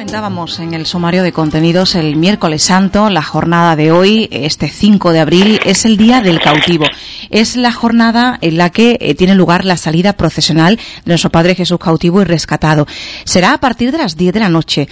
Comentábamos en el sumario de contenidos el miércoles santo, la jornada de hoy, este 5 de abril, es el Día del Cautivo. Es la jornada en la que tiene lugar la salida procesional de nuestro Padre Jesús cautivo y rescatado. Será a partir de las 10 de la noche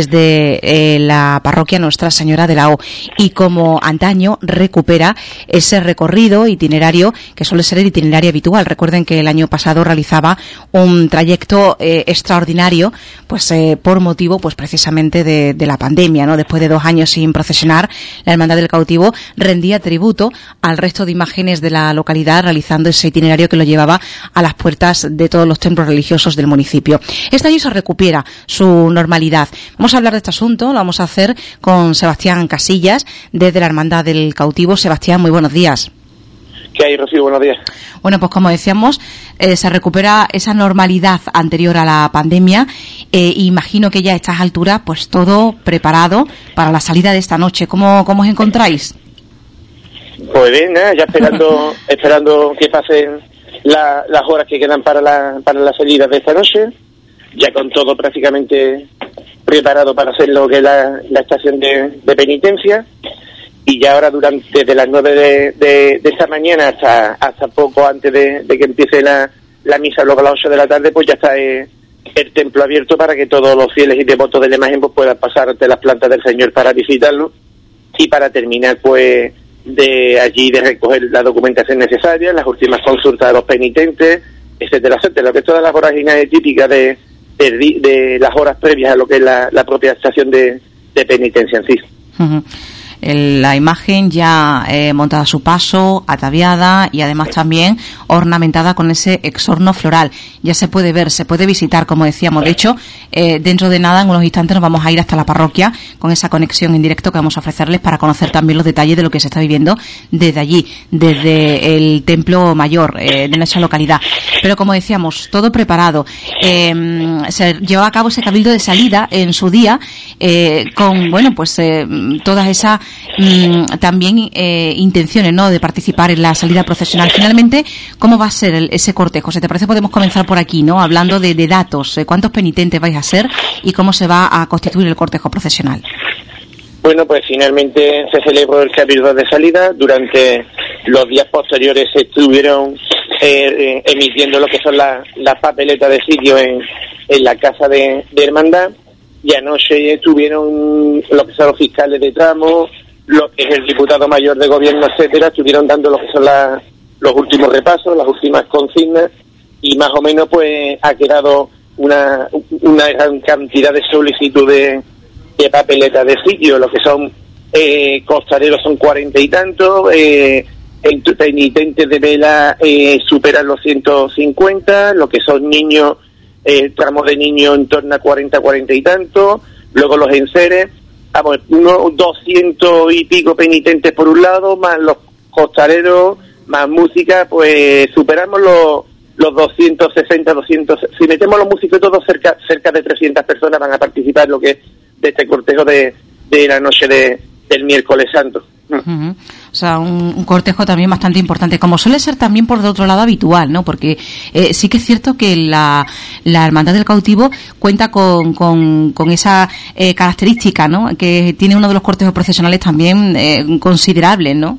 desde la parroquia Nuestra Señora de la O, y como antaño recupera ese recorrido itinerario que suele ser el itinerario habitual. Recuerden que el año pasado realizaba un trayecto extraordinario, pues por motivo pues precisamente de la pandemia, ¿no? Después de 2 años sin procesionar, la Hermandad del Cautivo rendía tributo al resto de imágenes de la localidad, realizando ese itinerario que lo llevaba a las puertas de todos los templos religiosos del municipio. Este año se recupera su normalidad. Vamos a hablar de este asunto, lo vamos a hacer con Sebastián Casillas, desde la Hermandad del Cautivo. Sebastián, muy buenos días. ¿Qué hay, Rocío? Buenos días. Bueno, pues como decíamos, se recupera esa normalidad anterior a la pandemia. Imagino que ya a estas alturas, pues todo preparado para la salida de esta noche. ¿Cómo os encontráis? Pues bien, ya esperando que pasen las horas que quedan para la salida de esta noche, ya con todo prácticamente preparado para hacer lo que es la estación de penitencia. Y ya ahora desde las 9 de esta mañana hasta poco antes de que empiece la misa, luego a las 8 de la tarde, pues ya está el templo abierto para que todos los fieles y devotos de la imagen pues puedan pasar ante las plantas del Señor para visitarlo, y para terminar pues de allí de recoger la documentación necesaria, las últimas consultas de los penitentes, etcétera, etcétera, lo que es todas las vorágines típicas de las horas previas a lo que es la propia estación de penitencia en sí. Uh-huh. La imagen ya montada a su paso, ataviada y además también ornamentada con ese exorno floral. Ya se puede ver, se puede visitar, como decíamos. De hecho, dentro de nada, en unos instantes, nos vamos a ir hasta la parroquia con esa conexión en directo que vamos a ofrecerles para conocer también los detalles de lo que se está viviendo desde allí, desde el templo mayor de nuestra localidad. Pero como decíamos, todo preparado. Se llevó a cabo ese cabildo de salida en su día con, bueno, pues todas esas también intenciones, ¿no?, de participar en la salida procesional. Finalmente, ¿cómo va a ser ese cortejo? Si te parece, podemos comenzar por aquí, ¿no?, hablando de datos. ¿Cuántos penitentes vais a ser y cómo se va a constituir el cortejo procesional? Bueno, pues finalmente se celebró el cabildo de salida. Durante los días posteriores se estuvieron emitiendo lo que son las papeletas de sitio en la casa de hermandad, y anoche estuvieron lo que son los fiscales de tramo, lo que es el diputado mayor de gobierno, etcétera, estuvieron dando lo que son los últimos repasos, las últimas consignas, y más o menos pues ha quedado una gran cantidad de solicitudes de papeletas de sitio. Lo que son costaleros son 40 y tantos, penitentes de vela superan los 150, lo que son niños, tramos de niños en torno a 40 y tantos, luego los enseres, unos 200 y pico penitentes por un lado, más los costaleros, más música, pues superamos los 260, 200, si metemos los músicos todos, cerca de 300 personas van a participar en lo que es de este cortejo de la noche del miércoles santo. Uh-huh. O sea, un cortejo también bastante importante, como suele ser también por de otro lado habitual, ¿no? Porque sí que es cierto que la Hermandad del Cautivo cuenta con esa característica, ¿no?, que tiene uno de los cortejos procesionales también considerables, ¿no?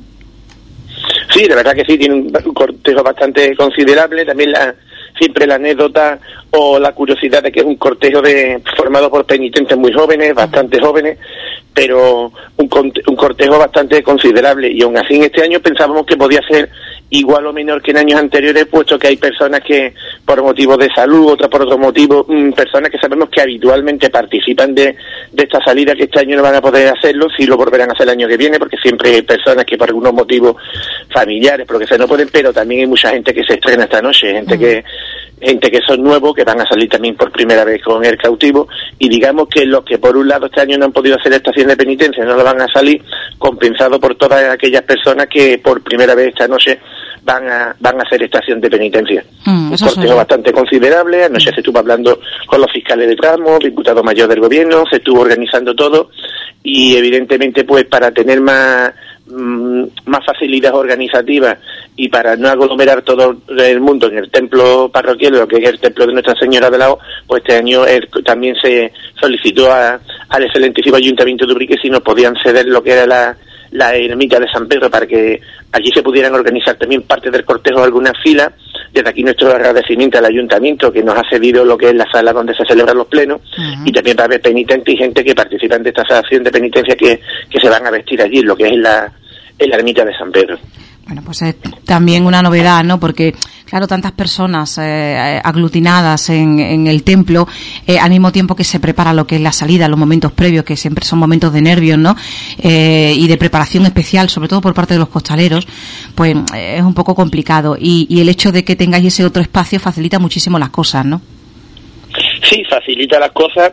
Sí, la verdad que sí, tiene un cortejo bastante considerable. También siempre la anécdota o la curiosidad de que es un cortejo formado por penitentes muy jóvenes, bastante jóvenes, pero un cortejo bastante considerable. Y aún así en este año pensábamos que podía ser igual o menor que en años anteriores, puesto que hay personas que por motivos de salud, otras por otro motivo, personas que sabemos que habitualmente participan de esta salida, que este año no van a poder hacerlo, sí lo volverán a hacer el año que viene, porque siempre hay personas que por algunos motivos familiares, por lo que sea, no pueden, pero también hay mucha gente que se estrena esta noche, gente que son nuevos, que van a salir también por primera vez con el cautivo, y digamos que los que por un lado este año no han podido hacer estación de penitencia no lo van a salir, compensado por todas aquellas personas que por primera vez esta noche van a hacer estación de penitencia. Un cortejo bastante considerable. Anoche se estuvo hablando con los fiscales de tramo, diputado mayor del gobierno, se estuvo organizando todo, y evidentemente pues para tener más más facilidad organizativa y para no aglomerar todo el mundo en el templo parroquial, lo que es el templo de Nuestra Señora de la O, pues este año también se solicitó al excelentísimo Ayuntamiento de Ubrique si nos podían ceder lo que era la ermita de San Pedro para que allí se pudieran organizar también parte del cortejo, algunas filas. Desde aquí nuestro agradecimiento al Ayuntamiento que nos ha cedido lo que es la sala donde se celebran los plenos, y también va a haber penitentes y gente que participan de esta acción de penitencia que se van a vestir allí, lo que es la ermita de San Pedro. Bueno, pues es también una novedad, ¿no? Porque, claro, tantas personas aglutinadas en el templo, al mismo tiempo que se prepara lo que es la salida, los momentos previos, que siempre son momentos de nervios, ¿no? Y de preparación especial, sobre todo por parte de los costaleros, pues es un poco complicado. Y el hecho de que tengáis ese otro espacio facilita muchísimo las cosas, ¿no? Sí, facilita las cosas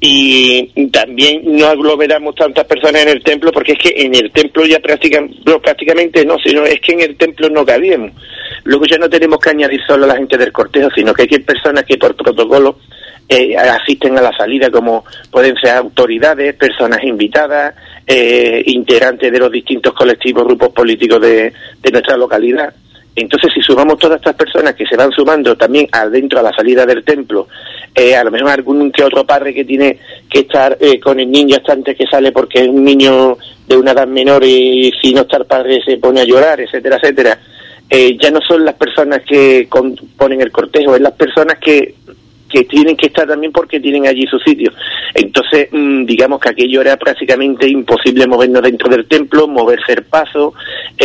y también no aglomeramos tantas personas en el templo, porque es que en el templo ya prácticamente no, sino es que en el templo no cabíamos. Luego ya no tenemos que añadir solo a la gente del cortejo, sino que hay personas que por protocolo asisten a la salida, como pueden ser autoridades, personas invitadas, integrantes de los distintos colectivos, grupos políticos de nuestra localidad. Entonces, si sumamos todas estas personas que se van sumando también adentro a la salida del templo, a lo mejor algún que otro padre que tiene que estar con el niño hasta antes que sale porque es un niño de una edad menor y si no está el padre se pone a llorar, etcétera, etcétera, ya no son las personas que componen el cortejo, es las personas que tienen que estar también porque tienen allí su sitio. Entonces, digamos que aquello era prácticamente imposible movernos dentro del templo, moverse el paso,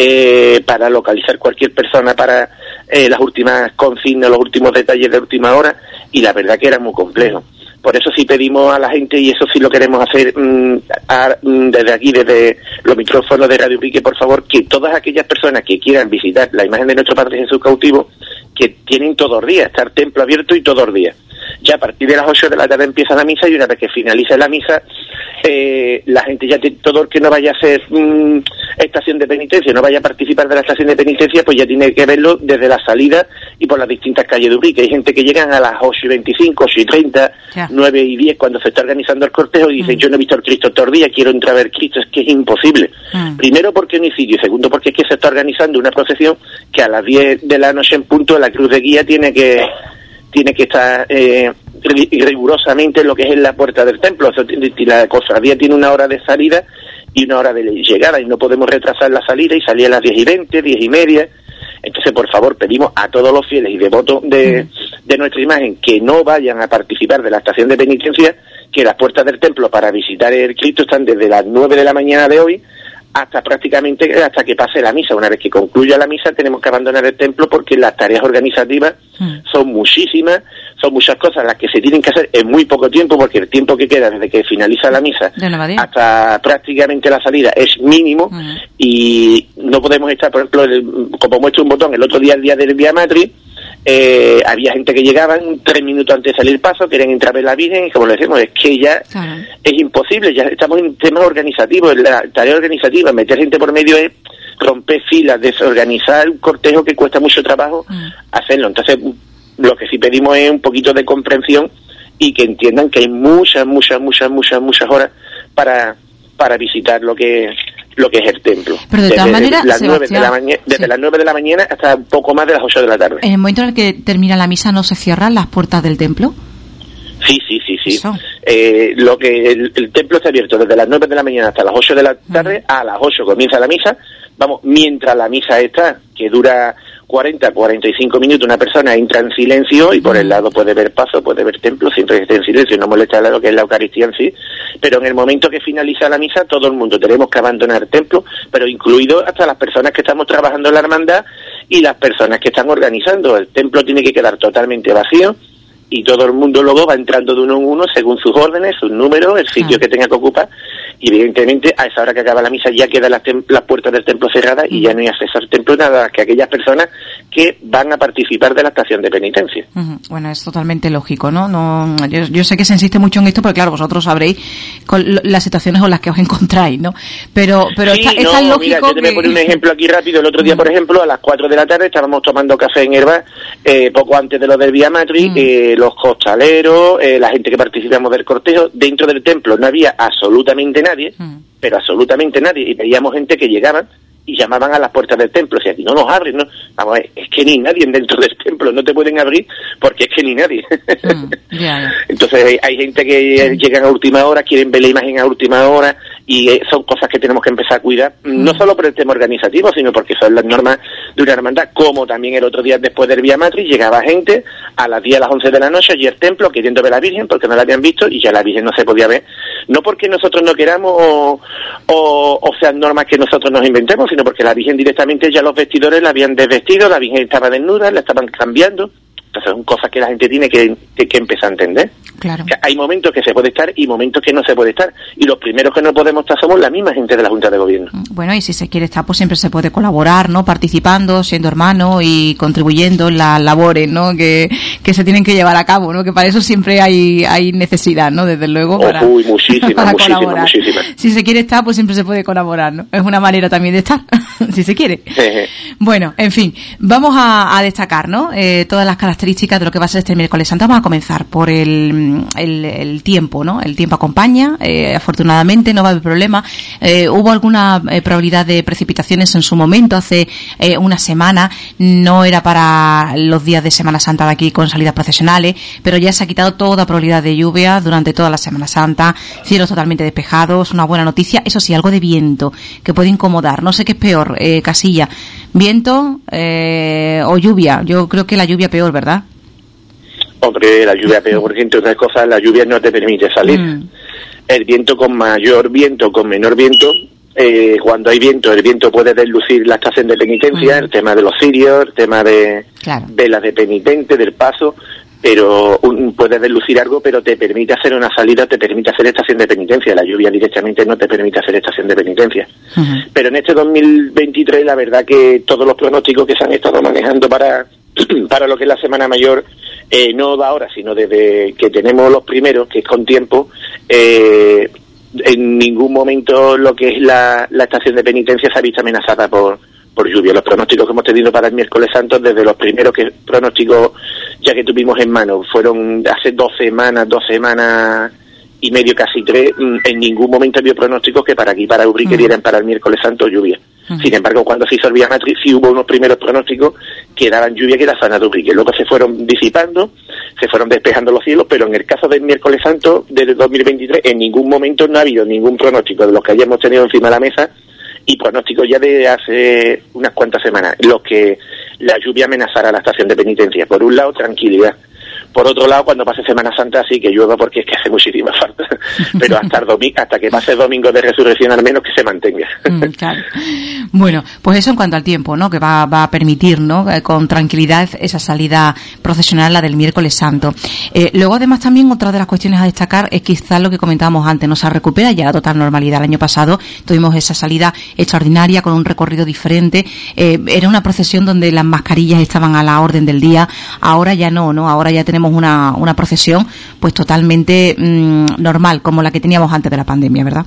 para localizar cualquier persona para las últimas consignas, los últimos detalles de última hora, y la verdad que era muy complejo. Por eso sí pedimos a la gente, y eso sí lo queremos hacer desde aquí, desde los micrófonos de Radio Ubrique, por favor, que todas aquellas personas que quieran visitar la imagen de nuestro Padre Jesús cautivo, que tienen todos los días, estar templo abierto y todos los días. Ya a partir de las 8 de la tarde empieza la misa, y una vez que finaliza la misa, la gente ya, todo el que no vaya a hacer estación de penitencia, no vaya a participar de la estación de penitencia, pues ya tiene que verlo desde la salida y por las distintas calles de Ubrique. Hay gente que llegan a las 8:25, 8:30, 9:10, cuando se está organizando el cortejo, y dicen, yo no he visto al Cristo todo el día, quiero entrar a ver Cristo. Es que es imposible. Primero porque no hay sitio, y segundo porque es que se está organizando una procesión que a las 10 de la noche en punto la cruz de guía tiene que estar rigurosamente en lo que es en la puerta del templo. La cofradía tiene una hora de salida y una hora de llegada, y no podemos retrasar la salida y salir a las 10:20, 10:30. Entonces, por favor, pedimos a todos los fieles y devotos de nuestra imagen que no vayan a participar de la estación de penitencia, que las puertas del templo para visitar el Cristo están desde las 9 de la mañana de hoy hasta que pase la misa. Una vez que concluya la misa tenemos que abandonar el templo, porque las tareas organizativas son muchísimas, son muchas cosas las que se tienen que hacer en muy poco tiempo, porque el tiempo que queda desde que finaliza la misa hasta prácticamente la salida es mínimo, y no podemos estar, por ejemplo, como muestro un botón, el otro día, el día del Vía Matri, había gente que llegaban 3 minutos antes de salir paso, querían entrar a ver la Virgen, y como le decimos, es que ya es imposible, ya estamos en temas organizativos, en la tarea organizativa, meter gente por medio es romper filas, desorganizar un cortejo que cuesta mucho trabajo hacerlo. Entonces, lo que sí pedimos es un poquito de comprensión y que entiendan que hay muchas horas para visitar lo que es el templo. Pero de todas maneras, desde las 9 de la mañana hasta un poco más de las 8 de la tarde. ¿En el momento en el que termina la misa no se cierran las puertas del templo? Sí. El templo está abierto desde las 9 de la mañana hasta las 8 de la tarde. A las 8 comienza la misa. Vamos, mientras la misa está, que dura 45 minutos, una persona entra en silencio y por el lado puede ver paso, puede ver templo, siempre que esté en silencio, no molesta lo que es la Eucaristía en sí. Pero en el momento que finaliza la misa, todo el mundo tenemos que abandonar el templo, pero incluido hasta las personas que estamos trabajando en la hermandad y las personas que están organizando. El templo tiene que quedar totalmente vacío, y todo el mundo luego va entrando de uno en uno según sus órdenes, sus números, el sitio que tenga que ocupar, y evidentemente a esa hora que acaba la misa ya quedan las puertas del templo cerradas y ya no hay acceso al templo, nada, que aquellas personas que van a participar de la estación de penitencia. Bueno, es totalmente lógico, ¿no? Yo sé que se insiste mucho en esto, porque claro, vosotros sabréis con las situaciones con las que os encontráis, ¿no? Pero sí, es tan lógico. Mira, yo te voy a poner un ejemplo aquí rápido. El otro día, por ejemplo, a las 4 de la tarde estábamos tomando café en Herba, poco antes de lo del Vía Matriz, los costaleros, la gente que participamos del cortejo. Dentro del templo no había absolutamente nadie, pero absolutamente nadie, y veíamos gente que llegaban y llamaban a las puertas del templo, y aquí no nos abren, ¿no? Vamos a ver, es que ni nadie dentro del templo, no te pueden abrir porque es que ni nadie. Entonces hay gente que llegan a última hora, quieren ver la imagen a última hora, y son cosas que tenemos que empezar a cuidar, no solo por el tema organizativo, sino porque son las normas de una hermandad, como también el otro día después del Vía Matriz llegaba gente a las 10, a las 11 de la noche allí al templo queriendo ver a la Virgen porque no la habían visto y ya la Virgen no se podía ver, no porque nosotros no queramos o sean normas que nosotros nos inventemos, sino porque la Virgen directamente ya los vestidores la habían desvestido, la Virgen estaba desnuda, la estaban cambiando. Entonces son cosas que la gente tiene que empezar a entender. Claro. Que hay momentos que se puede estar y momentos que no se puede estar. Y los primeros que no podemos estar somos la misma gente de la Junta de Gobierno. Bueno, y si se quiere estar, pues siempre se puede colaborar, ¿no? Participando, siendo hermano y contribuyendo en las labores, ¿no? Que se tienen que llevar a cabo, ¿no? Que para eso siempre hay necesidad, ¿no? Desde luego. Para muchísima. Si se quiere estar, pues siempre se puede colaborar, ¿no? Es una manera también de estar, si se quiere. Bueno, en fin, vamos a destacar, ¿no? Todas las características de lo que va a ser este miércoles santo. Vamos a comenzar por el tiempo, ¿no? El tiempo acompaña, afortunadamente no va a haber problema. Hubo alguna probabilidad de precipitaciones en su momento, hace una semana, no era para los días de Semana Santa de aquí con salidas procesionales, pero ya se ha quitado toda probabilidad de lluvia durante toda la Semana Santa, cielos totalmente despejados, una buena noticia. Eso sí, algo de viento que puede incomodar, no sé qué es peor, Casilla, viento o lluvia. Yo creo que la lluvia peor, ¿verdad? Hombre, la lluvia peor, porque entre otras cosas la lluvia no te permite salir. El viento, con mayor viento, con menor viento, cuando hay viento, el viento puede deslucir la estación de penitencia, el tema de los cirios, el tema de velas de penitente, del paso, pero puede deslucir algo, pero te permite hacer una salida, te permite hacer estación de penitencia. La lluvia directamente no te permite hacer estación de penitencia. Pero en este 2023, la verdad que todos los pronósticos que se han estado manejando para lo que es la Semana Mayor, no de ahora, sino desde que tenemos los primeros, que es con tiempo, en ningún momento lo que es la estación de penitencia se ha visto amenazada por lluvia. Los pronósticos que hemos tenido para el miércoles santo, desde los primeros pronósticos ya que tuvimos en mano, fueron hace 2 semanas y medio, casi 3, en ningún momento había pronósticos que para aquí, para Ubrique, dieran para el miércoles santo lluvia. Sin embargo, cuando se hizo el Vía Matriz, sí hubo unos primeros pronósticos que daban lluvia, que era zona de Ubrique. Luego se fueron disipando, se fueron despejando los cielos, pero en el caso del miércoles santo del 2023, en ningún momento no ha habido ningún pronóstico de los que hayamos tenido encima de la mesa, y pronósticos ya de hace unas cuantas semanas, los que la lluvia amenazará la estación de penitencia. Por un lado, tranquilidad. Por otro lado, cuando pase Semana Santa sí que llueva, porque es que hace muchísima falta. Pero hasta que pase el domingo de resurrección, al menos que se mantenga. Claro. Bueno, pues eso en cuanto al tiempo, ¿no? Que va a permitir, ¿no? Con tranquilidad esa salida procesional, la del miércoles santo. Luego, además, también otra de las cuestiones a destacar es quizás lo que comentábamos antes, ¿no? Se recupera ya la total normalidad. El año pasado tuvimos esa salida extraordinaria con un recorrido diferente. Era una procesión donde las mascarillas estaban a la orden del día. Ahora ya no, ¿no? Ahora ya tenemos una procesión pues totalmente normal, como la que teníamos antes de la pandemia, ¿verdad?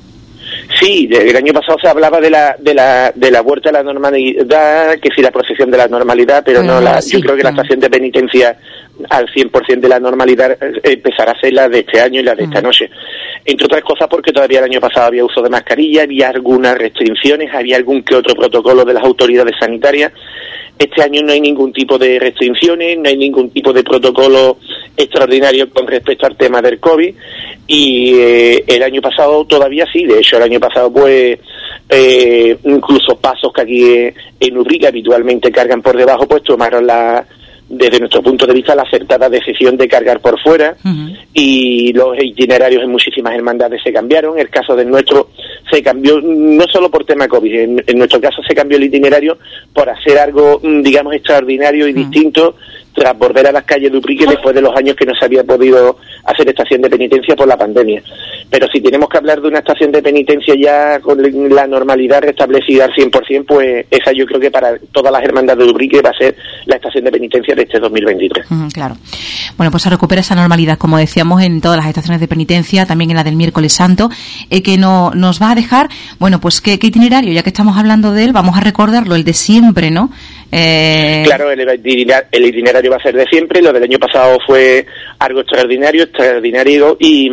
Sí, el año pasado se hablaba de la vuelta a la normalidad, que sí, la procesión de la normalidad, pero no yo creo que la estación de penitencia al 100% de la normalidad empezará a ser la de este año y la de esta noche. Entre otras cosas porque todavía el año pasado había uso de mascarilla, había algunas restricciones, había algún que otro protocolo de las autoridades sanitarias. Este año no hay ningún tipo de restricciones, no hay ningún tipo de protocolo extraordinario con respecto al tema del COVID, y el año pasado todavía sí. De hecho, el año pasado pues incluso pasos que aquí en Ubrique habitualmente cargan por debajo, pues tomaron desde nuestro punto de vista la acertada decisión de cargar por fuera, y los itinerarios en muchísimas hermandades se cambiaron. El caso del nuestro se cambió no solo por tema COVID, en nuestro caso se cambió el itinerario por hacer algo, digamos, extraordinario y distinto tras volver a las calles de Ubrique después de los años que no se había podido hacer estación de penitencia por la pandemia. Pero si tenemos que hablar de una estación de penitencia ya con la normalidad restablecida al 100%, pues esa yo creo que para todas las hermandades de Ubrique va a ser la estación de penitencia de este 2023. Claro. Bueno, pues se recupera esa normalidad, como decíamos, en todas las estaciones de penitencia, también en la del Miércoles Santo, que nos va a dejar, bueno, pues ¿qué itinerario? Ya que estamos hablando de él, vamos a recordarlo, el de siempre, ¿no? Claro, el itinerario va a ser de siempre. Lo del año pasado fue algo extraordinario y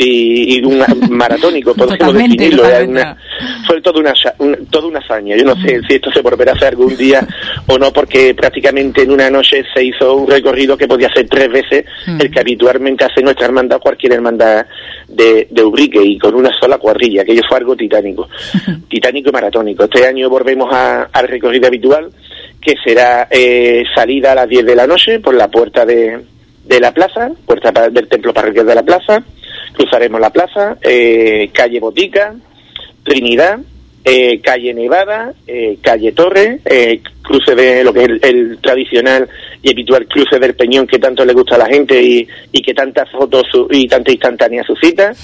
maratónico, podemos definirlo. Fue toda una hazaña. Yo no sé si esto se volverá a hacer algún día o no, porque prácticamente en una noche se hizo un recorrido que podía ser 3 veces el que habitualmente hace nuestra hermandad, cualquier hermandad de Ubrique, y con una sola cuadrilla. Aquello fue algo titánico y maratónico. Este año volvemos al recorrido habitual, que será salida a las 10 de la noche por la puerta de la plaza, puerta del templo parroquial de la plaza. Cruzaremos la plaza, calle Botica, Trinidad, calle Nevada, calle Torre, cruce de lo que es el tradicional y habitual cruce del Peñón que tanto le gusta a la gente y que tantas fotos y tanta instantánea suscita.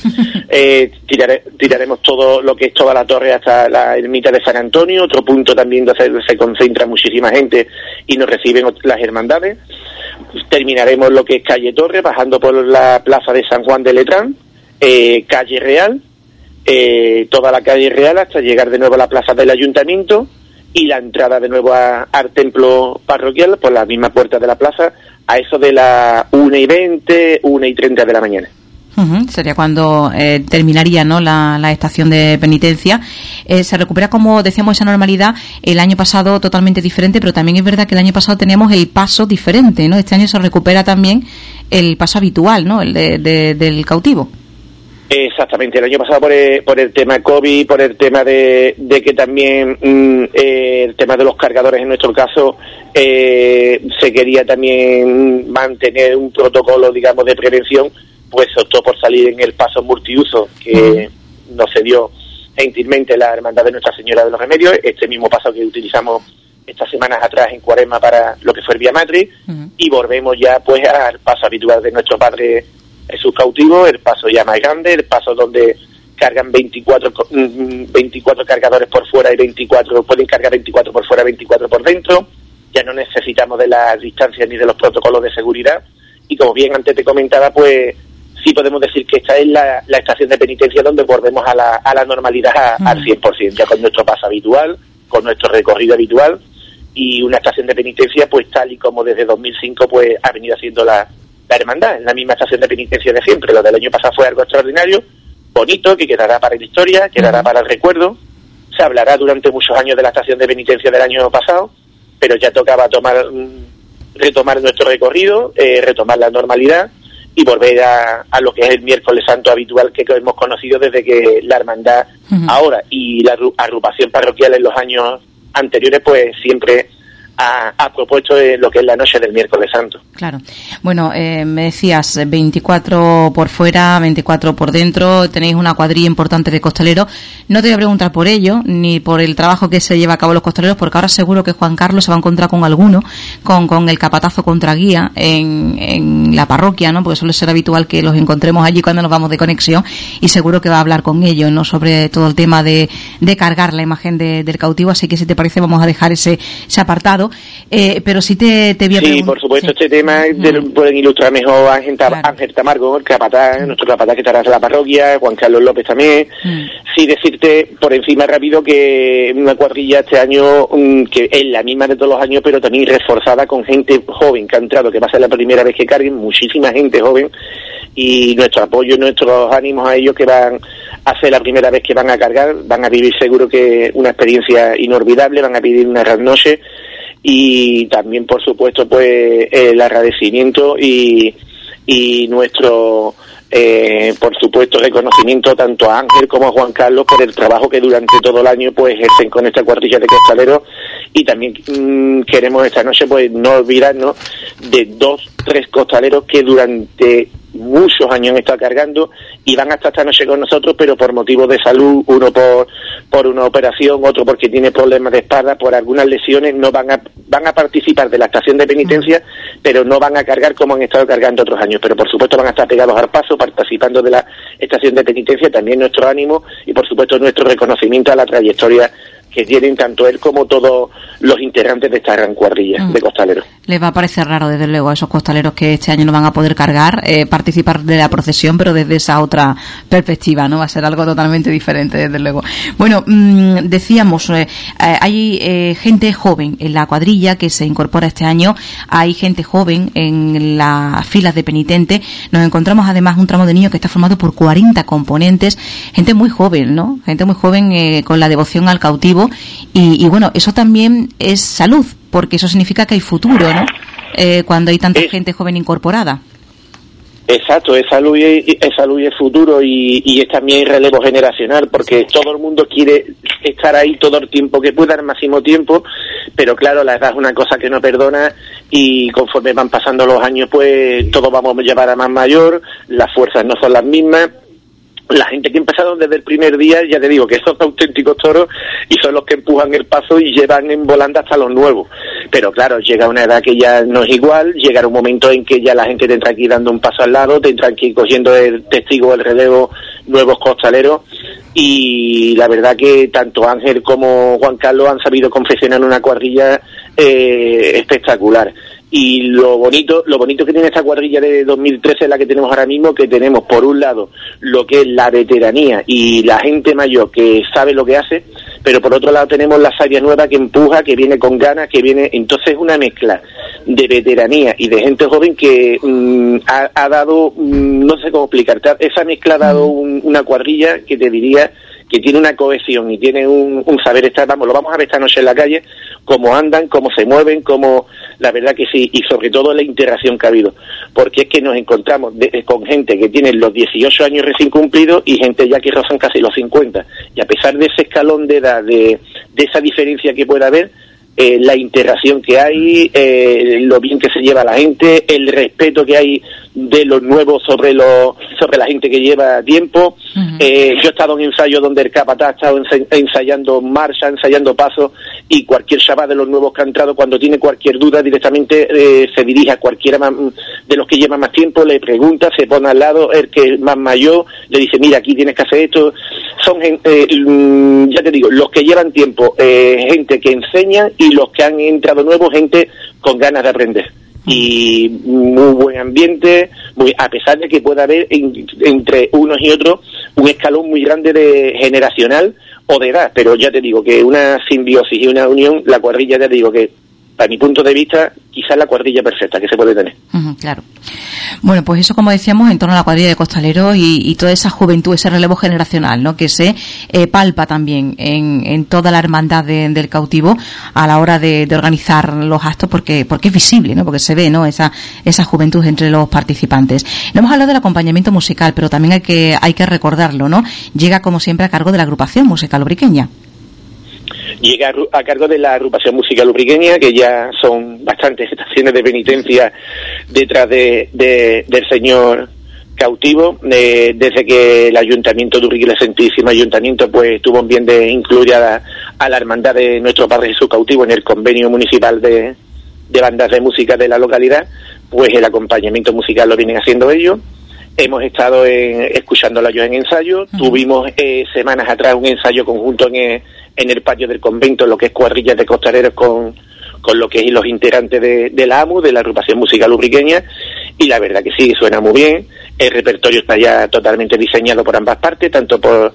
Tiraremos todo lo que es toda la torre hasta la ermita de San Antonio, otro punto también donde se concentra muchísima gente y nos reciben las hermandades. Terminaremos lo que es calle Torre, bajando por la plaza de San Juan de Letrán, calle Real, toda la calle Real hasta llegar de nuevo a la plaza del Ayuntamiento y la entrada de nuevo al templo parroquial por la misma puerta de la plaza a eso de las 1:20, 1:30 de la mañana. Sería cuando terminaría, ¿no?, la estación de penitencia. Se recupera, como decíamos, esa normalidad. El año pasado totalmente diferente, pero también es verdad que el año pasado teníamos el paso diferente, ¿no? Este año se recupera también el paso habitual, ¿no?, el del cautivo. Exactamente, el año pasado por el tema COVID, por el tema de que también el tema de los cargadores en nuestro caso, se quería también mantener un protocolo, digamos, de prevención, pues optó por salir en el paso multiuso que nos cedió gentilmente la Hermandad de Nuestra Señora de los Remedios, este mismo paso que utilizamos estas semanas atrás en Cuaresma para lo que fue el Vía Matriz, y volvemos ya pues al paso habitual de nuestro Padre Jesús cautivo, el paso ya más grande, el paso donde cargan 24 cargadores por fuera y 24, pueden cargar 24 por fuera, 24 por dentro. Ya no necesitamos de las distancias ni de los protocolos de seguridad, y como bien antes te comentaba, pues sí podemos decir que esta es la estación de penitencia donde volvemos a la normalidad al 100%, ya con nuestro paso habitual, con nuestro recorrido habitual, y una estación de penitencia pues tal y como desde 2005 pues ha venido haciendo la hermandad, en la misma estación de penitencia de siempre. Lo del año pasado fue algo extraordinario, bonito, que quedará para la historia, quedará para el recuerdo. Se hablará durante muchos años de la estación de penitencia del año pasado, pero ya tocaba retomar nuestro recorrido, retomar la normalidad y volver a lo que es el Miércoles Santo habitual que hemos conocido desde que la hermandad ahora y la agrupación parroquial en los años anteriores pues siempre ha propuesto lo que es la noche del Miércoles Santo. Claro. Bueno, me decías 24 por fuera, 24 por dentro, tenéis una cuadrilla importante de costaleros. No te voy a preguntar por ello, ni por el trabajo que se lleva a cabo los costaleros, porque ahora seguro que Juan Carlos se va a encontrar con alguno, con el capatazo contra guía en la parroquia, ¿no? Porque suele ser habitual que los encontremos allí cuando nos vamos de conexión, y seguro que va a hablar con ellos, ¿no?, sobre todo el tema de cargar la imagen del cautivo. Así que, si te parece, vamos a dejar ese apartado. Pero sí te voy a preguntar. Sí, por supuesto, este tema pueden ilustrar mejor Ángel Tamargo, el capataz, nuestro capataz que estará en la parroquia, Juan Carlos López también. Sí, decirte por encima rápido que una cuadrilla este año que es la misma de todos los años, pero también reforzada con gente joven que ha entrado, que va a ser la primera vez que carguen, muchísima gente joven, y nuestro apoyo, nuestros ánimos a ellos, que van a ser la primera vez que van a cargar, van a vivir seguro que una experiencia inolvidable, van a vivir una gran noche. Y también, por supuesto, pues el agradecimiento y nuestro por supuesto reconocimiento tanto a Ángel como a Juan Carlos por el trabajo que durante todo el año pues ejercen con esta cuadrilla de costaleros. Y también queremos esta noche pues no olvidarnos de 2-3 costaleros que durante muchos años han estado cargando y van hasta esta noche con nosotros, pero por motivos de salud, uno por una operación, otro porque tiene problemas de espalda, por algunas lesiones, no van a participar de la estación de penitencia, pero no van a cargar como han estado cargando otros años, pero por supuesto van a estar pegados al paso, participando de la estación de penitencia, también nuestro ánimo y por supuesto nuestro reconocimiento a la trayectoria que tienen tanto él como todos los integrantes de esta gran cuadrilla de costaleros. Les va a parecer raro, desde luego, a esos costaleros que este año no van a poder cargar, participar de la procesión, pero desde esa otra perspectiva, ¿no? Va a ser algo totalmente diferente, desde luego. Bueno, decíamos, hay gente joven en la cuadrilla que se incorpora este año, hay gente joven en las filas de penitentes. Nos encontramos además un tramo de niños que está formado por 40 componentes, gente muy joven, ¿no? Gente muy joven con la devoción al cautivo. Y bueno, eso también es salud, porque eso significa que hay futuro, ¿no? Cuando hay tanta gente joven incorporada. Exacto, es salud y es futuro y es también relevo generacional, porque todo el mundo quiere estar ahí todo el tiempo que pueda, al máximo tiempo, pero claro, la edad es una cosa que no perdona y conforme van pasando los años, pues todos vamos a llevar a más mayor, las fuerzas no son las mismas. La gente que empezaron desde el primer día, ya te digo, que son auténticos toros y son los que empujan el paso y llevan en volanda hasta los nuevos. Pero claro, llega una edad que ya no es igual, llegará un momento en que ya la gente tendrá que ir dando un paso al lado, tendrán que ir cogiendo el testigo, el relevo, nuevos costaleros. Y la verdad que tanto Ángel como Juan Carlos han sabido confeccionar una cuadrilla espectacular. Y lo bonito que tiene esta cuadrilla de 2013 es la que tenemos ahora mismo, que tenemos por un lado lo que es la veteranía y la gente mayor que sabe lo que hace, pero por otro lado tenemos la savia nueva que empuja, que viene con ganas, que viene, entonces una mezcla de veteranía y de gente joven que ha dado, no sé cómo explicarte, esa mezcla ha dado una cuadrilla que te diría que tiene una cohesión y tiene un saber estar, vamos, lo vamos a ver esta noche en la calle, cómo andan, cómo se mueven, cómo, la verdad que sí, y sobre todo la interacción que ha habido, porque es que nos encontramos con gente que tiene los 18 años recién cumplidos y gente ya que rozan casi los 50, y a pesar de ese escalón de edad, de esa diferencia que pueda haber, la interacción que hay, lo bien que se lleva la gente, el respeto que hay de los nuevos sobre la gente que lleva tiempo. Yo he estado en ensayos donde el capataz ha estado ensayando marcha, ensayando pasos, y cualquier chaval de los nuevos que ha entrado, cuando tiene cualquier duda, directamente se dirige a cualquiera de los que lleva más tiempo, le pregunta, se pone al lado, el que es más mayor, le dice, mira, aquí tienes que hacer esto. Son, ya te digo, los que llevan tiempo, gente que enseña, y los que han entrado nuevos, gente con ganas de aprender. Y muy buen ambiente, a pesar de que pueda haber entre unos y otros un escalón muy grande de generacional o de edad, pero ya te digo que una simbiosis y una unión, la cuadrilla, ya te digo que para mi punto de vista, quizás la cuadrilla perfecta que se puede tener. Claro. Bueno, pues eso, como decíamos, en torno a la cuadrilla de costaleros y toda esa juventud, ese relevo generacional, ¿no? Que se palpa también en toda la hermandad del cautivo a la hora de organizar los actos, porque es visible, ¿no? Porque se ve, ¿no? Esa juventud entre los participantes. No hemos hablado del acompañamiento musical, pero también hay que recordarlo, ¿no? Llega, como siempre, a cargo de la agrupación musical ubriqueña. Llega a cargo de la agrupación musical ubriqueña, que ya son bastantes estaciones de penitencia detrás del señor cautivo, desde que el ayuntamiento de Ubrique, el Santísimo Ayuntamiento, pues tuvo bien de incluir a la hermandad de nuestro Padre Jesús cautivo en el convenio municipal de bandas de música de la localidad, pues el acompañamiento musical lo vienen haciendo ellos. Hemos estado escuchándolo yo en ensayo. Tuvimos semanas atrás un ensayo conjunto en el patio del convento, lo que es cuadrillas de costaleros con lo que es los integrantes de la AMU, de la agrupación musical ubriqueña, y la verdad que sí, suena muy bien. El repertorio está ya totalmente diseñado por ambas partes, tanto por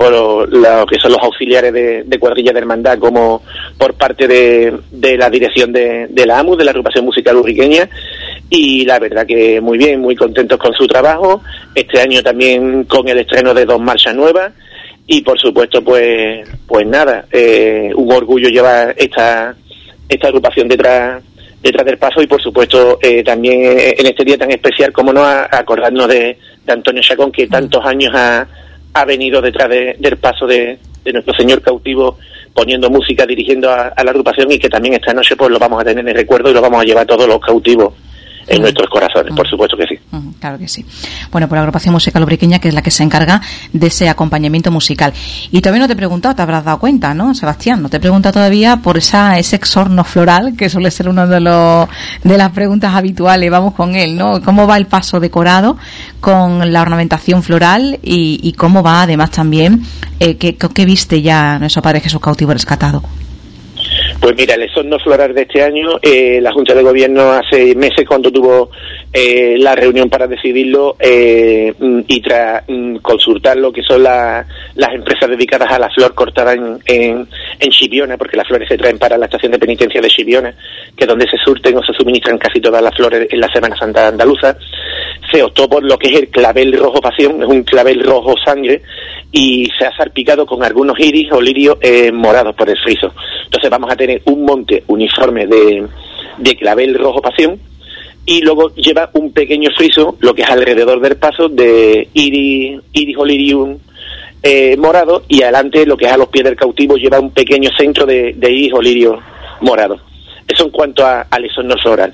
lo que son los auxiliares de cuadrilla de hermandad como por parte de la dirección de la AMU, de la agrupación musical ubriqueña. Y la verdad que muy bien, muy contentos con su trabajo. Este año también con el estreno de 2 marchas nuevas. Y por supuesto, pues nada, un orgullo llevar esta agrupación detrás del paso, y por supuesto también en este día tan especial, como no, acordarnos de Antonio Chacón, que tantos años ha venido detrás del paso de nuestro señor cautivo, poniendo música, dirigiendo a la agrupación, y que también esta noche pues lo vamos a tener en el recuerdo y lo vamos a llevar todos los cautivos en nuestros corazones, por supuesto que sí. Claro que sí. Bueno, por la agrupación musical ubriqueña, que es la que se encarga de ese acompañamiento musical. Y todavía no te he preguntado, te habrás dado cuenta, ¿no, Sebastián? No te he preguntado todavía por ese exorno floral, que suele ser uno de las preguntas habituales. Vamos con él, ¿no? ¿Cómo va el paso decorado con la ornamentación floral y cómo va además también, qué viste ya nuestro Padre Jesús cautivo rescatado? Pues mira, el exorno floral de este año, la Junta de Gobierno hace meses, cuando tuvo la reunión para decidirlo y tras consultar lo que son las empresas dedicadas a la flor cortada en Chipiona, porque las flores se traen para la estación de penitencia de Chipiona, que es donde se surten o se suministran casi todas las flores en la Semana Santa andaluza, se optó por lo que es el clavel rojo pasión, es un clavel rojo sangre, y se ha salpicado con algunos iris o lirios morados por el friso. Entonces vamos a tener un monte uniforme de clavel rojo pasión, y luego lleva un pequeño friso, lo que es alrededor del paso, de iris o lirium morado, y adelante, lo que es a los pies del cautivo, lleva un pequeño centro de iris o lirio morado. Eso en cuanto al exorno floral.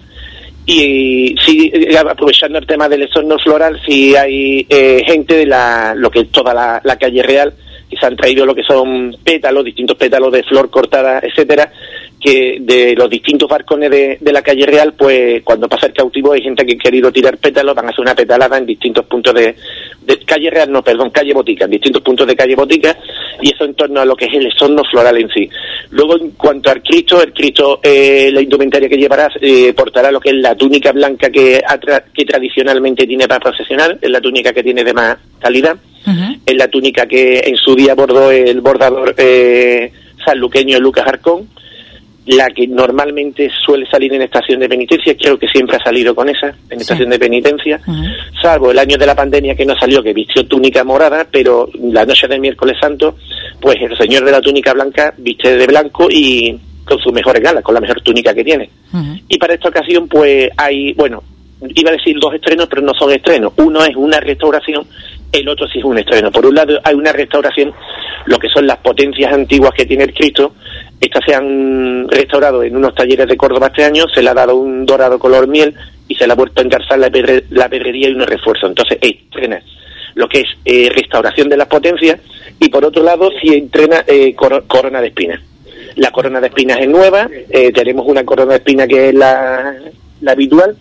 Y sí, aprovechando el tema del exorno floral, sí hay gente de lo que es toda la calle Real, que se han traído lo que son pétalos, distintos pétalos de flor cortada, etcétera, que de los distintos balcones de la calle Real, pues cuando pasa el cautivo hay gente que ha querido tirar pétalos, van a hacer una petalada en distintos puntos de calle Real, calle Botica, en distintos puntos de calle Botica, y eso en torno a lo que es el exorno floral en sí. Luego, en cuanto al Cristo, la indumentaria que llevará portará lo que es la túnica blanca que tradicionalmente tiene para procesionar, es la túnica que tiene de más calidad. Uh-huh. Es la túnica que en su día bordó el bordador sanluqueño Lucas Arcón, la que normalmente suele salir en estación de penitencia, creo que siempre ha salido con esa, en estación de penitencia, salvo el año de la pandemia que no salió, que vistió túnica morada, pero la noche del miércoles santo, pues el señor de la túnica blanca viste de blanco y con sus mejores galas, con la mejor túnica que tiene. Y para esta ocasión, pues hay, iba a decir dos estrenos, pero no son estrenos. Uno es una restauración, el otro sí es un estreno. Por un lado hay una restauración, lo que son las potencias antiguas que tiene el Cristo. Estas se han restaurado en unos talleres de Córdoba este año, se le ha dado un dorado color miel y se le ha vuelto a engarzar la pedrería y un refuerzo. Entonces estrena lo que es restauración de las potencias, y por otro lado sí entrena corona de espinas. La corona de espinas es nueva, tenemos una corona de espinas que es la habitual.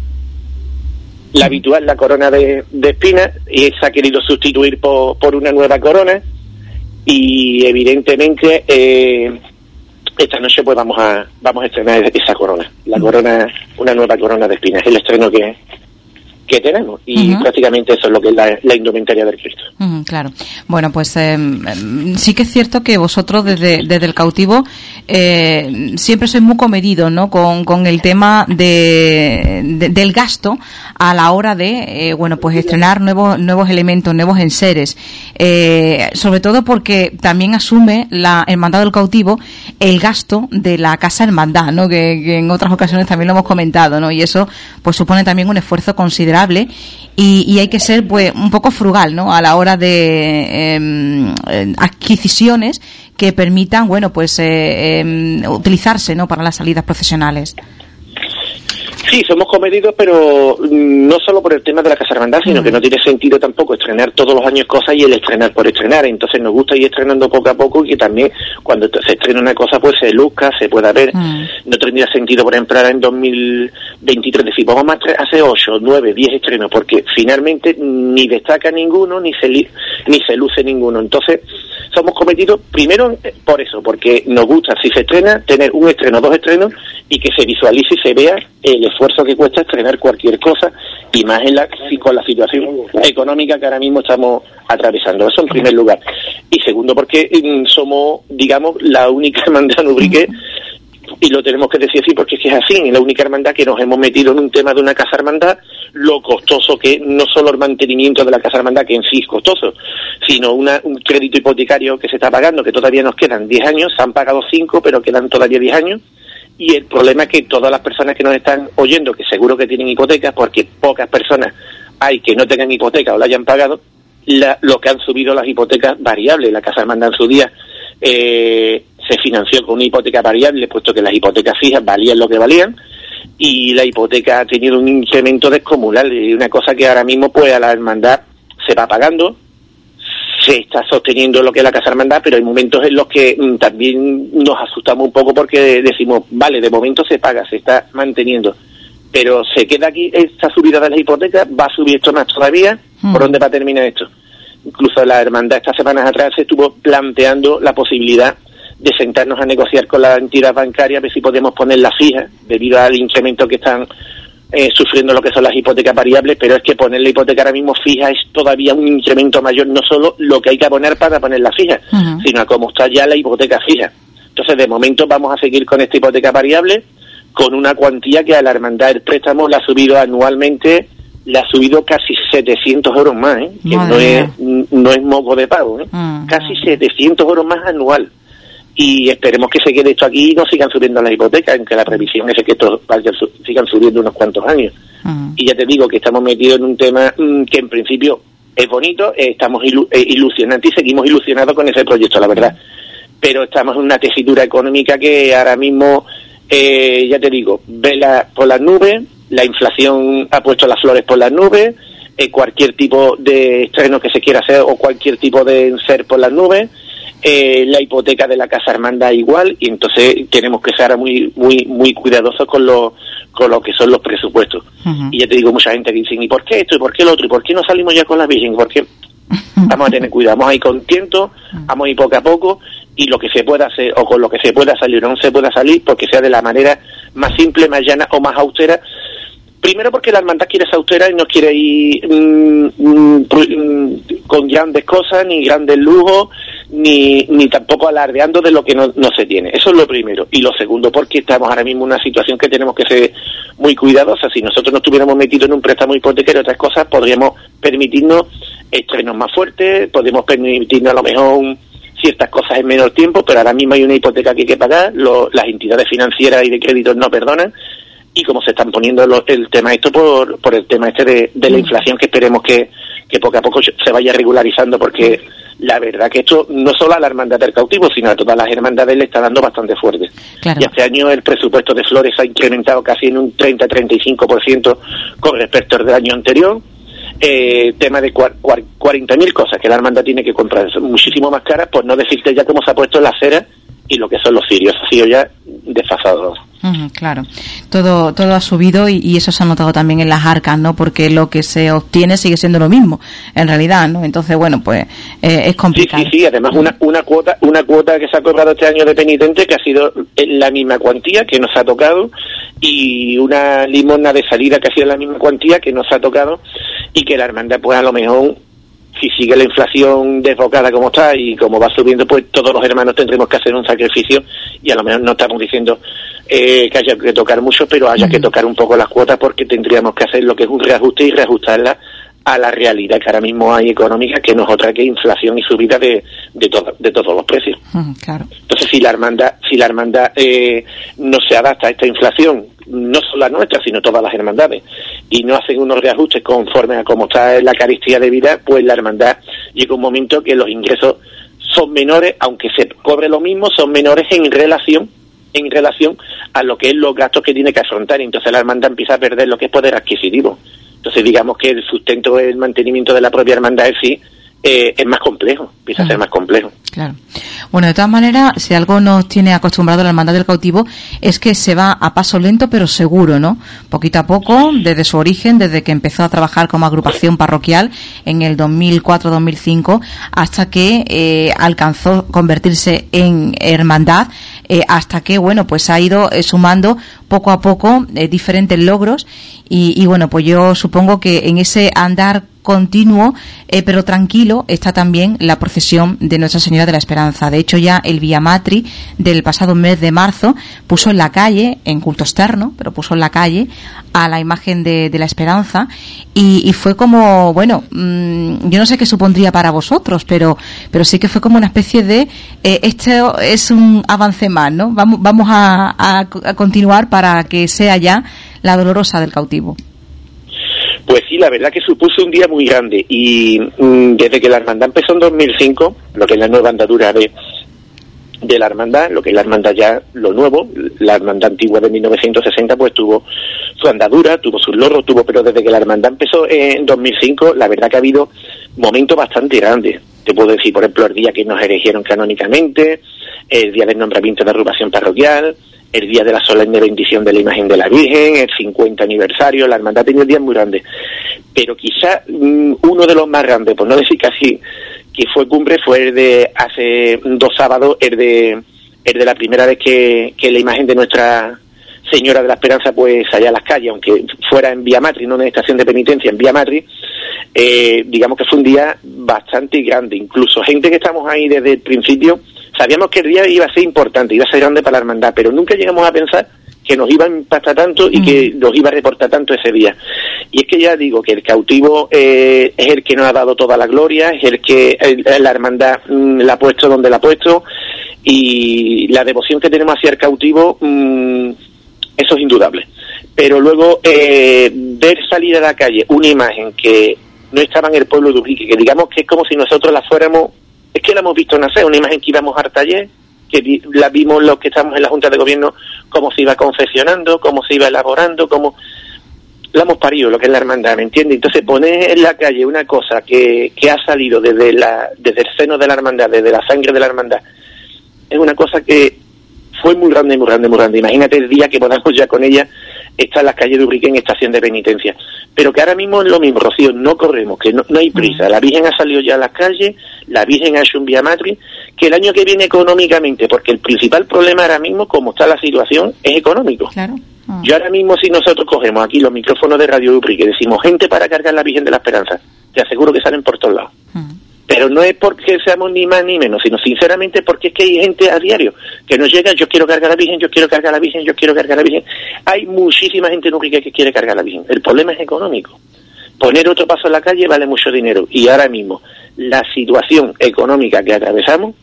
La habitual, la corona de espinas, y se ha querido sustituir por una nueva corona, y evidentemente esta noche pues vamos a estrenar esa corona, una nueva corona de espinas, el estreno que tenemos, y prácticamente eso es lo que es la indumentaria del Cristo. Claro. Bueno, pues sí que es cierto que vosotros desde el cautivo siempre sois muy comedidos, ¿no? Con el tema del gasto a la hora de pues estrenar nuevos elementos, nuevos enseres, sobre todo porque también asume la Hermandad del Cautivo el gasto de la Casa Hermandad, ¿no? Que en otras ocasiones también lo hemos comentado, ¿no? Y eso pues supone también un esfuerzo considerable, y hay que ser pues un poco frugal, ¿no? A la hora de adquisiciones que permitan utilizarse, ¿no? Para las salidas procesionales. Sí, somos comedidos, pero no solo por el tema de la Casa Hermandad, sino que no tiene sentido tampoco estrenar todos los años cosas y el estrenar por estrenar. Entonces nos gusta ir estrenando poco a poco, y que también cuando se estrena una cosa pues se luzca, se pueda ver. No tendría sentido, por ejemplo, ahora en 2023 decir, vamos a hacer 8, 9, 10 estrenos, porque finalmente ni destaca ninguno, ni se luce ninguno. Entonces somos comedidos primero por eso, porque nos gusta, si se estrena, tener un estreno, 2 estrenos, y que se visualice y se vea el esfuerzo que cuesta estrenar cualquier cosa, y más con la situación económica que ahora mismo estamos atravesando. Eso en primer lugar. Y segundo, porque somos, digamos, la única hermandad en Ubrique, y lo tenemos que decir así porque es que es así, la única hermandad que nos hemos metido en un tema de una Casa Hermandad, lo costoso que no solo el mantenimiento de la Casa Hermandad, que en sí es costoso, sino un crédito hipotecario que se está pagando, que todavía nos quedan 10 años, se han pagado 5, pero quedan todavía 10 años. Y el problema es que todas las personas que nos están oyendo, que seguro que tienen hipotecas, porque pocas personas hay que no tengan hipoteca o la hayan pagado, lo que han subido las hipotecas variables. La Casa Hermandad en su día se financió con una hipoteca variable, puesto que las hipotecas fijas valían lo que valían, y la hipoteca ha tenido un incremento descomunal, y una cosa que ahora mismo pues a la hermandad se va pagando, se está sosteniendo lo que es la Casa Hermandad, pero hay momentos en los que también nos asustamos un poco porque decimos, vale, de momento se paga, se está manteniendo, pero se queda aquí esta subida de las hipotecas, va a subir esto más todavía, ¿por dónde va a terminar esto? Incluso la hermandad estas semanas atrás se estuvo planteando la posibilidad de sentarnos a negociar con la entidad bancaria a ver si podemos ponerla fija debido al incremento que están sufriendo lo que son las hipotecas variables, pero es que poner la hipoteca ahora mismo fija es todavía un incremento mayor, no solo lo que hay que poner para ponerla fija, sino a cómo está ya la hipoteca fija. Entonces, de momento vamos a seguir con esta hipoteca variable, con una cuantía que a la hermandad del préstamo la ha subido anualmente, le ha subido casi 700 euros más, que no es moco de pago, casi 700 euros más anual. Y esperemos que se quede esto aquí y no sigan subiendo las hipotecas, aunque la previsión es que esto sigan subiendo unos cuantos años. Y ya te digo que estamos metidos en un tema que en principio es bonito, estamos ilusionantes y seguimos ilusionados con ese proyecto, la verdad. Pero estamos en una tesitura económica que ahora mismo, ya te digo, vela por las nubes, la inflación ha puesto las flores por las nubes, cualquier tipo de estreno que se quiera hacer o cualquier tipo de ser por las nubes, la hipoteca de la Casa Hermandad igual, y entonces tenemos que ser muy cuidadosos con lo que son los presupuestos. Y ya te digo, mucha gente que dice, ¿y por qué esto? ¿Y por qué lo otro? ¿Y por qué no salimos ya con la Virgen? ¿Por qué? Vamos a tener cuidado, vamos a ir con tiento, vamos a ir poco a poco, y lo que se pueda hacer, o con lo que se pueda salir o no se pueda salir, porque sea de la manera más simple, más llana o más austera. Primero porque la hermandad quiere ser austera y no quiere ir con grandes cosas, ni grandes lujos, ni tampoco alardeando de lo que no se tiene. Eso es lo primero. Y lo segundo, porque estamos ahora mismo en una situación que tenemos que ser muy cuidadosa. Si nosotros no estuviéramos metidos en un préstamo hipotecario y otras cosas, podríamos permitirnos estrenos más fuertes, podemos permitirnos a lo mejor ciertas cosas en menor tiempo, pero ahora mismo hay una hipoteca que hay que pagar, las entidades financieras y de créditos no perdonan, y como se están poniendo el tema esto por el tema este de la inflación, que esperemos que poco a poco se vaya regularizando, porque la verdad que esto no solo a la hermandad del cautivo, sino a todas las hermandades le está dando bastante fuerte. Claro. Y este año el presupuesto de flores ha incrementado casi en un 30-35% con respecto al del año anterior. Tema de 40.000 cosas que la hermandad tiene que comprar, son muchísimo más caras, por no decirte ya cómo se ha puesto la cera y lo que son los cirios, ha sido ya desfasado. Claro, todo ha subido y eso se ha notado también en las arcas, ¿no? Porque lo que se obtiene sigue siendo lo mismo, en realidad, ¿no? Entonces, bueno, pues es complicado. Sí, además una cuota que se ha cobrado este año de penitente que ha sido la misma cuantía que nos ha tocado, y una limosna de salida que ha sido la misma cuantía que nos ha tocado, y que la hermandad pues a lo mejor, si sigue la inflación desbocada como está y como va subiendo, pues todos los hermanos tendremos que hacer un sacrificio, y a lo mejor no estamos diciendo que haya que tocar mucho, pero haya que tocar un poco las cuotas, porque tendríamos que hacer lo que es un reajuste y reajustarla a la realidad que ahora mismo hay económica, que no es otra que inflación y subida de todos los precios. Claro. Entonces, si la hermandad no se adapta a esta inflación, no solo la nuestra, sino todas las hermandades, y no hacen unos reajustes conforme a cómo está la carestía de vida, pues la hermandad llega un momento que los ingresos son menores, aunque se cobre lo mismo, son menores en relación a lo que es los gastos que tiene que afrontar, y entonces la hermandad empieza a perder lo que es poder adquisitivo. Entonces digamos que el sustento, el mantenimiento de la propia hermandad en sí es más complejo, empieza a ser más complejo. Claro. Bueno, de todas maneras, si algo nos tiene acostumbrado la hermandad del cautivo es que se va a paso lento pero seguro, ¿no? Poquito a poco, desde su origen, desde que empezó a trabajar como agrupación parroquial en el 2004-2005, hasta que alcanzó convertirse en hermandad, hasta que, bueno, pues ha ido sumando poco a poco diferentes logros, y bueno, pues yo supongo que en ese andar continuo, pero tranquilo, está también la procesión de Nuestra Señora de la Esperanza. De hecho, ya el Vía Matri del pasado mes de marzo puso en la calle, en culto externo, pero puso en la calle a la imagen de la Esperanza, y fue como, bueno, yo no sé qué supondría para vosotros, pero sí que fue como una especie de esto es un avance más, ¿no? Vamos a continuar para que sea ya la Dolorosa del Cautivo. Pues sí, la verdad que supuso un día muy grande, y desde que la hermandad empezó en 2005, lo que es la nueva andadura de de la hermandad, lo que es la hermandad ya, lo nuevo, la hermandad antigua de 1960, pues tuvo su andadura, tuvo sus logros, pero desde que la hermandad empezó en 2005, la verdad que ha habido momentos bastante grandes. Te puedo decir, por ejemplo, el día que nos eligieron canónicamente, el día del nombramiento de agrupación parroquial, el día de la solemne bendición de la imagen de la Virgen, el 50 aniversario, la hermandad ha tenido días muy grandes. Pero quizá uno de los más grandes, por no decir casi que fue cumbre, fue el de hace 2 sábados, el de la primera vez que la imagen de Nuestra Señora de la Esperanza pues salía a las calles, aunque fuera en Vía Matri, no en estación de penitencia, en Vía Matri. Digamos que fue un día bastante grande, incluso gente que estamos ahí desde el principio, sabíamos que el día iba a ser importante, iba a ser grande para la hermandad, pero nunca llegamos a pensar que nos iba a impactar tanto y que nos iba a reportar tanto ese día. Y es que ya digo que el cautivo es el que nos ha dado toda la gloria, es el que la hermandad la ha puesto donde la ha puesto, y la devoción que tenemos hacia el cautivo, eso es indudable. Pero luego ver salir a la calle una imagen que no estaba en el pueblo de Ubrique, que digamos que es como si nosotros la fuéramos, es que la hemos visto nacer, una imagen que íbamos al taller, que la vimos los que estamos en la Junta de Gobierno, cómo se iba confeccionando, cómo se iba elaborando, cómo la hemos parido, lo que es la hermandad, ¿me entiendes? Entonces poner en la calle una cosa que ha salido desde el seno de la hermandad, desde la sangre de la hermandad, es una cosa que fue muy grande, muy grande, muy grande. Imagínate el día que podamos ya con ella estar en las calles de Ubrique en estación de penitencia. Pero que ahora mismo es lo mismo, Rocío, no corremos, que no hay prisa. La Virgen ha salido ya a las calles, la Virgen ha hecho un Vía Matri, que el año que viene económicamente, porque el principal problema ahora mismo, como está la situación, es económico. Claro. Yo ahora mismo, si nosotros cogemos aquí los micrófonos de Radio Ubrique, decimos gente para cargar la Virgen de la Esperanza, te aseguro que salen por todos lados. Pero no es porque seamos ni más ni menos, sino sinceramente porque es que hay gente a diario que nos llega, yo quiero cargar a la Virgen, yo quiero cargar a la Virgen, yo quiero cargar a la Virgen. Hay muchísima gente en Ubrique que quiere cargar a la Virgen. El problema es económico. Poner otro paso en la calle vale mucho dinero. Y ahora mismo, la situación económica que atravesamos,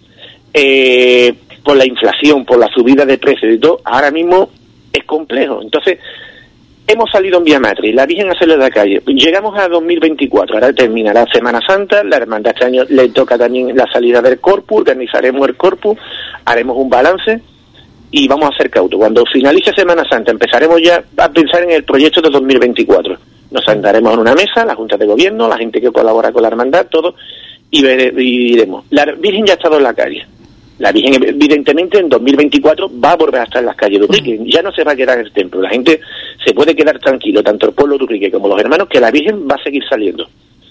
por la inflación, por la subida de precios y todo, ahora mismo es complejo. Entonces, hemos salido en Vía Matri, la Virgen ha salido de la calle, llegamos a 2024, ahora terminará Semana Santa, la hermandad este año le toca también la salida del Corpus, organizaremos el Corpus, haremos un balance y vamos a hacer cauto. Cuando finalice Semana Santa empezaremos ya a pensar en el proyecto de 2024. Nos sentaremos en una mesa, la Junta de Gobierno, la gente que colabora con la hermandad, todo, y diremos, la Virgen ya ha estado en la calle. La Virgen, evidentemente, en 2024 va a volver a estar en las calles de Ubrique. Ya no se va a quedar en el templo. La gente se puede quedar tranquilo, tanto el pueblo de Ubrique como los hermanos, que la Virgen va a seguir saliendo.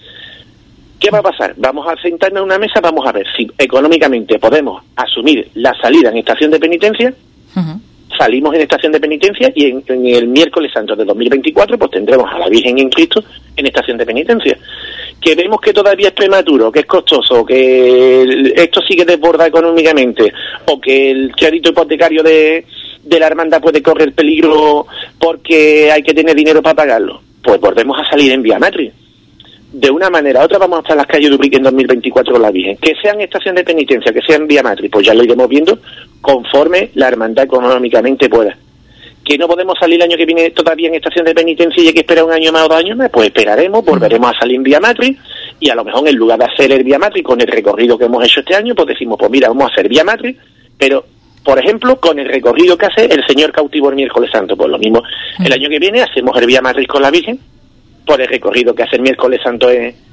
¿Qué va a pasar? Vamos a sentarnos en una mesa, vamos a ver si económicamente podemos asumir la salida en estación de penitencia. Salimos en estación de penitencia y en el miércoles santo de 2024 pues tendremos a la Virgen en Cristo en estación de penitencia. Que vemos que todavía es prematuro, que es costoso, que esto sigue desbordado económicamente, o que el crédito hipotecario de la hermandad puede correr peligro porque hay que tener dinero para pagarlo, pues volvemos a salir en Vía Matri. De una manera u otra vamos a estar en las calles de Ubrique en 2024 con la Virgen. Que sea en estación de penitencia, que sea en Vía Matri, pues ya lo iremos viendo conforme la hermandad económicamente pueda. Que no podemos salir el año que viene todavía en estación de penitencia y hay que esperar un año más o 2 años más, pues esperaremos, volveremos a salir en Vía Matri y a lo mejor en lugar de hacer el Vía Matri con el recorrido que hemos hecho este año, pues decimos, pues mira, vamos a hacer Vía Matri, pero por ejemplo, con el recorrido que hace el Señor Cautivo el miércoles santo, pues lo mismo. El año que viene hacemos el Vía Matri con la Virgen, por el recorrido que hace el miércoles santo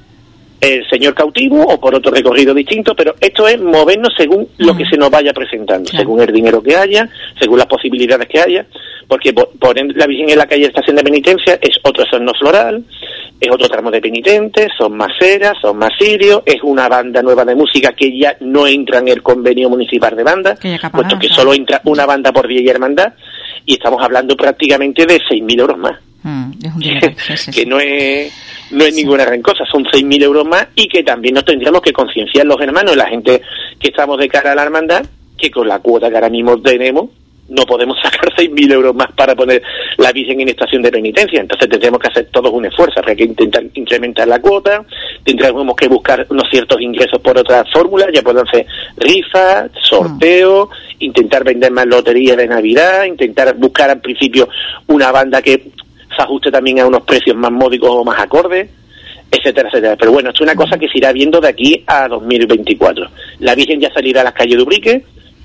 el Señor Cautivo, o por otro recorrido distinto, pero esto es movernos según lo que se nos vaya presentando, según el dinero que haya, según las posibilidades que haya, porque poner la Virgen en la calle de estación de penitencia es otro sorno floral, es otro tramo de penitentes, son más ceras, son más cirios, es una banda nueva de música que ya no entra en el convenio municipal de banda, puesto que solo entra una banda por día y hermandad, y estamos hablando prácticamente de 6.000 euros más. Es un dinero, que no es ninguna gran cosa, son 6.000 euros más, y que también nos tendríamos que concienciar los hermanos, la gente que estamos de cara a la hermandad, que con la cuota que ahora mismo tenemos no podemos sacar 6.000 euros más para poner la Virgen en estación de penitencia. Entonces tendremos que hacer todos un esfuerzo, habrá que intentar incrementar la cuota, tendremos que buscar unos ciertos ingresos por otras fórmulas, ya pueden ser rifas, sorteos, intentar vender más loterías de Navidad, intentar buscar al principio una banda que se ajuste también a unos precios más módicos o más acordes, etcétera, etcétera. Pero bueno, esto es una cosa que se irá viendo de aquí a 2024. La Virgen ya salirá a las calles de Ubrique,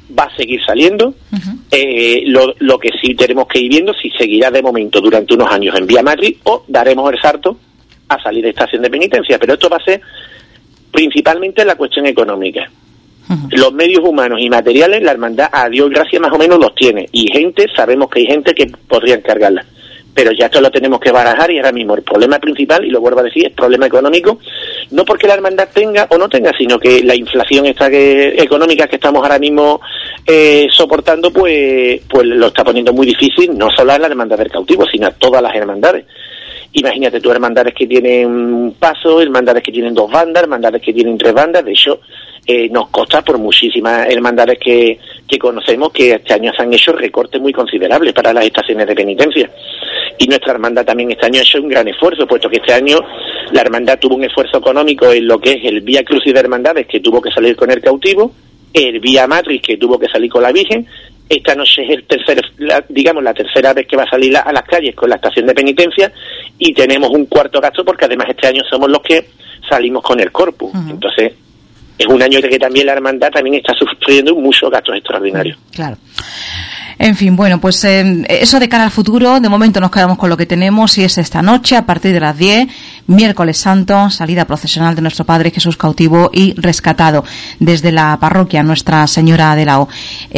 va a seguir saliendo. Lo que sí tenemos que ir viendo si seguirá de momento durante unos años en Vía Madrid o daremos el salto a salir de estación de penitencia, pero esto va a ser principalmente la cuestión económica. Los medios humanos y materiales, la hermandad, a Dios gracias, más o menos los tiene, y sabemos que hay gente que podría encargarla, pero ya esto lo tenemos que barajar, y ahora mismo el problema principal, y lo vuelvo a decir, es problema económico, no porque la hermandad tenga o no tenga, sino que la inflación económica que estamos ahora mismo soportando, pues lo está poniendo muy difícil, no solo a la hermandad del cautivo, sino a todas las hermandades. Imagínate tú, hermandades que tienen un paso, hermandades que tienen 2 bandas, hermandades que tienen 3 bandas. De hecho, nos consta por muchísimas hermandades que conocemos que este año se han hecho recortes muy considerables para las estaciones de penitencia. Y nuestra hermandad también este año ha hecho un gran esfuerzo, puesto que este año la hermandad tuvo un esfuerzo económico en lo que es el Vía Crucis de Hermandades, que tuvo que salir con el cautivo, el Vía Matriz, que tuvo que salir con la Virgen. Esta noche es la tercera vez que va a salir a las calles con la estación de penitencia, y tenemos un cuarto gasto porque además este año somos los que salimos con el corpus. Entonces es un año de que también la hermandad también está sufriendo muchos gastos extraordinarios. Claro. En fin, bueno, pues eso de cara al futuro, de momento nos quedamos con lo que tenemos, y es esta noche, a partir de las 10, miércoles santo, salida procesional de nuestro Padre Jesús cautivo y rescatado desde la parroquia Nuestra Señora de la O.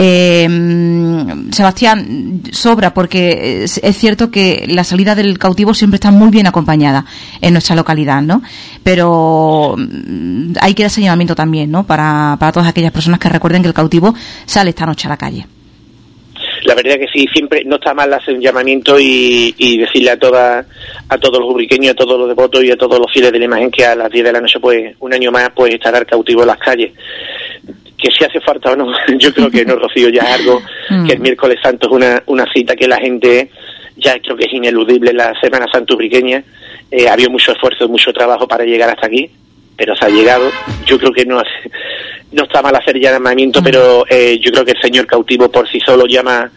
Sebastián, sobra, porque es cierto que la salida del cautivo siempre está muy bien acompañada en nuestra localidad, ¿no? Pero hay que dar señalamiento también, ¿no? Para todas aquellas personas que recuerden que el cautivo sale esta noche a la calle. La verdad que sí, siempre no está mal hacer un llamamiento y decirle a todos los ubriqueños, a todos los devotos y a todos los fieles de la imagen que a las 10 de la noche, pues un año más, pues estará el cautivo en las calles. Que si hace falta o no, yo creo que no, Rocío, ya es algo que el miércoles santo es una cita que la gente ya creo que es ineludible. La Semana Santa ubriqueña, había mucho esfuerzo, mucho trabajo para llegar hasta aquí, pero se ha llegado. Yo creo que no está mal hacer llamamiento, pero yo creo que el señor cautivo por sí solo llama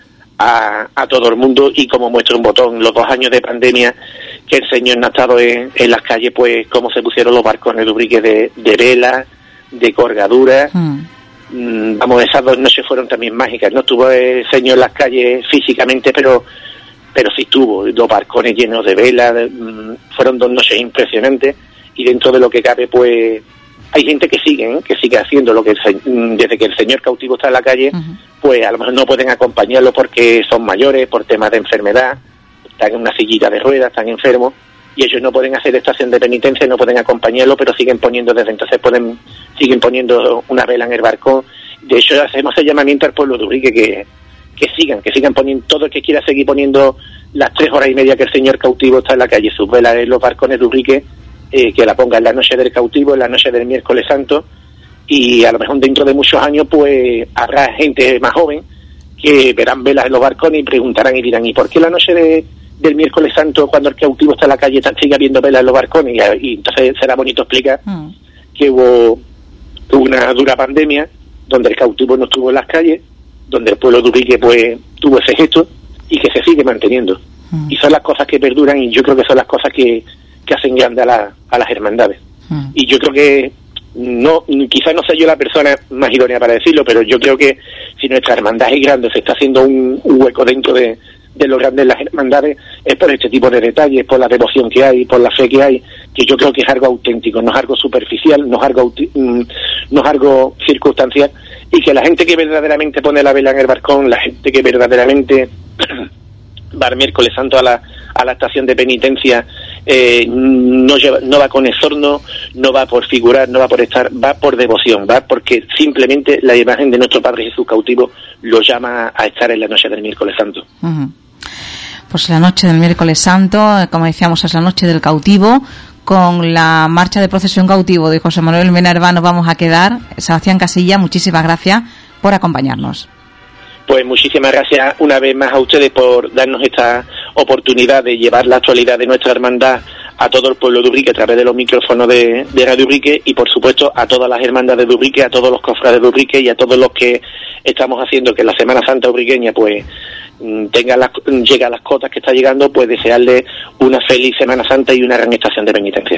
a todo el mundo, y como muestra un botón, los 2 años de pandemia que el señor no ha estado en las calles, pues cómo se pusieron los barcones de Ubrique de vela, de colgadura. Vamos, esas 2 noches fueron también mágicas. No estuvo el señor en las calles físicamente, pero sí estuvo, 2 barcones llenos de vela. Fueron 2 noches impresionantes, y dentro de lo que cabe, pues hay gente que sigue haciendo lo que desde que el señor cautivo está en la calle, pues a lo mejor no pueden acompañarlo porque son mayores, por temas de enfermedad, están en una sillita de ruedas, están enfermos, y ellos no pueden hacer estación de penitencia, no pueden acompañarlo, pero siguen poniendo siguen poniendo una vela en el barcón. De hecho, hacemos el llamamiento al pueblo de Ubrique que sigan poniendo, todo el que quiera seguir poniendo las 3 horas y media que el señor cautivo está en la calle, sus velas en los barcones de Ubrique, que la ponga en la noche del cautivo, en la noche del miércoles santo, y a lo mejor dentro de muchos años pues habrá gente más joven que verán velas en los barcones y preguntarán y dirán, ¿y por qué la noche del miércoles santo, cuando el cautivo está en la calle, sigue habiendo velas en los barcones? Y entonces será bonito explicar que hubo una dura pandemia donde el cautivo no estuvo en las calles, donde el pueblo de Ubrique pues tuvo ese gesto, y que se sigue manteniendo. Y son las cosas que perduran, y yo creo que son las cosas que hacen grande a las hermandades. Y yo creo que quizás no sea yo la persona más idónea para decirlo, pero yo creo que si nuestra hermandad es grande, se está haciendo un hueco dentro de lo grande de las hermandades, es por este tipo de detalles, por la devoción que hay, por la fe que hay, que yo creo que es algo auténtico, no es algo superficial, no es algo circunstancial, y que la gente que verdaderamente pone la vela en el barcón, la gente que verdaderamente va el miércoles santo a la estación de penitencia, no va con exorno, no va por figurar, no va por estar, va por devoción, va porque simplemente la imagen de nuestro Padre Jesús cautivo lo llama a estar en la noche del miércoles santo. Pues la noche del miércoles santo, como decíamos, es la noche del cautivo. Con la marcha de procesión cautivo de José Manuel Mena Hervano vamos a quedar. Sebastián Casilla, muchísimas gracias por acompañarnos. Pues muchísimas gracias una vez más a ustedes por darnos esta oportunidad de llevar la actualidad de nuestra hermandad a todo el pueblo de Ubrique a través de los micrófonos de Radio Ubrique, y por supuesto a todas las hermandades de Ubrique, a todos los cofrades de Ubrique y a todos los que estamos haciendo que la Semana Santa ubriqueña pues llega a las cotas que está llegando, pues desearle una feliz Semana Santa y una gran estación de penitencia.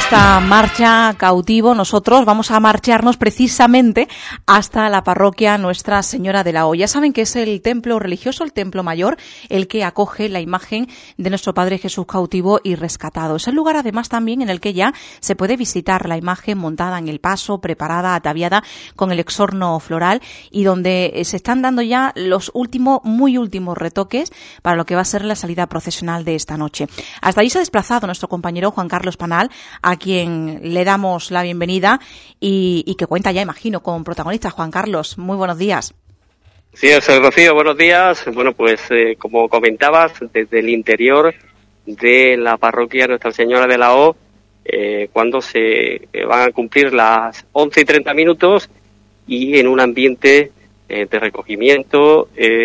esta marcha cautivo, nosotros vamos a marcharnos precisamente hasta la parroquia Nuestra Señora de la O. Ya saben que es el templo religioso, el templo mayor, el que acoge la imagen de nuestro Padre Jesús cautivo y rescatado. Es el lugar además también en el que ya se puede visitar la imagen montada en el paso, preparada, ataviada con el exorno floral, y donde se están dando ya los muy últimos retoques para lo que va a ser la salida procesional de esta noche. Hasta allí se ha desplazado nuestro compañero Juan Carlos Panal, a quien le damos la bienvenida y que cuenta ya, imagino, con protagonistas. Juan Carlos, muy buenos días. Sí, Rocío, buenos días. Bueno, pues como comentabas, desde el interior de la parroquia Nuestra Señora de la O, cuando se van a cumplir las 11:30 y en un ambiente de recogimiento,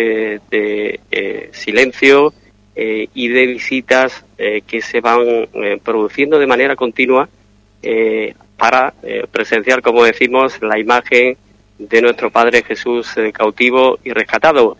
de silencio y de visitas que se van produciendo de manera continua para presenciar, como decimos, la imagen de nuestro Padre Jesús cautivo y rescatado,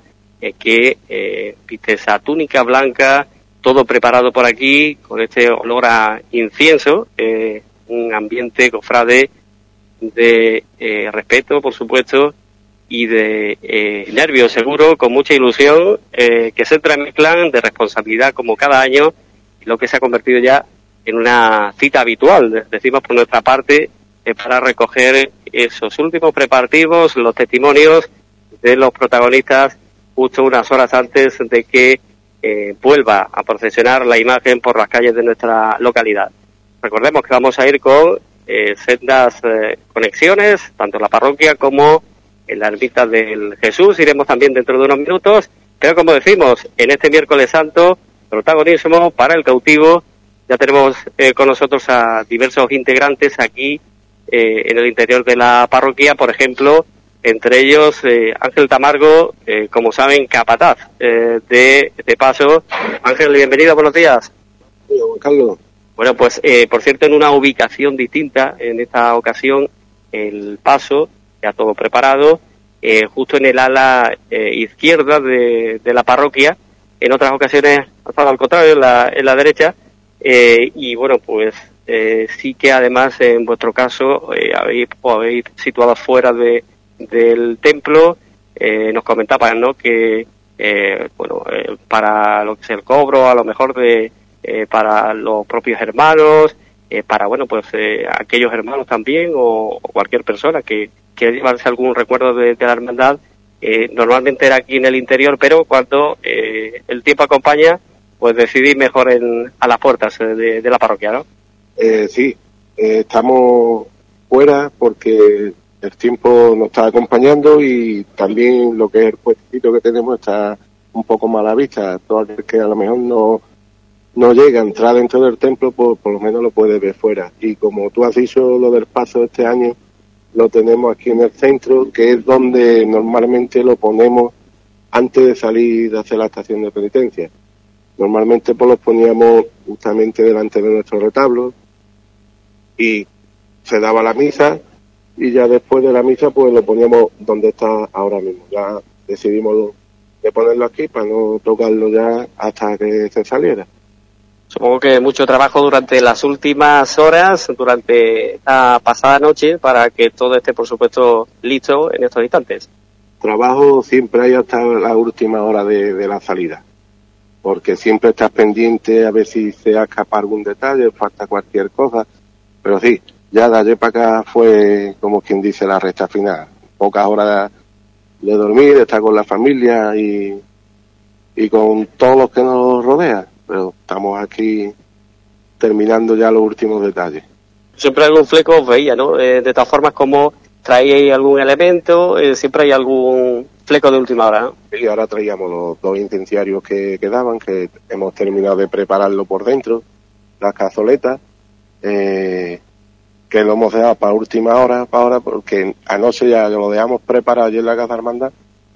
que viste esa túnica blanca, todo preparado por aquí, con este olor a incienso, un ambiente, cofrade, de respeto, por supuesto, y de nervios, seguro, con mucha ilusión, que se entremezclan, de responsabilidad como cada año, lo que se ha convertido ya en una cita habitual, decimos por nuestra parte, para recoger esos últimos preparativos, los testimonios de los protagonistas justo unas horas antes de que vuelva a procesionar la imagen por las calles de nuestra localidad. Recordemos que vamos a ir con sendas conexiones, tanto en la parroquia como en la ermita del Jesús. Iremos también dentro de unos minutos, pero como decimos, en este miércoles santo, protagonismo para el cautivo. Ya tenemos con nosotros a diversos integrantes aquí en el interior de la parroquia, por ejemplo, entre ellos Ángel Tamargo, como saben, capataz de paso. Ángel, bienvenido, buenos días. Sí, Juan Carlos. Bueno, pues por cierto, en una ubicación distinta, en esta ocasión, el paso, ya todo preparado, justo en el ala izquierda de la parroquia. En otras ocasiones ha estado al contrario, en la derecha. Y bueno, pues sí que además en vuestro caso habéis situado fuera del templo. Nos comentaban, ¿no?, que para lo que es el cobro, a lo mejor para los propios hermanos, para aquellos hermanos también o cualquier persona que quiera llevarse algún recuerdo de la hermandad, normalmente era aquí en el interior, pero cuando el tiempo acompaña, pues decidí mejor a las puertas de la parroquia, ¿no? Sí, estamos fuera porque el tiempo nos está acompañando y también lo que es el puestecito que tenemos está un poco mal a vista. Todo aquel que a lo mejor no llega a entrar dentro del templo, pues por lo menos lo puede ver fuera. Y como tú has dicho, lo del paso este año lo tenemos aquí en el centro, que es donde normalmente lo ponemos antes de salir de hacer la estación de penitencia. Normalmente pues los poníamos justamente delante de nuestro retablo y se daba la misa y ya después de la misa pues lo poníamos donde está ahora mismo. Ya decidimos de ponerlo aquí para no tocarlo ya hasta que se saliera. Supongo que mucho trabajo durante las últimas horas, durante la pasada noche, para que todo esté, por supuesto, listo en estos instantes. Trabajo siempre hay hasta la última hora de la salida, porque siempre estás pendiente a ver si se ha escapado algún detalle, falta cualquier cosa, pero sí, ya de ayer para acá fue, como quien dice, la recta final. Pocas horas de dormir, de estar con la familia y con todos los que nos rodean. Pero estamos aquí terminando ya los últimos detalles. Siempre algún fleco os veía, ¿no? De todas formas, como traíais algún elemento, siempre hay algún fleco de última hora, ¿no? Y ahora traíamos los 2 incenciarios que quedaban, que hemos terminado de prepararlo por dentro, las cazoletas, que lo hemos dejado para última hora, porque anoche ya lo dejamos preparado allí en la Casa Hermandad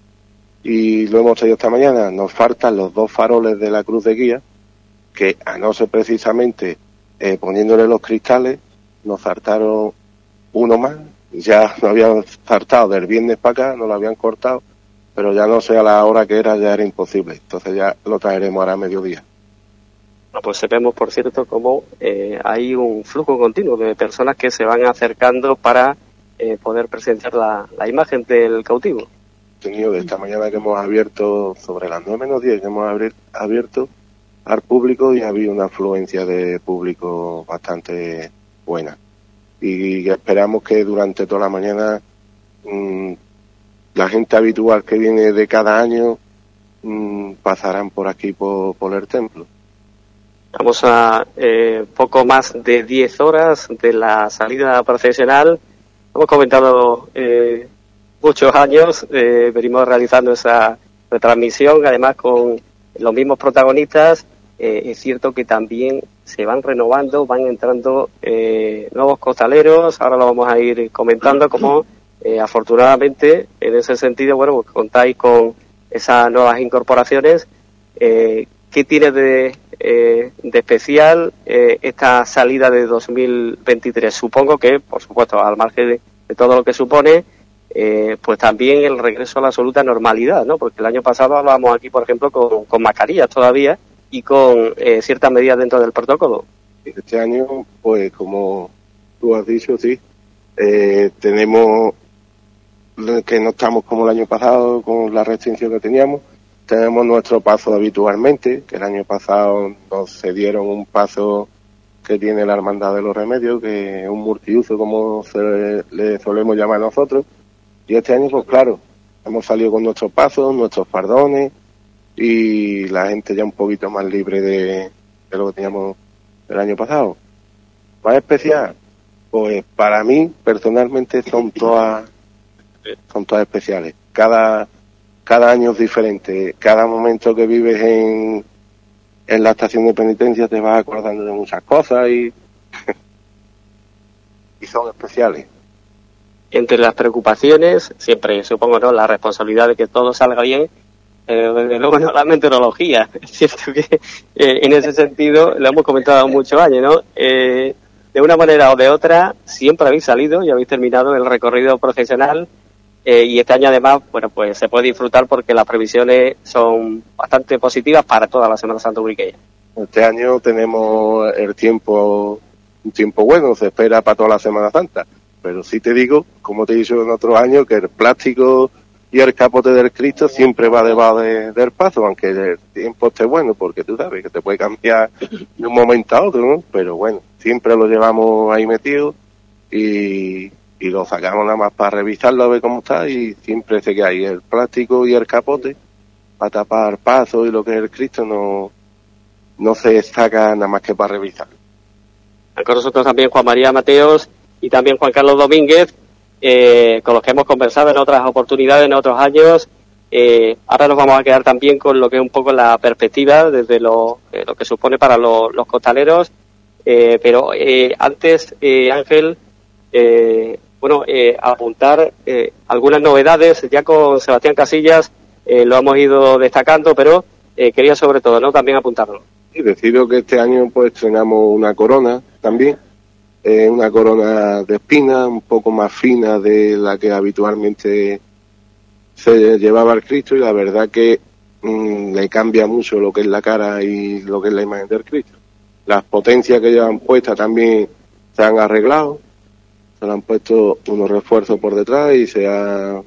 y lo hemos traído esta mañana. Nos faltan los 2 faroles de la cruz de guía, que anoche precisamente poniéndole los cristales nos faltaron uno más. Ya nos habían faltado del viernes para acá, nos lo habían cortado, pero ya no sé a la hora que era, ya era imposible. Entonces ya lo traeremos ahora a mediodía. Pues vemos, por cierto, cómo hay un flujo continuo de personas que se van acercando para poder presenciar la imagen del cautivo. Tenido de esta mañana que hemos abierto, sobre las 9:10, que hemos abierto al público, y ha habido una afluencia de público bastante buena. Y esperamos que durante toda la mañana la gente habitual que viene de cada año pasarán por aquí, por el templo. Estamos a poco más de 10 horas de la salida procesional. Hemos comentado muchos años, venimos realizando esa retransmisión, además con los mismos protagonistas. Es cierto que también se van renovando, van entrando nuevos costaleros. Ahora lo vamos a ir comentando, como afortunadamente en ese sentido, bueno, pues contáis con esas nuevas incorporaciones. ¿Qué tiene de especial esta salida de 2023? Supongo que, por supuesto, al margen de todo lo que supone, pues también el regreso a la absoluta normalidad, ¿no? Porque el año pasado hablábamos aquí, por ejemplo, con mascarillas todavía y con ciertas medidas dentro del protocolo. Este año, pues como tú has dicho, sí, tenemos que no estamos como el año pasado con la restricción que teníamos. Tenemos nuestro paso habitualmente, que el año pasado nos cedieron un paso que tiene la Hermandad de los Remedios, que es un multiuso, como le solemos llamar nosotros. Y este año, pues claro, hemos salido con nuestros pasos, nuestros fardones, y la gente ya un poquito más libre de lo que teníamos el año pasado. Más especial, pues para mí, personalmente, son todas especiales. Cada año es diferente. Cada momento que vives en la estación de penitencia te vas acordando de muchas cosas y son especiales. Entre las preocupaciones, siempre supongo, ¿no?, la responsabilidad de que todo salga bien, desde luego no la meteorología. Es cierto que en ese sentido lo hemos comentado muchos años, ¿no? De una manera o de otra siempre habéis salido y habéis terminado el recorrido profesional. Y este año además, bueno, pues se puede disfrutar porque las previsiones son bastante positivas para toda la Semana Santa ubriqueña. Este año tenemos un tiempo bueno, se espera para toda la Semana Santa, pero sí te digo, como te he dicho en otros años, que el plástico y el capote del Cristo siempre va debajo del paso, aunque el tiempo esté bueno, porque tú sabes que te puede cambiar de un momento a otro, ¿no? Pero bueno, siempre lo llevamos ahí metido y lo sacamos nada más para revisarlo, a ver cómo está, y siempre se queda ahí el plástico y el capote para tapar paso, y lo que es el Cristo no se saca nada más que para revisar. Con nosotros también Juan María Mateos y también Juan Carlos Domínguez, con los que hemos conversado en otras oportunidades, en otros años. Ahora nos vamos a quedar también con lo que es un poco la perspectiva desde lo que supone para los costaleros. Pero antes, Ángel, apuntar algunas novedades. Ya con Sebastián Casillas lo hemos ido destacando, pero quería sobre todo, ¿no?, también apuntarlo. Y decido que este año pues estrenamos una corona también, una corona de espina, un poco más fina de la que habitualmente se llevaba al Cristo, y la verdad que le cambia mucho lo que es la cara y lo que es la imagen del Cristo. Las potencias que llevan puestas también se han arreglado, se le han puesto unos refuerzos por detrás y se ha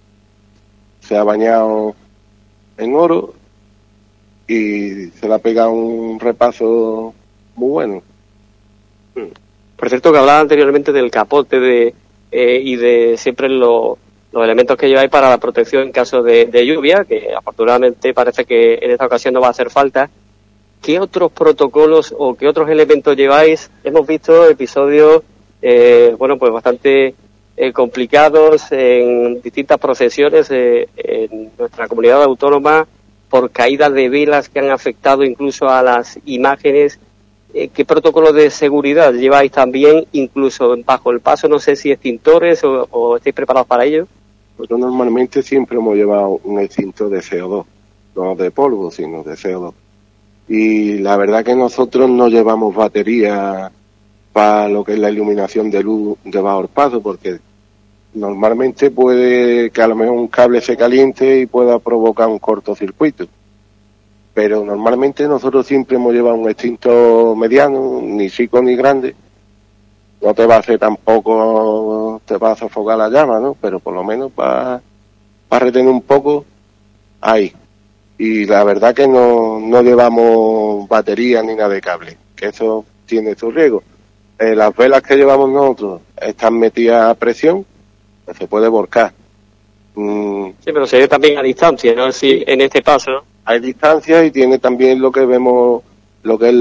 bañado en oro y se le ha pegado un repaso muy bueno. Por cierto, que hablaba anteriormente del capote y de siempre los elementos que lleváis para la protección en caso de lluvia, que afortunadamente parece que en esta ocasión no va a hacer falta. ¿Qué otros protocolos o qué otros elementos lleváis? Hemos visto episodios pues bastante complicados en distintas procesiones en nuestra comunidad autónoma por caídas de velas que han afectado incluso a las imágenes. ¿Qué protocolo de seguridad lleváis también, incluso bajo el paso? No sé si extintores o estáis preparados para ello. Nosotros normalmente siempre hemos llevado un extintor de CO2, no de polvo, sino de CO2. Y la verdad que nosotros no llevamos batería para lo que es la iluminación de luz debajo del paso, porque normalmente puede que a lo mejor un cable se caliente y pueda provocar un cortocircuito. pero normalmente nosotros siempre hemos llevado un extinto mediano, ni chico ni grande. No te va a hacer tampoco, te va a sofocar la llama, ¿no? Pero por lo menos va a retener un poco ahí. Y la verdad que no llevamos batería ni nada de cable, que eso tiene su riesgo. Las velas que llevamos nosotros están metidas a presión, pues se puede volcar. Sí, pero se ve también a distancia, ¿no? Sí, en este paso, ¿no? Hay distancia y tiene también lo que vemos, lo que es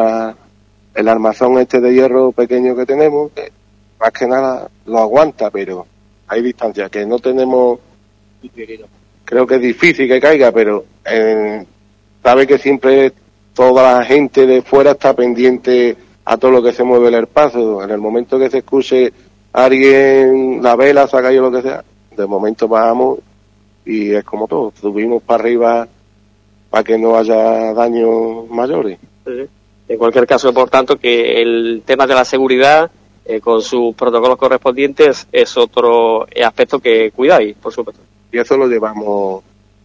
el armazón este de hierro pequeño que tenemos, que más que nada lo aguanta, pero hay distancia, que no tenemos, creo que es difícil que caiga, pero sabe que siempre toda la gente de fuera está pendiente a todo lo que se mueve el paso. En el momento que se escuche alguien, la vela, se ha caído lo que sea, de momento bajamos y es como todo, subimos para arriba para que no haya daños mayores. Sí. En cualquier caso, por tanto, que el tema de la seguridad, con sus protocolos correspondientes, es otro aspecto que cuidáis, por supuesto. Y eso lo llevamos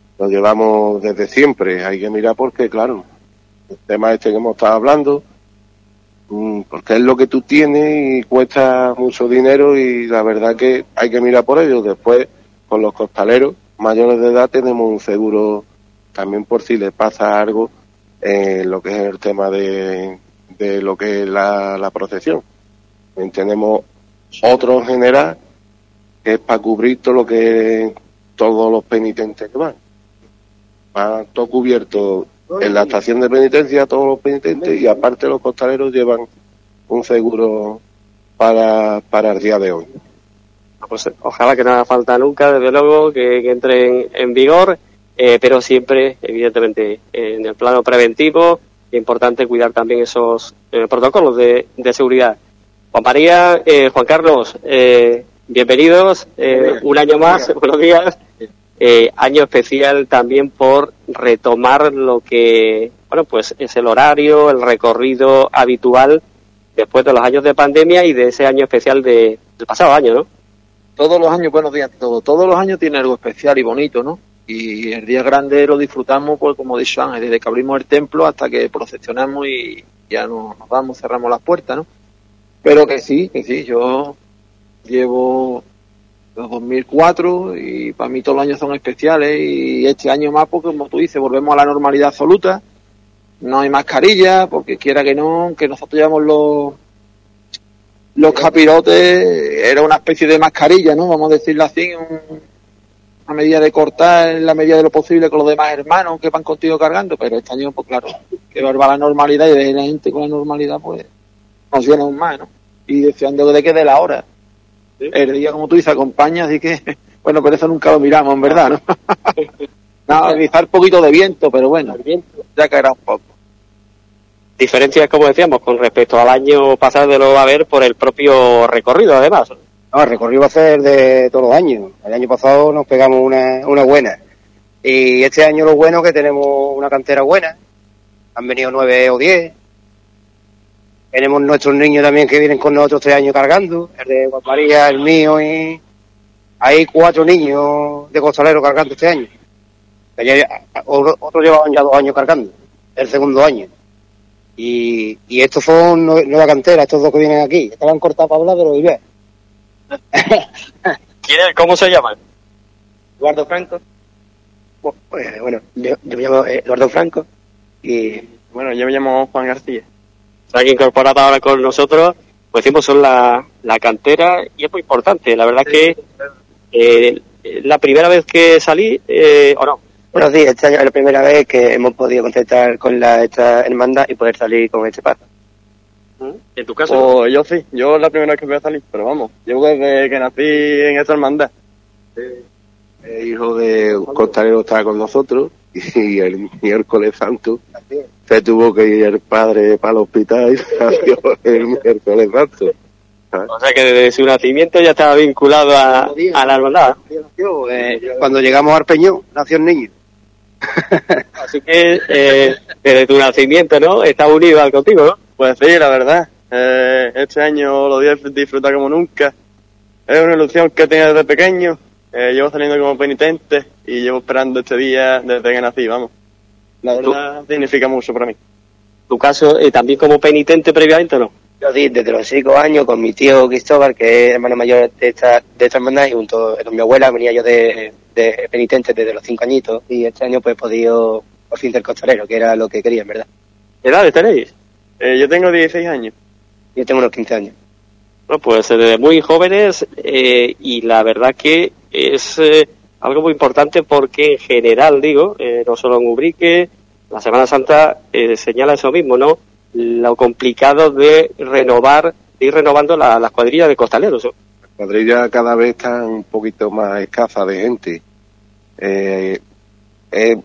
desde siempre. Hay que mirar porque, claro, el tema este que hemos estado hablando, porque es lo que tú tienes y cuesta mucho dinero y la verdad que hay que mirar por ello. Después, con los costaleros mayores de edad tenemos un seguro también por si les pasa algo en lo que es el tema de lo que es la procesión. Tenemos otro en general que es para cubrir todo lo que es todos los penitentes que van. Va todo cubierto en la estación de penitencia, todos los penitentes, y aparte los costaleros llevan un seguro para el día de hoy. Pues ojalá que no haga falta nunca, desde luego, que entre en vigor, pero siempre, evidentemente, en el plano preventivo, es importante cuidar también esos protocolos de seguridad. Juan María, Juan Carlos, bienvenidos, un año más, buenos días. Año especial también por retomar lo que, bueno, pues es el horario, el recorrido habitual después de los años de pandemia y de ese año especial del pasado año, ¿no? Todos los años, buenos días, todos los años tiene algo especial y bonito, ¿no? Y el día grande lo disfrutamos, pues como he dicho Ángel, desde que abrimos el templo hasta que procesionamos y ya nos vamos, cerramos las puertas, ¿no? Pero que sí, yo llevo los 2004 y para mí todos los años son especiales y este año más porque, como tú dices, volvemos a la normalidad absoluta, no hay mascarilla porque quiera que no, que nosotros llevamos los capirotes, era una especie de mascarilla, ¿no? Vamos a decirlo así, una medida de cortar en la medida de lo posible con los demás hermanos que van contigo cargando, pero este año, pues claro, que vuelva a la normalidad y de la gente con la normalidad, pues nos llena aún más, ¿no? Y deseando de que dé la hora. ¿Sí? El día, como tú dices, acompaña, así que, bueno, por eso nunca lo miramos, en verdad, ¿no? Nada, quizá un poquito de viento, pero bueno, el viento ya caerá un poco. Diferencias, como decíamos, con respecto al año pasado lo va a haber por el propio recorrido, además. No, el recorrido va a ser de todos los años. El año pasado nos pegamos una buena. Y este año lo bueno es que tenemos una cantera buena. Han venido 9 o 10. Tenemos nuestros niños también que vienen con nosotros 3 años cargando. El de Juan María, el mío y... Hay 4 niños de costaleros cargando este año. Otros llevaban ya 2 años cargando. El segundo año. Y estos son nueva cantera, estos 2 que vienen aquí. Estaban cortados para hablar de los IBE. ¿Cómo se llaman? Eduardo Franco. Bueno, yo me llamo Eduardo Franco. Y bueno, yo me llamo Juan García. Está incorporado ahora con nosotros, pues decimos, son la cantera y es muy importante. La verdad es que la primera vez que salí, ¿o no? Bueno, sí, este año es la primera vez que hemos podido contactar con esta hermandad y poder salir con este paso. ¿En tu caso? Oh, yo sí, yo es la primera vez que voy a salir, pero vamos, llevo desde que nací en esta hermandad. El hijo de un costalero estaba con nosotros y el miércoles santo se tuvo que ir el padre para el hospital y salió el miércoles santo. O sea que desde su nacimiento ya estaba vinculado a la hermandad. Cuando llegamos al Peñón, nació el niño. Así que desde tu nacimiento, ¿no? Está unido al contigo, ¿no? Pues sí, la verdad. Este año lo voy a disfrutar como nunca. Es una ilusión que tenía desde pequeño. Llevo saliendo como penitente y llevo esperando este día desde que nací, vamos. La verdad significa mucho para mí. ¿Tu caso también como penitente previamente o no? Yo sí, desde los 5 años con mi tío Cristóbal, que es hermano mayor de esta hermandad, y junto con mi abuela venía yo de penitente desde los 5 añitos, y este año pues he podido por fin ser costalero, que era lo que quería, en verdad. ¿Qué edad tenéis? Yo tengo 16 años. Yo tengo unos 15 años. Bueno, pues desde muy jóvenes y la verdad que es algo muy importante porque en general, digo, no solo en Ubrique, la Semana Santa señala eso mismo, ¿no? Lo complicado de ir renovando las cuadrillas de costaleros, ¿no? Las cuadrillas cada vez están un poquito más escasas de gente. Es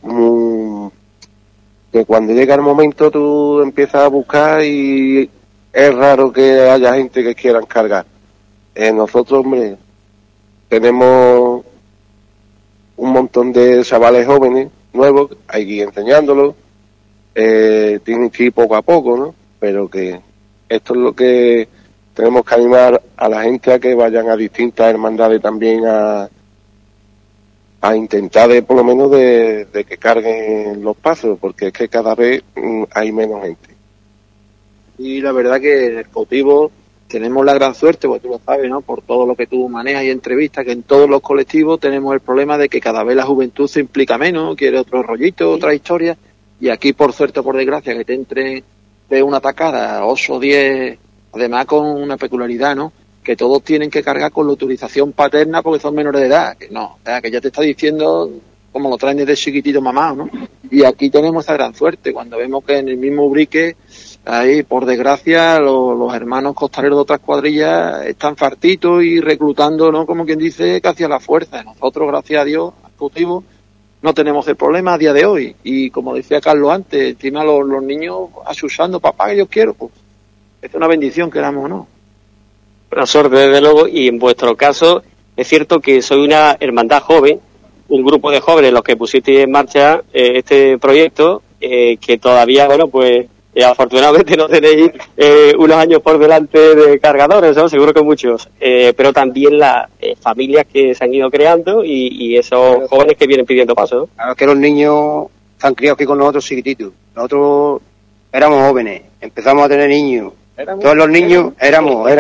que cuando llega el momento tú empiezas a buscar y es raro que haya gente que quieran cargar. Nosotros, hombre, tenemos un montón de chavales jóvenes, nuevos, hay que ir enseñándolos, tienen que ir poco a poco, ¿no? Pero que esto es lo que tenemos que animar a la gente a que vayan a distintas hermandades también a intentar por lo menos de que carguen los pasos, porque es que cada vez hay menos gente. Y la verdad que en el cautivo tenemos la gran suerte, porque tú lo sabes, ¿no? Por todo lo que tú manejas y entrevistas, que en todos los colectivos tenemos el problema de que cada vez la juventud se implica menos, quiere otro rollito, otra historia, y aquí por suerte o por desgracia que te entre de una tacada 8 o 10, además con una peculiaridad, ¿no? Que todos tienen que cargar con la autorización paterna porque son menores de edad, que no, o sea, que ya te está diciendo como lo traen desde chiquitito mamá, ¿no? Y aquí tenemos esa gran suerte, cuando vemos que en el mismo Ubrique, ahí, por desgracia, los hermanos costaleros de otras cuadrillas están fartitos y reclutando, ¿no? Como quien dice, casi a la fuerza. Nosotros, gracias a Dios, al cautivo, no tenemos el problema a día de hoy. Y como decía Carlos antes, encima los niños asusando, papá, que yo quiero, pues es una bendición, queramos o no. Una suerte, desde luego, y en vuestro caso, es cierto que soy una hermandad joven, un grupo de jóvenes los que pusisteis en marcha este proyecto, que todavía, bueno, pues afortunadamente no tenéis unos años por delante de cargadores, ¿no? Seguro que muchos, pero también las familias que se han ido creando y esos jóvenes que vienen pidiendo paso, ¿no? Claro que los niños están criados aquí con nosotros chiquititos. Nosotros éramos jóvenes, empezamos a tener niños. Todos los niños éramos.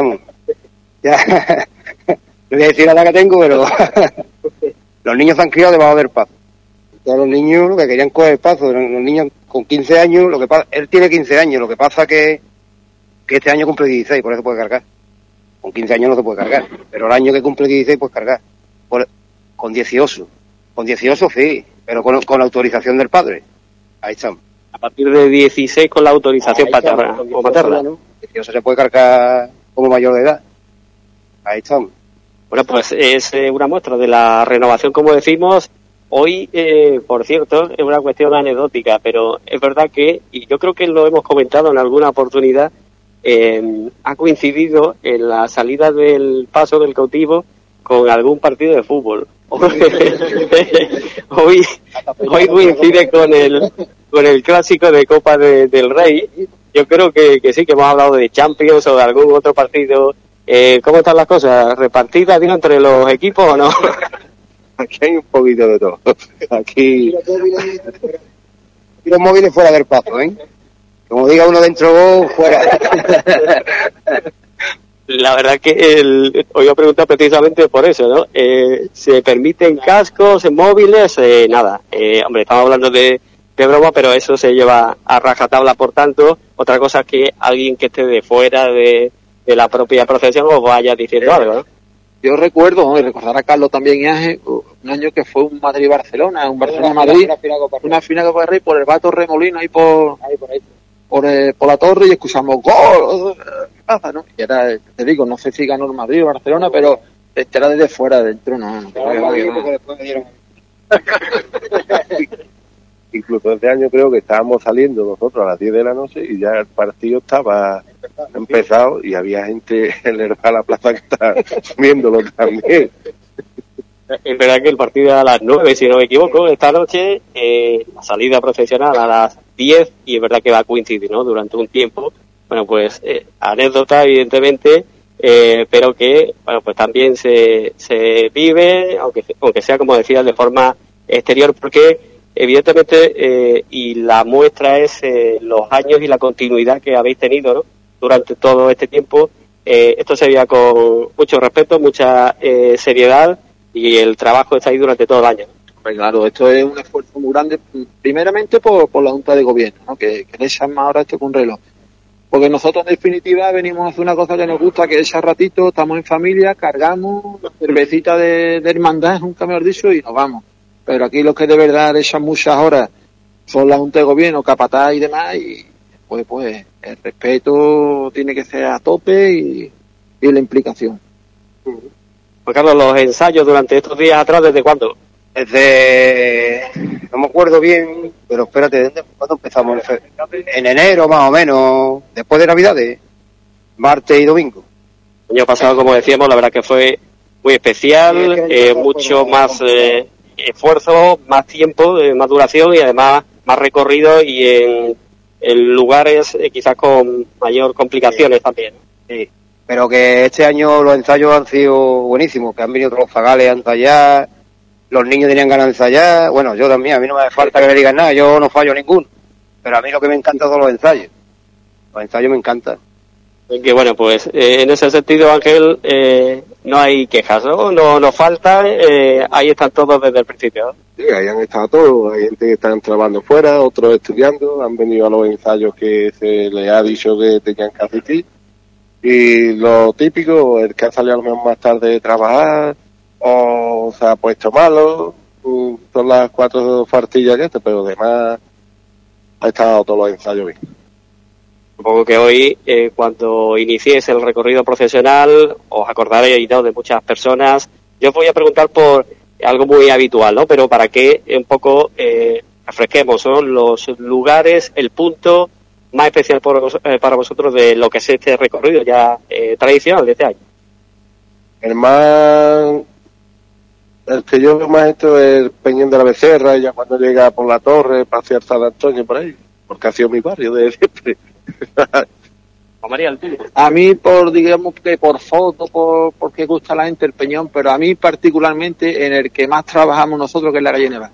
Ya, no voy a decir la edad que tengo, pero los niños se han criado debajo del paso. Todos los niños lo que querían coger el paso, los niños con 15 años, lo que pasa, él tiene 15 años, lo que pasa que este año cumple 16, por eso puede cargar. Con 15 años no se puede cargar, pero el año que cumple 16 puede cargar. Con 18. Con 18 sí, pero con la autorización del padre. Ahí estamos. A partir de 16 con la autorización paterna. ¿No? 18 se puede cargar como mayor de edad. Ahí estamos. Bueno, pues es una muestra de la renovación, como decimos. Hoy, por cierto, es una cuestión anecdótica, pero es verdad que, y yo creo que lo hemos comentado en alguna oportunidad, ha coincidido en la salida del paso del cautivo con algún partido de fútbol. Hoy coincide con el clásico de Copa del Rey. Yo creo que sí, que hemos hablado de Champions o de algún otro partido. ¿Cómo están las cosas? ¿Repartidas, digo, entre los equipos o no? Aquí hay un poquito de todo. Aquí los móviles fuera del paso, ¿eh? Como diga uno dentro, fuera. La verdad que os iba a preguntar precisamente por eso, ¿no? ¿Se permiten cascos, móviles? Nada. Hombre, estamos hablando de broma, pero eso se lleva a rajatabla, por tanto. Otra cosa es que alguien que esté de fuera de la propia procesión os vaya diciendo algo, ¿no? Yo recuerdo, y recordará Carlos también y Ángel, un año que fue un Madrid-Barcelona, un Barcelona-Madrid, una final Copa del Rey por el Bato Remolino ahí por la torre y escuchamos ¡gol! ¿Qué pasa, no? Y era, te digo, no sé si ganó el Madrid o Barcelona, pero era desde fuera, dentro no. Incluso este año creo que estábamos saliendo nosotros a las 10 de la noche y ya el partido estaba empezado y había gente en la plaza que estaba viéndolo también. Es verdad que el partido era a las 9, si no me equivoco, esta noche, la salida procesional a las 10, y es verdad que va a coincidir, ¿no? Durante un tiempo. Bueno, pues, anécdota, evidentemente, pero que, bueno, pues también se vive, aunque sea, como decía, de forma exterior, porque evidentemente, y la muestra es los años y la continuidad que habéis tenido, ¿no?, durante todo este tiempo. Esto se veía con mucho respeto, mucha seriedad, y el trabajo está ahí durante todo el año. Pues claro, esto es un esfuerzo muy grande, primeramente por la Junta de Gobierno, ¿no?, que le llama ahora esto con reloj. Porque nosotros, en definitiva, venimos a hacer una cosa que nos gusta, que es a ratito, estamos en familia, cargamos la cervecita de hermandad, nunca mejor dicho, y nos vamos. Pero aquí los que de verdad echan muchas horas son la Junta de Gobierno, capataz y demás, y pues el respeto tiene que ser a tope y la implicación. Pues Carlos, los ensayos durante estos días atrás, ¿desde cuándo? No me acuerdo bien, pero espérate, ¿cuándo empezamos? En enero más o menos, después de Navidades, martes y domingo. El año pasado, como decíamos, la verdad que fue muy especial, mucho más esfuerzo, más tiempo, más duración y además más recorrido y en lugares quizás con mayor complicaciones también. Sí, pero que este año los ensayos han sido buenísimos, que han venido todos los zagales a ensayar, los niños tenían ganas de ensayar, bueno, yo también, a mí no me hace falta que me digan nada, yo no fallo ninguno, pero a mí lo que me encanta son los ensayos me encantan. Que bueno, pues en ese sentido, Ángel, no hay quejas, ¿no? No nos faltan, ahí están todos desde el principio, ¿no? Sí, ahí han estado todos, hay gente que están trabajando fuera, otros estudiando, han venido a los ensayos que se les ha dicho que tenían que asistir, y lo típico, el que ha salido a lo mejor más tarde de trabajar, o se ha puesto malo, son las 4 fartillas que pero además ha estado todos los ensayos bien. Supongo que hoy, cuando iniciéis el recorrido procesional, os acordaréis, ¿no?, de muchas personas. Yo os voy a preguntar por algo muy habitual, ¿no?, pero para que un poco refresquemos, ¿no?, los lugares, el punto más especial para vosotros de lo que es este recorrido ya tradicional de este año. El que yo veo más esto es el Peñón de la Becerra, ya cuando llega por la torre, pasear San Antonio por ahí, porque ha sido mi barrio de siempre. María, el tuyo. A mí, digamos que por foto, porque gusta la gente el Peñón, pero a mí particularmente en el que más trabajamos nosotros, que es la calle Nevada.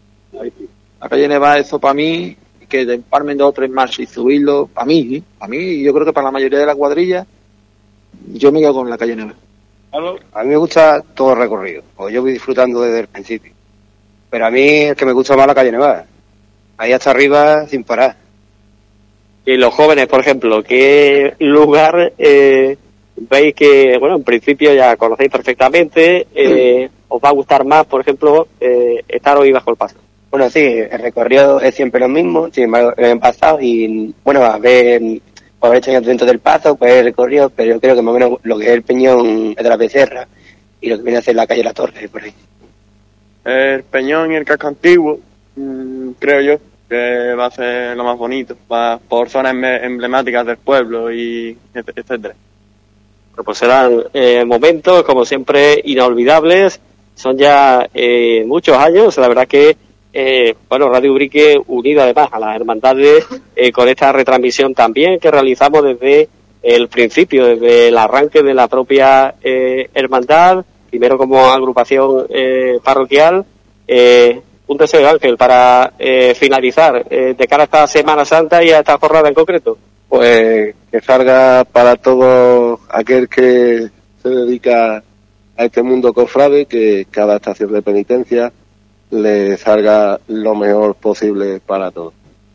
La calle Nevada, eso para mí, que de emparmen 2 o 3 marchas y subirlo, para mí, yo creo que para la mayoría de la cuadrilla, yo me quedo con la calle Nevada. A mí me gusta todo el recorrido, porque yo voy disfrutando desde el principio. Pero a mí es que me gusta más la calle Nevada. Ahí hasta arriba sin parar. Y los jóvenes, por ejemplo, ¿qué lugar veis que, bueno, en principio ya conocéis perfectamente, os va a gustar más, por ejemplo, estar hoy bajo el paso? Bueno, sí, el recorrido es siempre lo mismo, sin embargo, el año pasado, y bueno, a ver, por haber hecho años dentro del paso, pues el recorrido, pero yo creo que más o menos lo que es el Peñón de la Becerra y lo que viene a ser la calle La Torre, por ahí. El Peñón y el casco antiguo, creo yo, que va a ser lo más bonito, por zonas emblemáticas del pueblo y etcétera. Pues serán momentos, como siempre, inolvidables. Son ya muchos años, la verdad que bueno, Radio Ubrique, unido además a las hermandades, con esta retransmisión también que realizamos desde el principio, desde el arranque de la propia hermandad, primero como agrupación parroquial. Un deseo, Ángel, para finalizar, de cara a esta Semana Santa y a esta jornada en concreto. Pues que salga para todo aquel que se dedica a este mundo cofrade, que cada estación de penitencia le salga lo mejor posible para todos.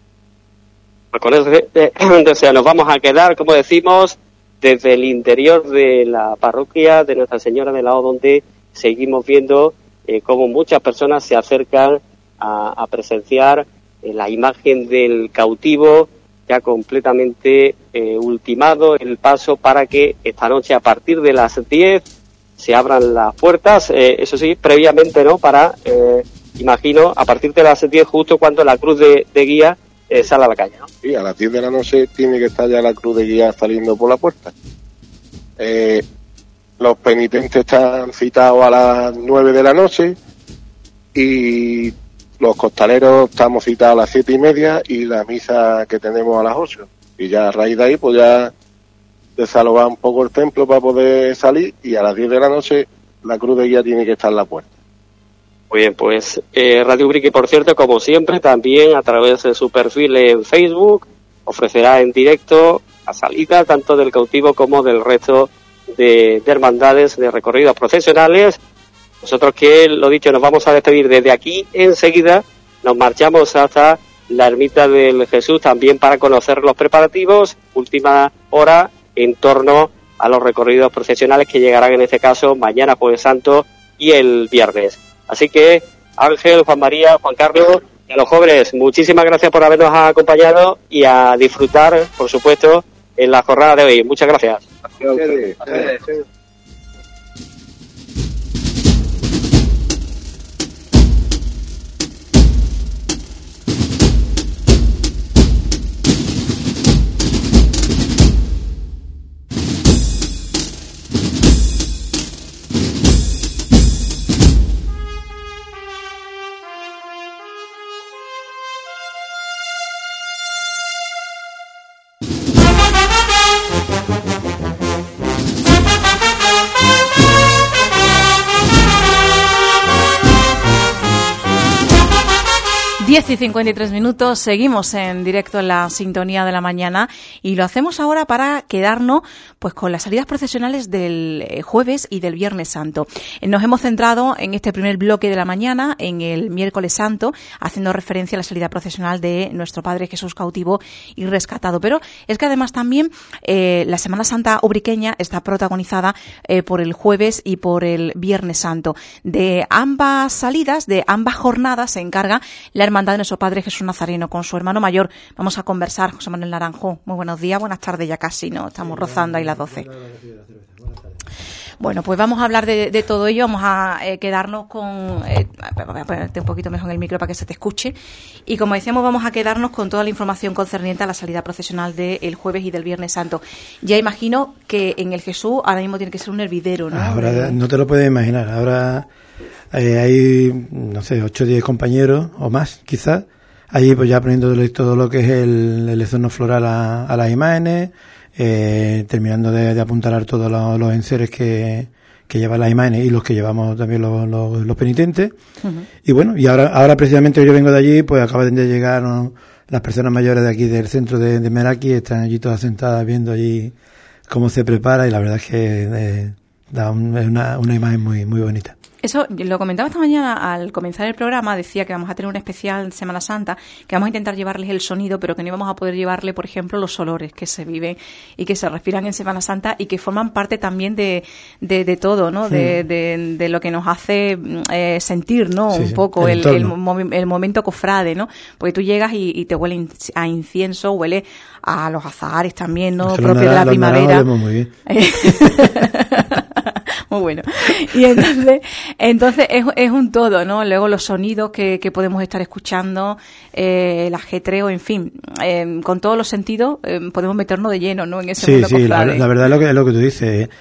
Pues con eso deseo nos vamos a quedar, como decimos, desde el interior de la parroquia de Nuestra Señora de la O, donde seguimos viendo cómo muchas personas se acercan a presenciar la imagen del cautivo, ya completamente ultimado el paso para que esta noche a partir de las 10 se abran las puertas, eso sí, previamente, ¿no?, para, imagino, a partir de las 10 justo cuando la cruz de guía sale a la calle, ¿no? Sí, a las 10 de la noche tiene que estar ya la cruz de guía saliendo por la puerta. Los penitentes están citados a las 9 de la noche y los costaleros estamos citados a las 7:30 y la misa que tenemos a las 8. Y ya a raíz de ahí, pues ya desalojar un poco el templo para poder salir y a las 10 de la noche la cruz de guía tiene que estar en la puerta. Muy bien, pues Radio Ubrique, por cierto, como siempre, también a través de su perfil en Facebook, ofrecerá en directo la salida tanto del cautivo como del resto de hermandades, de recorridos procesionales. Nosotros, que lo dicho, nos vamos a despedir desde aquí. Enseguida nos marchamos hasta la ermita del Jesús, también para conocer los preparativos, última hora en torno a los recorridos procesionales que llegarán en este caso mañana, Jueves Santo, y el viernes. Así que Ángel, Juan María, Juan Carlos y a los jóvenes, muchísimas gracias por habernos acompañado y a disfrutar, por supuesto, en la jornada de hoy. Muchas gracias. Gracias. 10:53, seguimos en directo en la sintonía de la mañana y lo hacemos ahora para quedarnos pues con las salidas procesionales del jueves y del viernes santo. Nos hemos centrado en este primer bloque de la mañana en el miércoles santo, haciendo referencia a la salida procesional de nuestro Padre Jesús cautivo y rescatado, pero es que además también la Semana Santa ubriqueña está protagonizada por el jueves y por el viernes santo. De ambas salidas, de ambas jornadas se encarga la Hermandad de nuestro Padre Jesús Nazareno con su hermano mayor. Vamos a conversar, José Manuel Naranjo. Muy buenos días, buenas tardes ya casi, ¿no? Estamos rozando ahí las 12. Bueno, pues vamos a hablar de todo ello. Vamos a quedarnos con... voy a ponerte un poquito mejor en el micro para que se te escuche. Y como decíamos, vamos a quedarnos con toda la información concerniente a la salida procesional del jueves y del viernes santo. Ya imagino que en el Jesús ahora mismo tiene que ser un hervidero, ¿no? Ahora no te lo puedes imaginar. Ahora hay, no sé, 8 o 10 compañeros o más, quizás. Ahí pues ya poniendo todo lo que es el exorno floral a las imágenes, terminando de apuntalar todos los enseres que llevan las imágenes y los que llevamos también los penitentes. Uh-huh. Y bueno, y ahora precisamente yo vengo de allí, pues acaban de llegar las personas mayores de aquí del centro de Meraki, están allí todas sentadas viendo allí cómo se prepara y la verdad es que da una imagen muy, muy bonita. Eso lo comentaba esta mañana al comenzar el programa, decía que vamos a tener un especial Semana Santa, que vamos a intentar llevarles el sonido, pero que no íbamos a poder llevarle, por ejemplo, los olores que se viven y que se respiran en Semana Santa y que forman parte también de todo, ¿no? Sí. De lo que nos hace sentir, ¿no? Sí, un poco el momento cofrade, ¿no? Porque tú llegas y te huele a incienso, huele a los azahares también, ¿no? Propio de la primavera. Muy bien. Muy bueno. Y entonces es un todo, ¿no? Luego los sonidos que podemos estar escuchando, el ajetreo, en fin, con todos los sentidos podemos meternos de lleno, ¿no? En ese mundo cofrade. La verdad es lo que tú dices.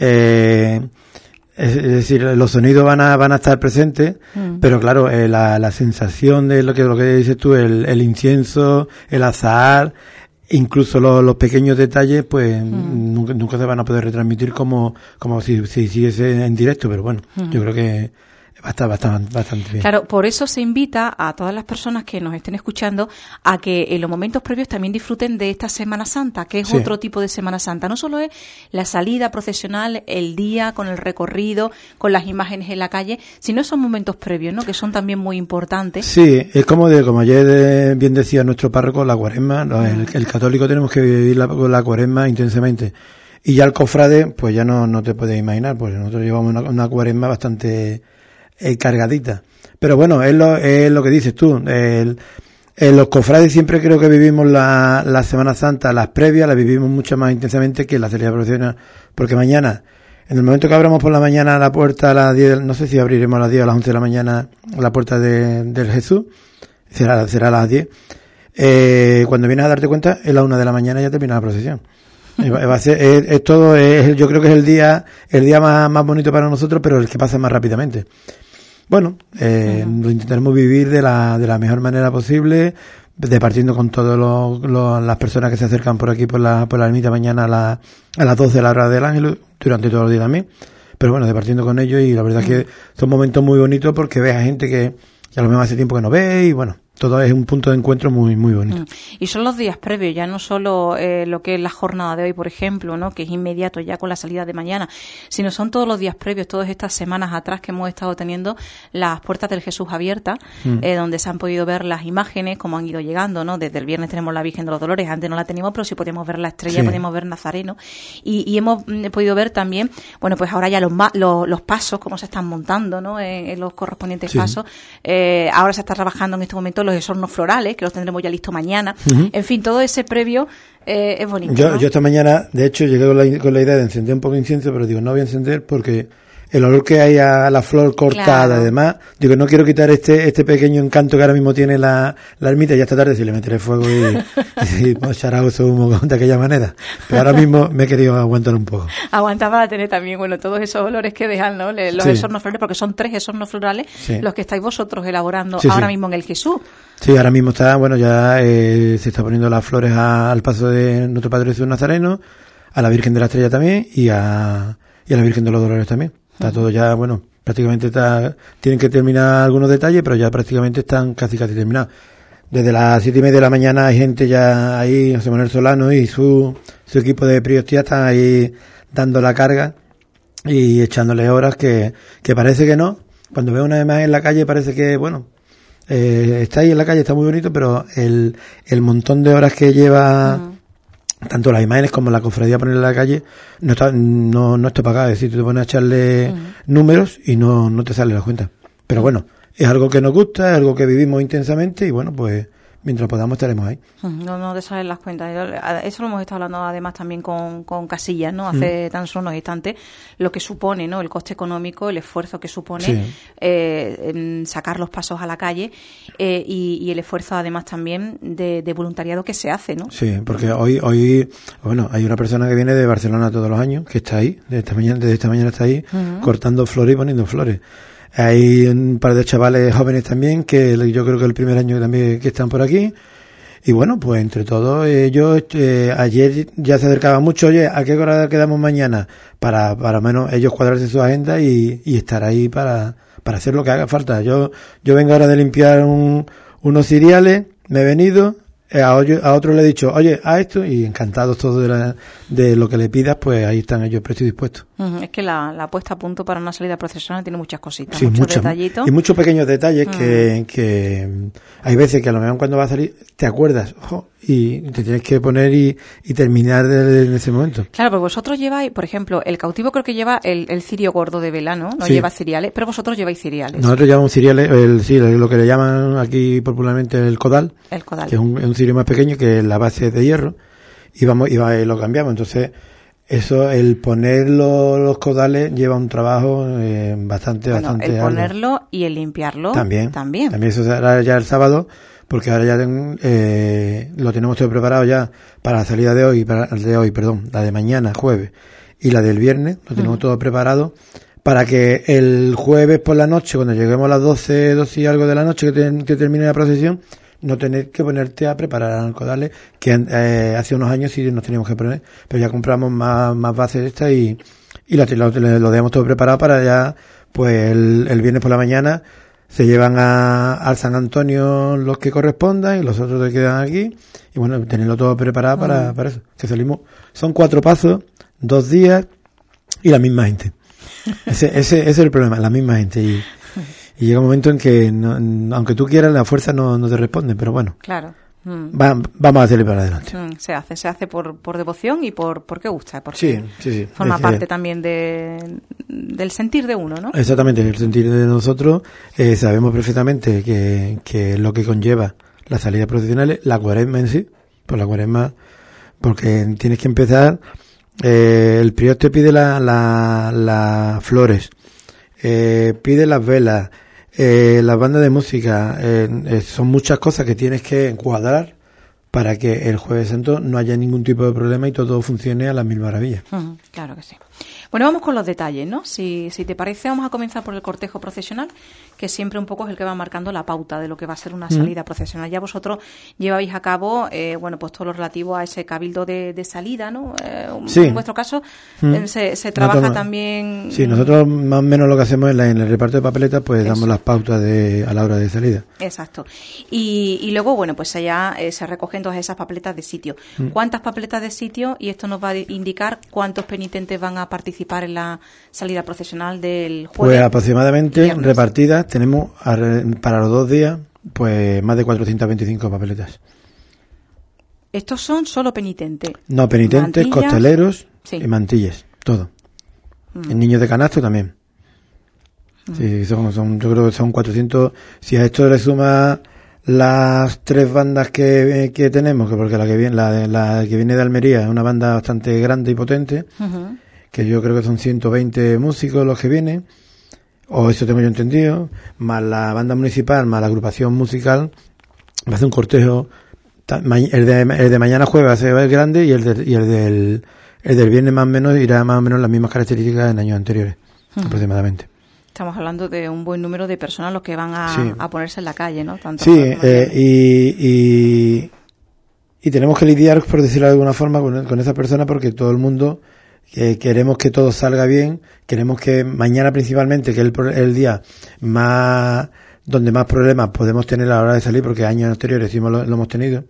Es decir, los sonidos van a estar presentes, pero claro, la sensación de lo que dices tú, el incienso, el azahar, incluso los pequeños detalles, pues nunca se van a poder retransmitir como si siguiese en directo, pero bueno, yo creo que va a estar bastante bien. Claro, por eso se invita a todas las personas que nos estén escuchando a que en los momentos previos también disfruten de esta Semana Santa, que es otro tipo de Semana Santa. No solo es la salida procesional, el día con el recorrido, con las imágenes en la calle, sino esos momentos previos, ¿no? Que son también muy importantes. Sí, es como ayer bien decía nuestro párroco, la cuaresma, el católico tenemos que vivir la cuaresma intensamente. Y ya el cofrade, pues ya no te puedes imaginar, pues nosotros llevamos una cuaresma bastante cargadita, pero bueno, es lo que dices tú. Los cofrades siempre creo que vivimos la Semana Santa, las previas las vivimos mucho más intensamente que la salida procesional, porque mañana, en el momento que abramos por la mañana la puerta a las 10, no sé si abriremos a las 10 o a las 11 de la mañana la puerta del Jesús, será a las 10, cuando vienes a darte cuenta es la 1 de la mañana ya termina la procesión. Va a ser, yo creo que es el día más bonito para nosotros, pero el que pasa más rápidamente. Bueno, lo intentaremos vivir de la mejor manera posible, departiendo con todas las personas que se acercan por aquí por la ermita mañana a las 12 de la hora del Ángel, durante todo el día también. pero bueno, departiendo con ellos, y la verdad es que son momentos muy bonitos porque ves a gente que a lo mejor hace tiempo que no ve, y bueno, todo es un punto de encuentro muy muy bonito. Y son los días previos, ya no solo lo que es la jornada de hoy, por ejemplo, ¿no? Que es inmediato ya con la salida de mañana, sino son todos los días previos, todas estas semanas atrás que hemos estado teniendo las puertas del Jesús abiertas, donde se han podido ver las imágenes, como han ido llegando, ¿no? Desde el viernes tenemos la Virgen de los Dolores, antes no la teníamos, pero sí podíamos ver la estrella, podíamos ver Nazareno, y hemos podido ver también, bueno, pues ahora ya los pasos, cómo se están montando, ¿no? En los correspondientes pasos. Ahora se está trabajando en este momento los esornos florales, que los tendremos ya listos mañana. En fin, todo ese previo es bonito. Yo esta mañana, de hecho, llegué con la idea de encender un poco de incienso, pero digo, no voy a encender porque el olor que hay a la flor cortada y demás, digo, no quiero quitar este pequeño encanto que ahora mismo tiene la ermita, y ya esta tarde sí le meteré fuego y echará su humo de aquella manera. Pero ahora mismo me he querido aguantar un poco. Aguantar para tener también, bueno, todos esos olores que dejan, ¿no? Los esornos florales, porque son 3 esornos florales los que estáis vosotros elaborando ahora mismo en el Jesús. Sí, ahora mismo está, bueno, ya se está poniendo las flores al paso de nuestro Padre Jesús Nazareno, a la Virgen de la Estrella también, y a la Virgen de los Dolores también. Está todo ya, bueno, prácticamente tienen que terminar algunos detalles, pero ya prácticamente están casi terminados. Desde las 7:30 de la mañana hay gente ya ahí, José Manuel Solano y su equipo de priostía están ahí dando la carga y echándole horas que parece que no. Cuando veo una imagen en la calle parece que, bueno, está ahí en la calle, está muy bonito, pero el montón de horas que lleva tanto las imágenes como la cofradía ponerla en la calle no está pagada. Es decir, tú te pones a echarle números y no te sale la cuenta. Pero bueno, es algo que nos gusta, es algo que vivimos intensamente, y bueno, pues mientras podamos estaremos ahí. No te salen las cuentas. Eso lo hemos estado hablando además también con Casillas, ¿no? Hace tan solo unos instantes, lo que supone, ¿no? El coste económico, el esfuerzo que supone en sacar los pasos a la calle, y el esfuerzo además también de voluntariado que se hace, ¿no? Sí, porque hoy bueno, hay una persona que viene de Barcelona todos los años, que está ahí, desde esta mañana está ahí, cortando flores y poniendo flores. Hay un par de chavales jóvenes también, que yo creo que el primer año también que están por aquí. Y bueno, pues entre todos ellos, ayer ya se acercaban mucho, oye, ¿a qué hora quedamos mañana? Para menos ellos cuadrarse su agenda y estar ahí para hacer lo que haga falta. Yo vengo ahora de limpiar unos cereales, me he venido, a otro le he dicho, oye, a esto, y encantados todos de lo que le pidas, pues ahí están ellos prestos y dispuestos. Es que la puesta a punto para una salida procesional tiene muchas cositas, muchos detallitos. Y muchos pequeños detalles que hay veces que a lo mejor cuando va a salir te acuerdas, y te tienes que poner y terminar en ese momento. Claro, porque vosotros lleváis, por ejemplo, el cautivo creo que lleva el cirio gordo de vela, ¿no? No lleva cereales, pero vosotros lleváis cereales. Nosotros llevamos cereales, lo que le llaman aquí popularmente el codal. El codal. Que es un cirio más pequeño, que la base es de hierro, y lo cambiamos. Entonces, eso, el poner los codales lleva un trabajo bastante el ponerlo arduo. Y el limpiarlo también eso se hará ya el sábado, porque ahora ya lo tenemos todo preparado ya para la salida de hoy, la de mañana, jueves, y la del viernes, lo tenemos todo preparado para que el jueves por la noche, cuando lleguemos a las 12 y algo de la noche que termine la procesión, no tener que ponerte a preparar codales, que hace unos años sí nos teníamos que poner, pero ya compramos más bases de estas y lo dejamos todo preparado para ya, pues el viernes por la mañana se llevan al San Antonio los que correspondan y los otros se quedan aquí, y bueno, tenerlo todo preparado para eso, que salimos, son 4 pasos, 2 días y la misma gente. Ese es el problema, la misma gente, y llega un momento en que aunque tú quieras, la fuerza no te responde, pero bueno. Claro. Vamos a hacerle para adelante. Se hace por devoción y porque gusta, porque sí. forma parte también del sentir de uno, ¿no? Exactamente, el sentir de nosotros. Sabemos perfectamente que lo que conlleva la salida procesional, la cuaresma en sí, pues la cuaresma, porque tienes que empezar, el prior te pide las flores, pide las velas, las bandas de música, son muchas cosas que tienes que encuadrar para que el Jueves Santo no haya ningún tipo de problema y todo funcione a las mil maravillas. Claro que sí. Bueno, vamos con los detalles, ¿no? Si te parece, vamos a comenzar por el cortejo procesional, que siempre un poco es el que va marcando la pauta de lo que va a ser una salida procesional. Ya vosotros lleváis a cabo, pues todo lo relativo a ese cabildo de salida, ¿no? Sí. En vuestro caso, se trabaja también... Sí, nosotros más o menos lo que hacemos en el reparto de papeletas, pues damos las pautas a la hora de salida. Exacto. Y luego, bueno, pues ya se recogen todas esas papeletas de sitio. ¿Cuántas papeletas de sitio? Y esto nos va a indicar cuántos penitentes van a participar en la salida procesional del jueves. Pues aproximadamente viernes. Repartidas tenemos para los 2 días pues más de 425 papeletas. Estos son solo penitentes. No, penitentes, Mantillas, costaleros sí. y mantillas, todo. El niño de canasto también. Sí, son, yo creo que son 400. Si a esto le suma las 3 bandas que tenemos, que porque la que viene de Almería es una banda bastante grande y potente, que yo creo que son 120 músicos los que vienen, o eso tengo yo entendido, más la banda municipal, más la agrupación musical, va a hacer un cortejo. El de mañana jueves va a ser grande y el del viernes más o menos irá más o menos las mismas características en años anteriores, aproximadamente. Estamos hablando de un buen número de personas los que van a ponerse en la calle, ¿no? Tanto sí, y tenemos que lidiar, por decirlo de alguna forma, con esa persona, porque todo el mundo queremos que todo salga bien, queremos que mañana principalmente, que es el día más donde más problemas podemos tener a la hora de salir, porque años anteriores sí lo hemos tenido,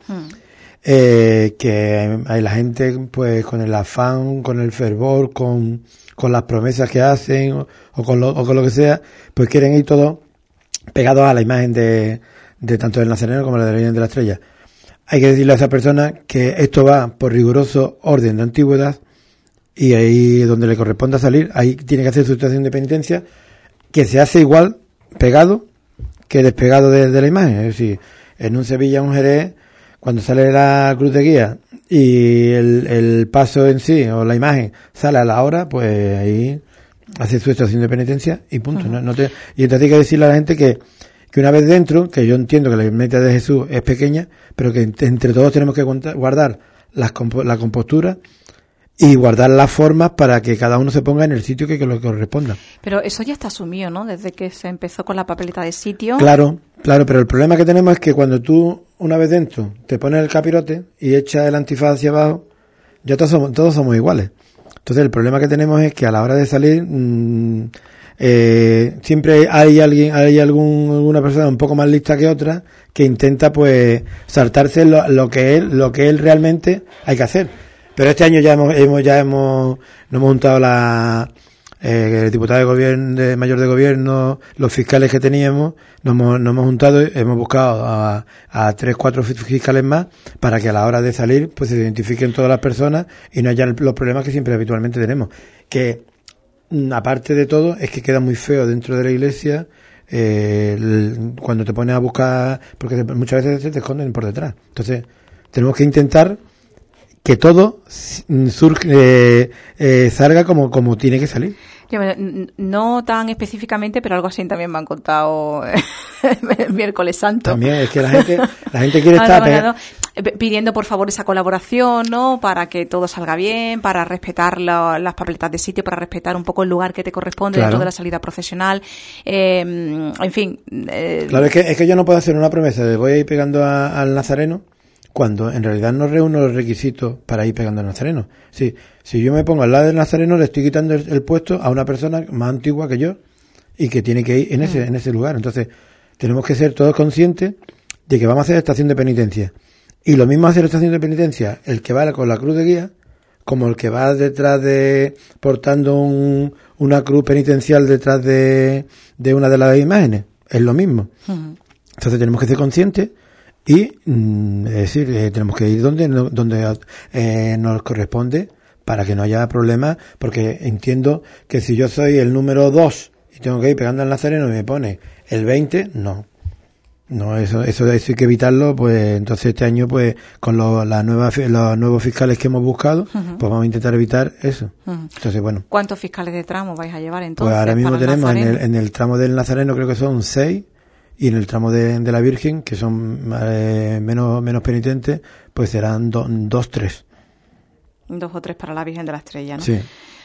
que hay la gente pues con el afán, con el fervor, con las promesas que hacen o con lo que sea, pues quieren ir todos pegados a la imagen de tanto del Nazareno como la de la Virgen de la Estrella. Hay que decirle a esa persona que esto va por riguroso orden de antigüedad, y ahí donde le corresponda salir, ahí tiene que hacer su estación de penitencia, que se hace igual pegado que despegado de la imagen. Es decir, en un Sevilla, un Jerez, cuando sale la cruz de guía y el paso en sí o la imagen sale a la hora, pues ahí hace su estación de penitencia y punto. Y entonces hay que decirle a la gente que una vez dentro, que yo entiendo que la meta de Jesús es pequeña, pero que entre todos tenemos que guardar la compostura y guardar las formas para que cada uno se ponga en el sitio que lo corresponda. Pero eso ya está asumido, ¿no? Desde que se empezó con la papeleta de sitio. Claro, pero el problema que tenemos es que cuando tú, una vez dentro, te pones el capirote y echas el antifaz hacia abajo, ya todos somos iguales. Entonces el problema que tenemos es que a la hora de salir, siempre hay alguna persona un poco más lista que otra que intenta pues saltarse lo que él realmente hay que hacer. Pero este año nos hemos juntado el diputado de gobierno, mayor de gobierno, los fiscales que teníamos, nos hemos juntado, hemos buscado a 3-4 fiscales más para que a la hora de salir pues se identifiquen todas las personas y no haya los problemas que siempre habitualmente tenemos. Que aparte de todo es que queda muy feo dentro de la iglesia cuando te pones a buscar, porque muchas veces te esconden por detrás. Entonces tenemos que intentar que todo salga como tiene que salir. No tan específicamente, pero algo así también me han contado el miércoles santo. También es que la gente quiere estar pidiendo por favor esa colaboración, ¿no? Para que todo salga bien, para respetar las papeletas de sitio, para respetar un poco el lugar que te corresponde dentro de la salida procesional. En fin. Claro, es que yo no puedo hacer una promesa de voy a ir pegando al Nazareno, cuando en realidad no reúno los requisitos para ir pegando al Nazareno. Si yo me pongo al lado del Nazareno, le estoy quitando el puesto a una persona más antigua que yo y que tiene que ir en ese lugar. Entonces, tenemos que ser todos conscientes de que vamos a hacer estación de penitencia. Y lo mismo hacer estación de penitencia el que va con la cruz de guía, como el que va detrás portando una cruz penitencial detrás de una de las imágenes. Es lo mismo. Entonces, tenemos que ser conscientes. Y es decir, tenemos que ir donde nos corresponde para que no haya problemas, porque entiendo que si yo soy el número 2 y tengo que ir pegando al Nazareno y me pone el 20, no, eso hay que evitarlo. Pues entonces este año pues con los nuevos fiscales que hemos buscado, pues vamos a intentar evitar eso. Entonces bueno. ¿Cuántos fiscales de tramo vais a llevar entonces? Pues ahora mismo para tenemos en el tramo del Nazareno creo que son 6. Y en el tramo de la Virgen, que son menos penitentes, pues serán 2-3. 2 o 3 para la Virgen de la Estrella, ¿no? Sí.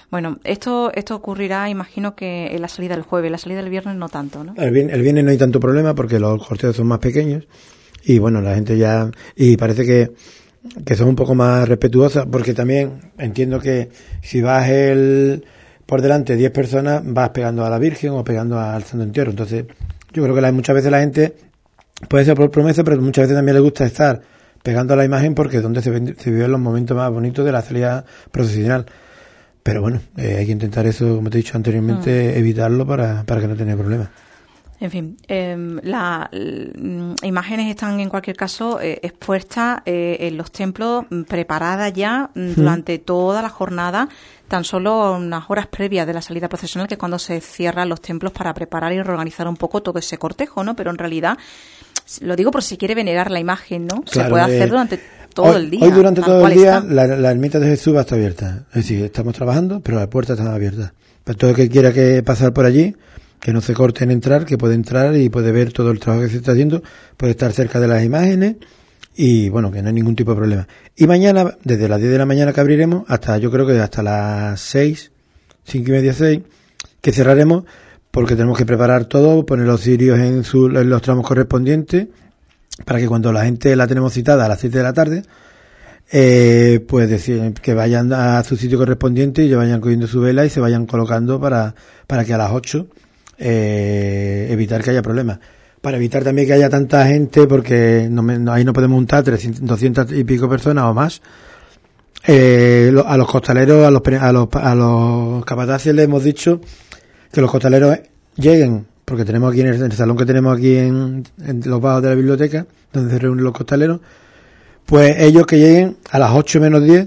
Bueno, esto ocurrirá, imagino que en la salida del jueves, la salida del viernes no tanto, ¿no? El viernes no hay tanto problema porque los cortejos son más pequeños y bueno, la gente ya, y parece que son un poco más respetuosas, porque también entiendo que si vas por delante 10 personas, vas pegando a la Virgen o pegando al Santo Entierro. Entonces, yo creo que muchas veces la gente puede ser por promesa, pero muchas veces también le gusta estar pegando a la imagen porque es donde se viven los momentos más bonitos de la salida procesional. Pero bueno, hay que intentar eso, como te he dicho anteriormente, evitarlo para que no tenga problemas. En fin, las imágenes están en cualquier caso expuestas en los templos, preparadas ya durante toda la jornada, tan solo unas horas previas de la salida procesional, que es cuando se cierran los templos para preparar y reorganizar un poco todo ese cortejo, ¿no? Pero en realidad, lo digo por si quiere venerar la imagen, ¿no? Claro, se puede hacer durante todo el día. Hoy durante todo el día la ermita de Jesús va a estar abierta. Es decir, estamos trabajando, pero las puertas están abiertas. Para todo el que quiera pasar por allí, que no se corte en entrar, que puede entrar y puede ver todo el trabajo que se está haciendo, puede estar cerca de las imágenes y bueno, que no hay ningún tipo de problema. Y mañana, desde las 10 de la mañana que abriremos, yo creo que hasta las 6, 5 y media, 6, que cerraremos, porque tenemos que preparar todo, poner los cirios en los tramos correspondientes, para que cuando la gente la tenemos citada a las 7 de la tarde, pues decir que vayan a su sitio correspondiente y ya vayan cogiendo su vela y se vayan colocando para que a las 8 evitar que haya problemas. Para evitar también que haya tanta gente, porque ahí no podemos juntar 200 y pico personas o más. A los costaleros, a los capataces les hemos dicho que los costaleros lleguen, porque tenemos aquí en el salón que tenemos aquí en los bajos de la biblioteca, donde se reúnen los costaleros, pues ellos que lleguen a las 8 menos 10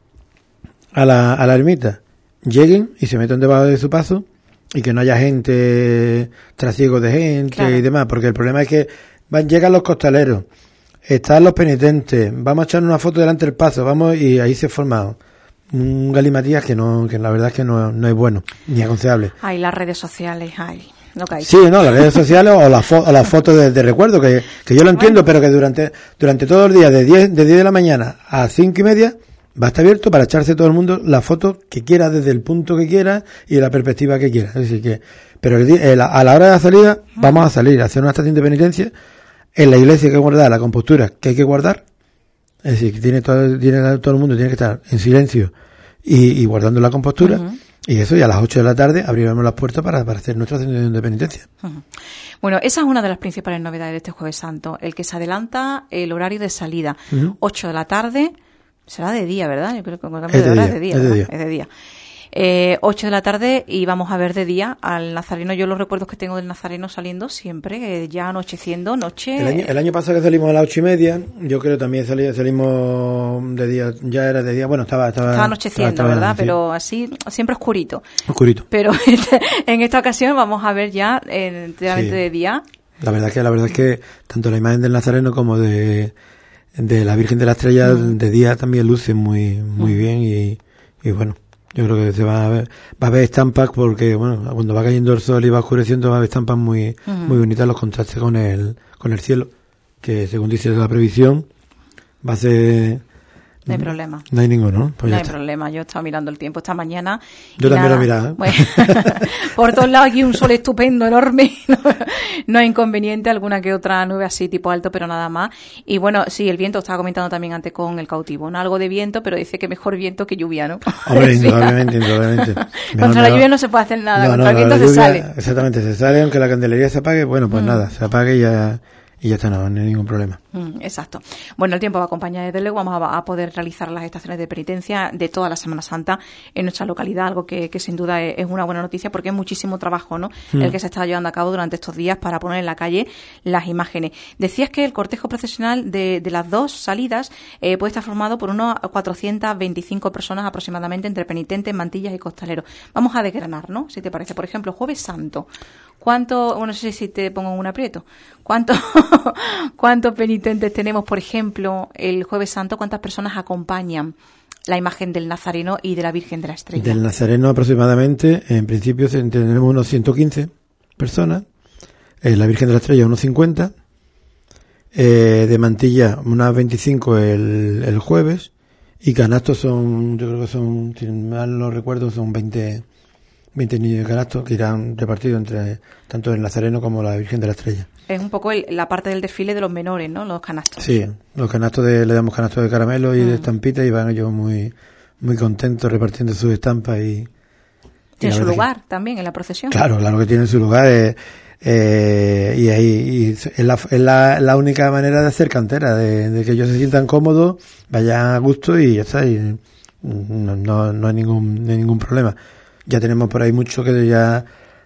a la ermita, lleguen y se metan debajo de su paso, y que no haya gente, trasiego de gente, claro, y demás, porque el problema es que llegan los costaleros, están los penitentes, vamos a echar una foto delante del paso, y ahí se forma un galimatías que la verdad es que no es bueno, ni aconsejable. Hay las redes sociales, lo que hay. Sí, las redes sociales o las fotos de recuerdo, que yo lo entiendo, pero que durante todo el día, de 10 de la mañana a 5 y media, va a estar abierto para echarse todo el mundo la foto que quiera, desde el punto que quiera y de la perspectiva que quiera. Es decir, pero a la hora de la salida vamos a salir a hacer una estación de penitencia. En la iglesia hay que guardar la compostura que hay que guardar. Es decir, que todo el mundo tiene que estar en silencio y guardando la compostura. Y eso, y a las 8 de la tarde abriremos las puertas para hacer nuestra estación de penitencia. Bueno, esa es una de las principales novedades de este Jueves Santo, el que se adelanta el horario de salida. 8 de la tarde. Será de día, ¿verdad? Yo creo que con el cambio de hora es de día. 8 de la tarde y vamos a ver de día al Nazareno. Yo los recuerdos que tengo del Nazareno saliendo siempre, ya anocheciendo, noche. El año pasado que salimos a las 8 y media, yo creo también salimos de día, ya era de día, bueno, estaba anocheciendo, ¿verdad? Sí. Pero así, siempre oscurito. Pero en esta ocasión vamos a ver ya enteramente de día. La verdad es que tanto la imagen del Nazareno como de la Virgen de la Estrella de día también luce muy bien y bueno, yo creo que va a haber estampas, porque bueno, cuando va cayendo el sol y va oscureciendo va a haber estampas muy bonitas, los contrastes con el cielo, que según dice la previsión va a ser... No hay problema. No hay ninguno, ¿no? Pues no hay problema. Yo he estado mirando el tiempo esta mañana. Yo también lo he mirado. Bueno, por todos lados aquí un sol estupendo, enorme. No hay inconveniente, alguna que otra nube así tipo alto, pero nada más. Y bueno, sí, el viento, estaba comentando también antes con el cautivo, ¿no? Algo de viento, pero dice que mejor viento que lluvia, ¿no? Hombre, indudablemente. Contra la lluvia no se puede hacer nada, contra el viento se sale. Exactamente, se sale, aunque la candelería se apague, bueno, pues nada, se apague y ya está, no hay ningún problema. Exacto. Bueno, el tiempo va a acompañar, desde luego vamos a poder realizar las estaciones de penitencia de toda la Semana Santa en nuestra localidad, algo que sin duda es una buena noticia, porque es muchísimo trabajo, ¿no? El que se está llevando a cabo durante estos días para poner en la calle las imágenes. Decías que el cortejo procesional de las dos salidas puede estar formado por unos 425 personas aproximadamente, entre penitentes, mantillas y costaleros. Vamos a desgranar, ¿no? Si te parece. Por ejemplo, Jueves Santo. No sé si te pongo en un aprieto. ¿Cuántos penitentes tenemos, por ejemplo, el Jueves Santo? ¿Cuántas personas acompañan la imagen del Nazareno y de la Virgen de la Estrella? Del Nazareno aproximadamente, en principio tenemos unos 115 personas, la Virgen de la Estrella unos 50, de mantilla unas 25 el jueves, Y canastos son, yo creo que son, si mal no recuerdo, son 20 niños de canastos que irán repartidos entre tanto el Nazareno como la Virgen de la Estrella. Es un poco la parte del desfile de los menores, ¿no? Los canastos. Sí, los canastos le damos canastos de caramelo y de estampitas y van ellos muy contentos repartiendo sus estampas y tiene su lugar también en la procesión. Claro que tiene su lugar. Y ahí es la única manera de hacer cantera, de que ellos se sientan cómodos, vayan a gusto y ya está, y no hay ningún problema. Ya tenemos por ahí mucho que yo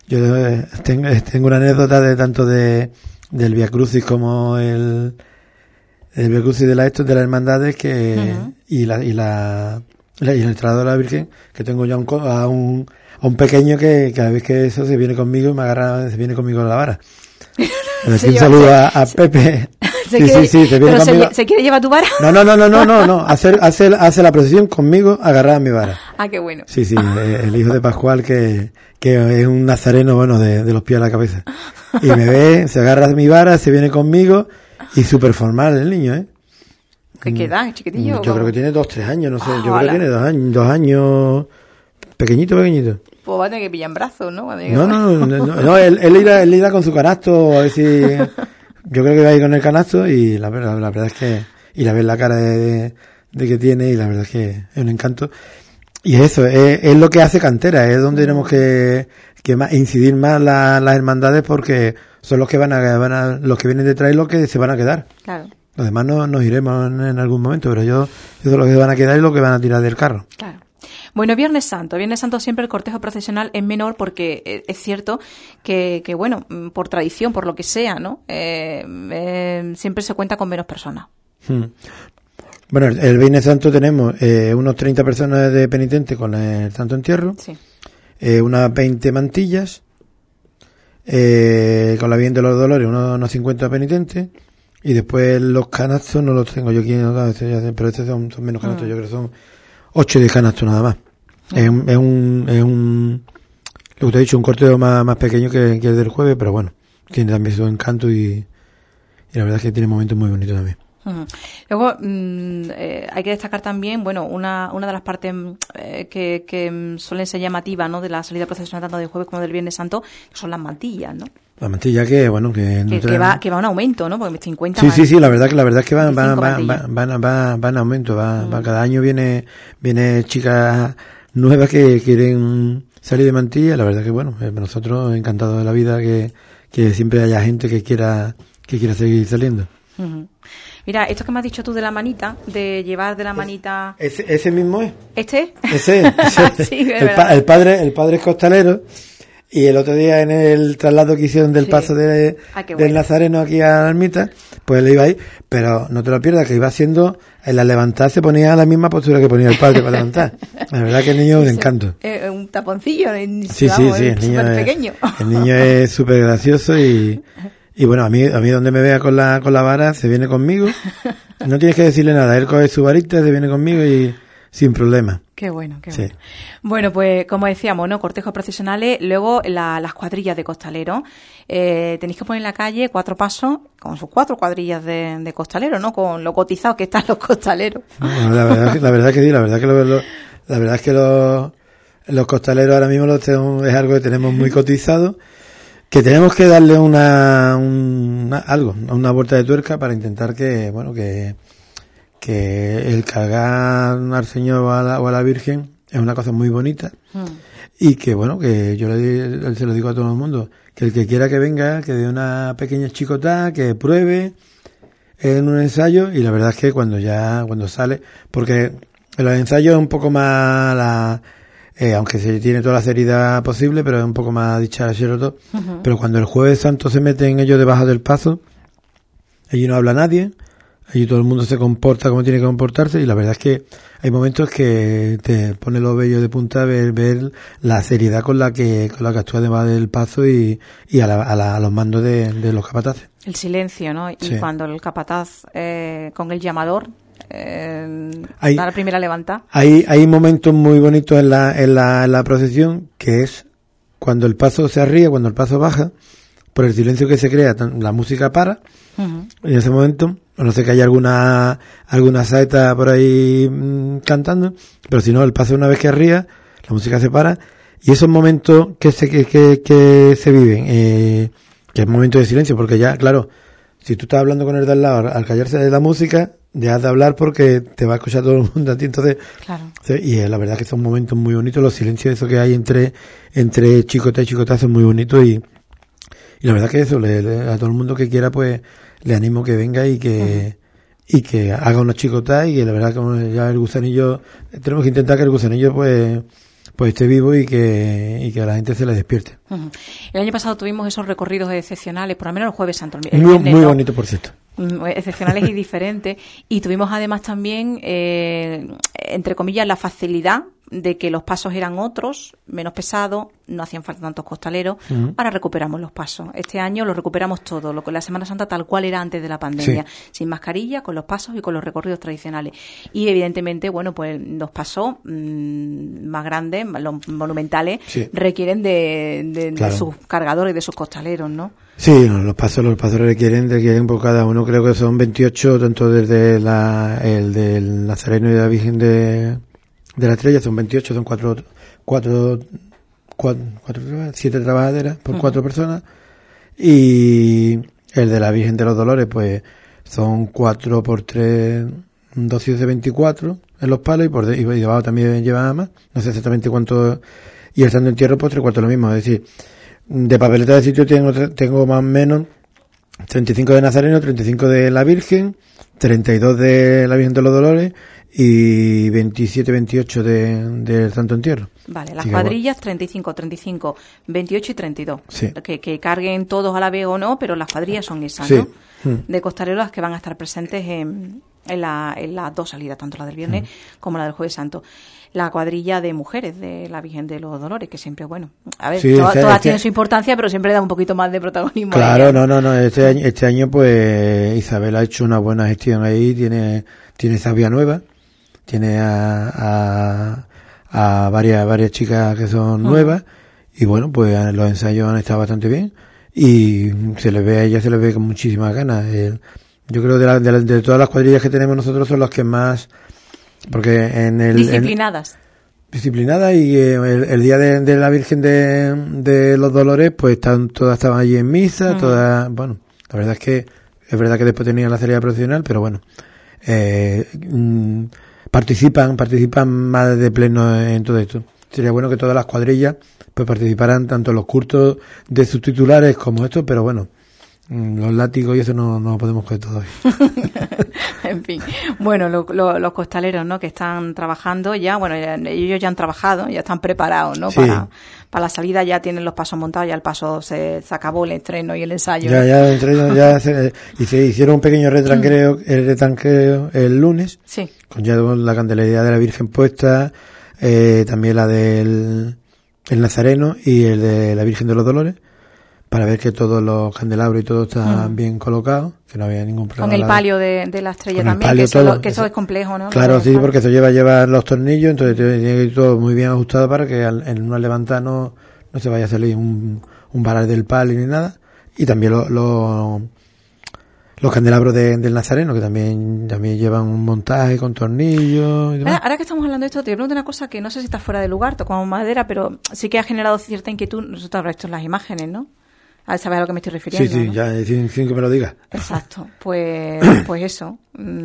tengo una anécdota de tanto del Via Crucis como el Via Crucis de las hermandades que y la entrada de la Virgen, que tengo ya a un pequeño que cada vez que eso se viene conmigo y se viene conmigo a la vara. Un saludo a Pepe. Sí, te viene conmigo. ¿Se quiere llevar tu vara? No. Hace la procesión conmigo agarrada a mi vara. Ah, qué bueno. Sí, el hijo de Pascual que es un nazareno, bueno, de los pies a la cabeza. Y me ve, se agarra a mi vara, se viene conmigo y súper formal el niño, ¿eh? ¿Qué edad? ¿Chiquitillo? Yo creo que tiene 2-3 años, no sé. Yo creo que tiene 2 años. Pequeñito. Pues va a tener que pillar en brazos, ¿no? No, él irá con su canasto, a ver si... Yo creo que va a ir con el canasto y la verdad es que... Y la ves la cara de que tiene y la verdad es que es un encanto. Y eso, es lo que hace cantera, es donde tenemos que incidir más las hermandades porque son los que los que vienen detrás y los que se van a quedar. Claro. Los demás nos iremos en algún momento, pero ellos son los que van a quedar y los que van a tirar del carro. Claro. Bueno, Viernes Santo siempre el cortejo procesional es menor porque es cierto que bueno, por tradición, por lo que sea, ¿no? Siempre se cuenta con menos personas. Bueno, el Viernes Santo tenemos unos 30 personas de penitentes con el Santo Entierro, sí. Unas 20 mantillas, con la Virgen de los Dolores unos 50 penitentes, y después los canastos no los tengo yo aquí, pero estos son menos canastos, yo creo que son 8 de canastos nada más. Es un lo que te he dicho, un cortejo más pequeño que el del jueves, pero bueno, tiene también su encanto y la verdad es que tiene momentos muy bonitos también. Luego hay que destacar también, bueno, una de las partes que suelen ser llamativas, ¿no?, de la salida procesional tanto del jueves como del Viernes Santo, que son las mantillas, ¿no? Las mantillas que va un aumento, ¿no? Porque 50. Sí, la verdad es que van a aumento, cada año viene chicas nuevas que quieren salir de mantilla. La verdad que bueno, nosotros encantados de la vida que siempre haya gente que quiera seguir saliendo. Mira, esto que me has dicho tú de la manita, de llevar de la manita... Ese mismo es. ¿Este? Ese. Sí, el padre es costalero, y el otro día en el traslado que hicieron del paso del Nazareno aquí a la ermita, pues él iba ahí, pero no te lo pierdas, que iba haciendo, en la levantada se ponía a la misma postura que ponía el padre para levantar. La verdad que el niño es un encanto. Un taponcillo, sí, el niño es pequeño. El niño es súper gracioso y bueno, a mí donde me vea con la vara, se viene conmigo. No tienes que decirle nada, él coge su varita, se viene conmigo y sin problema. Qué bueno. Bueno, pues como decíamos, ¿no?, cortejos procesionales, luego las cuadrillas de costaleros. Tenéis que poner en la calle 4 pasos con sus 4 cuadrillas de costaleros, ¿no?, con lo cotizados que están los costaleros. Bueno, la verdad que sí, la verdad es que los costaleros ahora mismo es algo que tenemos muy cotizado, que tenemos que darle una vuelta de tuerca para intentar que el cargar al Señor o a la Virgen es una cosa muy bonita, y que bueno, que yo se lo digo a todo el mundo, que el que quiera que venga, que dé una pequeña chicotada, que pruebe en un ensayo, y la verdad es que cuando sale, porque en los ensayos es un poco más aunque se tiene toda la seriedad posible, pero es un poco más dicharachero todo. Pero cuando el Jueves Santo se meten ellos debajo del paso, allí no habla nadie, allí todo el mundo se comporta como tiene que comportarse, y la verdad es que hay momentos que te pone los vellos de punta ver la seriedad con la que actúa debajo del paso y a los mandos de los capataces. El silencio, ¿no? Y sí, cuando el capataz con el llamador da la primera levanta. Hay momentos muy bonitos en la procesión, que es cuando el paso se arría, cuando el paso baja, por el silencio que se crea, la música para, y en ese momento a no ser que haya alguna saeta por ahí cantando, pero si no, el paso una vez que arría, la música se para, y esos momentos que se viven, que es momento de silencio, porque ya, claro, si tú estás hablando con el de al lado, al callarse de la música, dejas de hablar porque te va a escuchar todo el mundo a ti, entonces, claro. Y la verdad que son momentos muy bonitos, los silencios eso que hay entre chicota y chicota son muy bonitos, y la verdad que eso, a todo el mundo que quiera, pues, le animo que venga y que haga una chicota, y que la verdad que ya el gusanillo, tenemos que intentar que el gusanillo pues esté vivo y que a la gente se le despierte. Uh-huh. El año pasado tuvimos esos recorridos excepcionales, por lo menos el Jueves Santo. Muy bonito, por cierto. Excepcionales y diferentes, y tuvimos además también, entre comillas, la facilidad de que los pasos eran otros, menos pesados, no hacían falta tantos costaleros. Uh-huh. Ahora recuperamos los pasos. Este año los recuperamos todo, lo que la Semana Santa tal cual era antes de la pandemia, sin mascarilla, con los pasos y con los recorridos tradicionales. Y evidentemente, bueno, pues los pasos más grandes, los monumentales, requieren de sus cargadores, de sus costaleros, ¿no? Sí, los pasos requieren por cada uno, creo que son 28, tanto desde el del Nazareno y de la Virgen de la Estrella, son 28, son 7 trabajaderas por 4 personas, y el de la Virgen de los Dolores, pues son 4 por 3, 12 24 en los palos, y debajo también lleva más, no sé exactamente cuánto, y el Santo Entierro, pues 3/4 lo mismo, es decir, de papeleta de sitio tengo más o menos 35 de Nazareno, 35 de la Virgen, 32 de la Virgen de los Dolores y 27, 28 del Santo Entierro. Vale, las cuadrillas 35, 35, 28 y 32. Sí. Que carguen todos a la vez o no, pero las cuadrillas son esas, sí. ¿no? De costaleros que van a estar presentes en las dos salidas, tanto la del viernes como la del Jueves Santo. La cuadrilla de mujeres de la Virgen de los Dolores, que siempre, bueno, a ver, todas tienen su importancia, pero siempre da un poquito más de protagonismo. Claro, no, este año pues Isabel ha hecho una buena gestión ahí, tiene sabia nueva, tiene a varias chicas que son nuevas, y bueno, pues los ensayos han estado bastante bien, y a ella se le ve con muchísimas ganas. Yo creo de todas las cuadrillas que tenemos nosotros son las que más, porque disciplinadas, y el día de la Virgen de los Dolores, pues todas estaban allí en misa, todas, bueno, la verdad es verdad que después tenían la salida profesional, pero bueno, participan más de pleno en todo esto. Sería bueno que todas las cuadrillas pues participaran tanto en los cultos de sus titulares como estos, pero bueno, los látigos y eso no podemos coger todavía. En fin, bueno, los costaleros, ¿no?, que están trabajando ya, bueno, ellos ya han trabajado, ya están preparados, ¿no? Sí. Para la salida ya tienen los pasos montados, ya el paso se acabó el estreno y el ensayo. Ya el entreno y se hicieron un pequeño retranqueo el lunes. Sí. Con ya la candelería de la Virgen puesta, también la del Nazareno y el de la Virgen de los Dolores, para ver que todos los candelabros y todo están bien colocados, que no había ningún problema. Con el palio de la estrella también, que eso es complejo, ¿no? Claro, sí, porque eso lleva los tornillos, entonces tiene que ir todo muy bien ajustado para que en una levantada no se vaya a salir un varal del palio ni nada. Y también los candelabros del Nazareno, que también llevan un montaje con tornillos y demás. Ahora que estamos hablando de esto, te pregunto una cosa que no sé si está fuera de lugar, tocamos madera, pero sí que ha generado cierta inquietud. Nosotros habrá visto en las imágenes, ¿no? ¿Sabes a lo que me estoy refiriendo? Sí, ¿no? ya, sin que me lo digas. Exacto. Pues eso.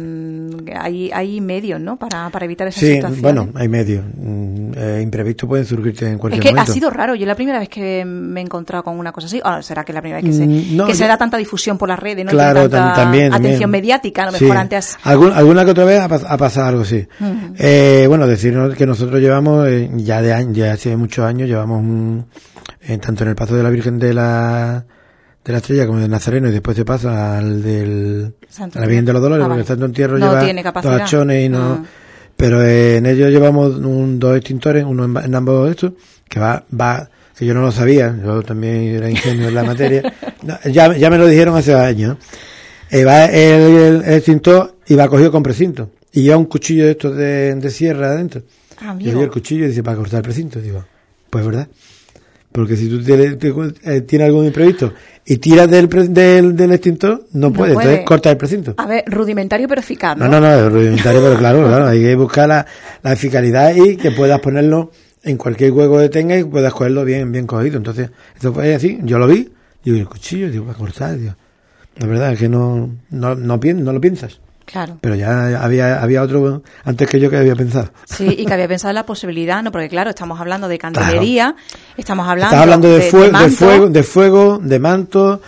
Hay medios, ¿no? Para evitar esas situaciones. Sí, bueno, hay medios. Imprevistos pueden surgirte en cualquier momento. Es que ha sido raro. Yo es la primera vez que me he encontrado con una cosa así. Ahora, será que es la primera vez que se da tanta difusión por las redes, ¿no? Claro, tanta también. Atención mediática, a lo mejor antes. Alguna que otra vez ha pasado algo así. Bueno, decirnos que nosotros llevamos, ya hace muchos años, llevamos tanto en el paso de la Virgen de la Estrella como del Nazareno, y después se pasa al a la Virgen de los Dolores, porque el Santo Entierro lleva dos hachones y no. Pero en ellos llevamos dos extintores, uno en ambos estos, que que yo no lo sabía, yo también era ingenuo en la materia. Ya me lo dijeron hace años. Va el extintor y va cogido con precinto, y lleva un cuchillo de estos de sierra adentro. Yo vi el cuchillo y dice, para cortar el precinto, digo, pues verdad. Porque si tú tienes algún imprevisto y tiras del extintor, no puedes, entonces corta el precinto. A ver, rudimentario pero eficaz, ¿no? No, rudimentario pero claro, hay que buscar la eficaz y que puedas ponerlo en cualquier hueco que tengas y puedas cogerlo bien cogido. Entonces, esto fue así, yo lo vi, digo, el cuchillo, digo, para cortar, digo. La verdad es que no lo piensas. Claro. Pero ya había otro antes que yo que había pensado. Sí, y que había pensado en la posibilidad, ¿no? Porque claro, estamos hablando de candelería, estamos hablando de fuego, de manto,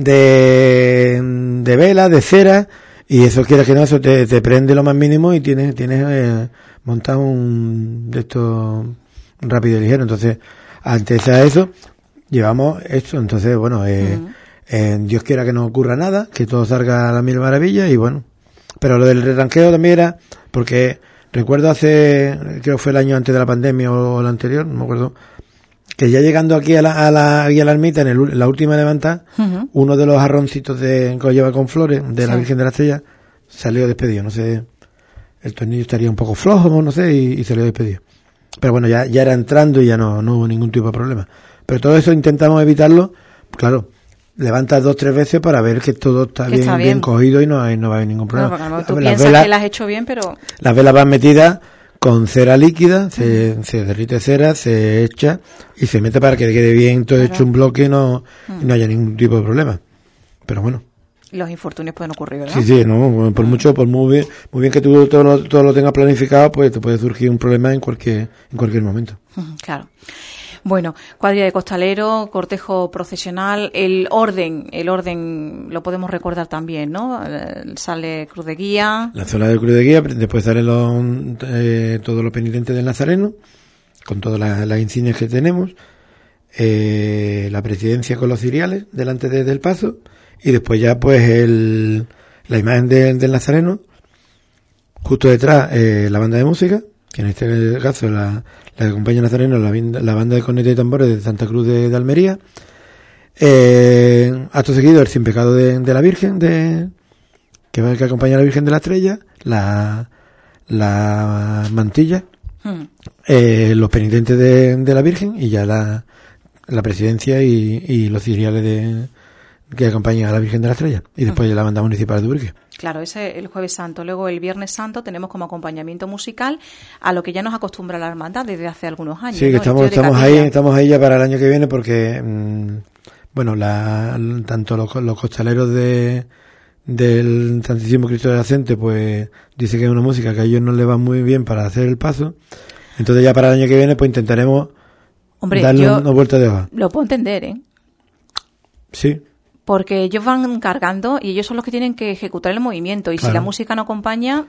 de vela, de cera, y eso quieras que no, eso te prende lo más mínimo y tienes montado un de estos rápido y ligero. Entonces, antes a eso, llevamos esto. Entonces, bueno, Dios quiera que no ocurra nada, que todo salga a la mil maravillas y bueno. Pero lo del retranqueo también era porque recuerdo creo que fue el año antes de la pandemia o el anterior, no me acuerdo, que ya llegando aquí a la ermita, en la última levantada, uno de los jarroncitos que lleva con flores de la Virgen de la Estrella salió despedido. No sé, el tornillo estaría un poco flojo, no sé, y salió despedido. Pero bueno, ya era entrando y ya no hubo ningún tipo de problema. Pero todo eso intentamos evitarlo, claro. Levantas 2-3 veces para ver que todo está bien cogido y no va a haber ningún problema. Bueno, porque tú piensas que las has hecho bien, pero... Las velas van metidas con cera líquida, se derrite cera, se echa y se mete para que quede bien todo hecho un bloque y no haya ningún tipo de problema. Pero bueno. Los infortunios pueden ocurrir, ¿verdad? Sí, no, por muy bien que tú todo lo tengas planificado, pues te puede surgir un problema en cualquier momento. Claro. Bueno, cuadrilla de costalero, cortejo procesional, el orden lo podemos recordar también, ¿no? Sale cruz de guía. La zona de cruz de guía, después salen todos los penitentes del Nazareno, con todas las insignias que tenemos, la presidencia con los ciriales delante del paso, y después ya pues la imagen del Nazareno, justo detrás la banda de música, que en este caso la que acompaña a Nazareno, la banda de cornetas y tambores de Santa Cruz de Almería. Acto seguido, el sin pecado de la Virgen, que acompaña a la Virgen de la Estrella, la mantilla, los penitentes de la Virgen y ya la presidencia y los ciriales que acompañan a la Virgen de la Estrella. Y después la banda municipal de Ubrique. Claro, ese el Jueves Santo. Luego el Viernes Santo tenemos como acompañamiento musical a lo que ya nos acostumbra la hermandad desde hace algunos años. Sí, que ¿no? estamos ahí ya para el año que viene porque, tanto los costaleros del Santísimo Cristo de Acente, pues dice que es una música que a ellos no les va muy bien para hacer el paso. Entonces ya para el año que viene pues intentaremos darle una vuelta de hoja. Lo puedo entender, ¿eh? Sí. Porque ellos van cargando y ellos son los que tienen que ejecutar el movimiento. Y claro, si la música no acompaña...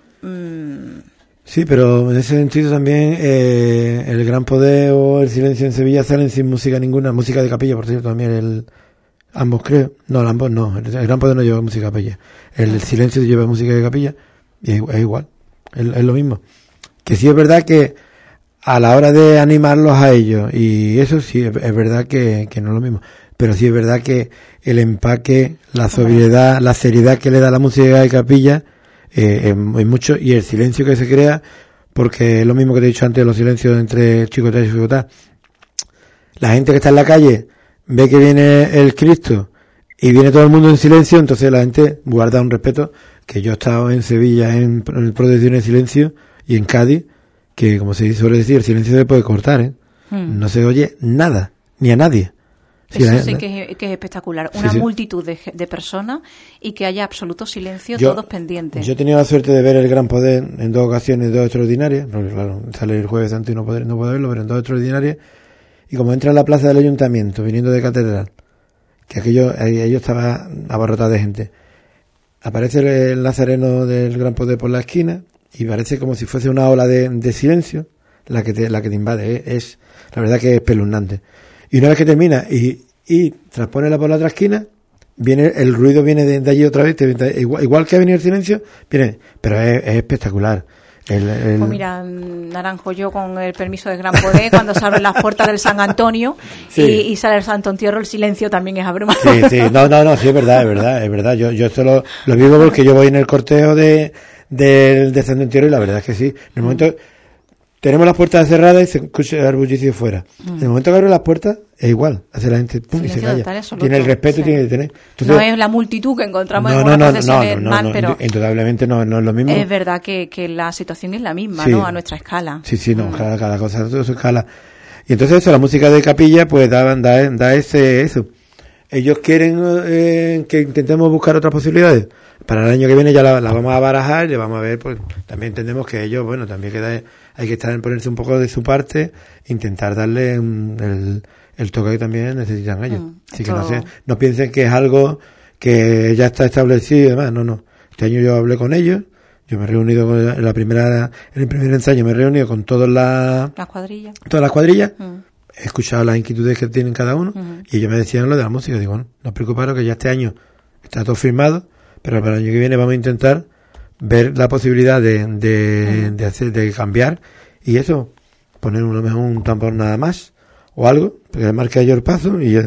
Sí, pero en ese sentido también el Gran Poder o el Silencio en Sevilla salen sin música ninguna. Música de capilla, por cierto, también ambos creo. No, ambos no. El Gran Poder no lleva música de capilla. El Silencio lleva música de capilla y es igual. Es lo mismo. Que sí es verdad que a la hora de animarlos a ellos, y eso sí, es verdad que no es lo mismo. Pero sí es verdad que el empaque, la sobriedad, la seriedad que le da la música de capilla es mucho, y el silencio que se crea, porque es lo mismo que te he dicho antes, los silencios entre Chicotá y Chicotá. La gente que está en la calle ve que viene el Cristo y viene todo el mundo en silencio, entonces la gente guarda un respeto. Que yo he estado en Sevilla en procesión de silencio y en Cádiz, que como se suele decir, el silencio se puede cortar, ¿eh? No se oye nada, ni a nadie. Sí, eso sí que es espectacular. Una multitud de personas y que haya absoluto silencio, todos pendientes. Yo he tenido la suerte de ver el Gran Poder en 2 ocasiones, 2 extraordinarias, porque claro, sale el Jueves Santo y no puedo verlo, pero en 2 extraordinarias. Y como entra en la plaza del Ayuntamiento, viniendo de Catedral, que aquello estaba abarrotado de gente, aparece el Nazareno del Gran Poder por la esquina y parece como si fuese una ola de silencio la que te invade. Es la verdad que es espeluznante. Y una vez que termina y transpónela por la otra esquina, el ruido viene de allí otra vez, igual que ha venido el silencio, viene, pero es espectacular. Pues mira, Naranjo, yo con el permiso del Gran Poder, cuando se abren las puertas del San Antonio y sale el Santo Entierro, el silencio también es abrumador. Sí, no, sí, es verdad. Yo esto lo vivo porque yo voy en el cortejo del Santo Entierro y la verdad es que sí. En el momento tenemos las puertas cerradas y se escucha el bullicio fuera. En el momento que abre las puertas, es igual. Hace la gente pum, y se calla. Tiene el respeto, tiene que tener. Entonces, no es la multitud que encontramos en una procesión normal, pero indudablemente no es lo mismo. Es verdad que la situación es la misma, sí. ¿no? A nuestra escala. Sí, no, cada cosa a su escala. Y entonces eso, la música de capilla, pues da eso. Ellos quieren que intentemos buscar otras posibilidades. Para el año que viene ya la vamos a barajar y vamos a ver, pues también entendemos que ellos, bueno, también hay que estar en ponerse un poco de su parte, intentar darle el toque que también necesitan ellos. Así que no piensen que es algo que ya está establecido y demás, no. Este año yo hablé con ellos, yo me he reunido en el primer ensayo me he reunido con todas las cuadrillas, he escuchado las inquietudes que tienen cada uno, y ellos me decían lo de la música. Digo, bueno, no os preocuparos que ya este año está todo firmado, pero para el año que viene vamos a intentar ver la posibilidad de cambiar, y eso, poner a lo mejor un tambor nada más, o algo, porque marque ellos el paso, y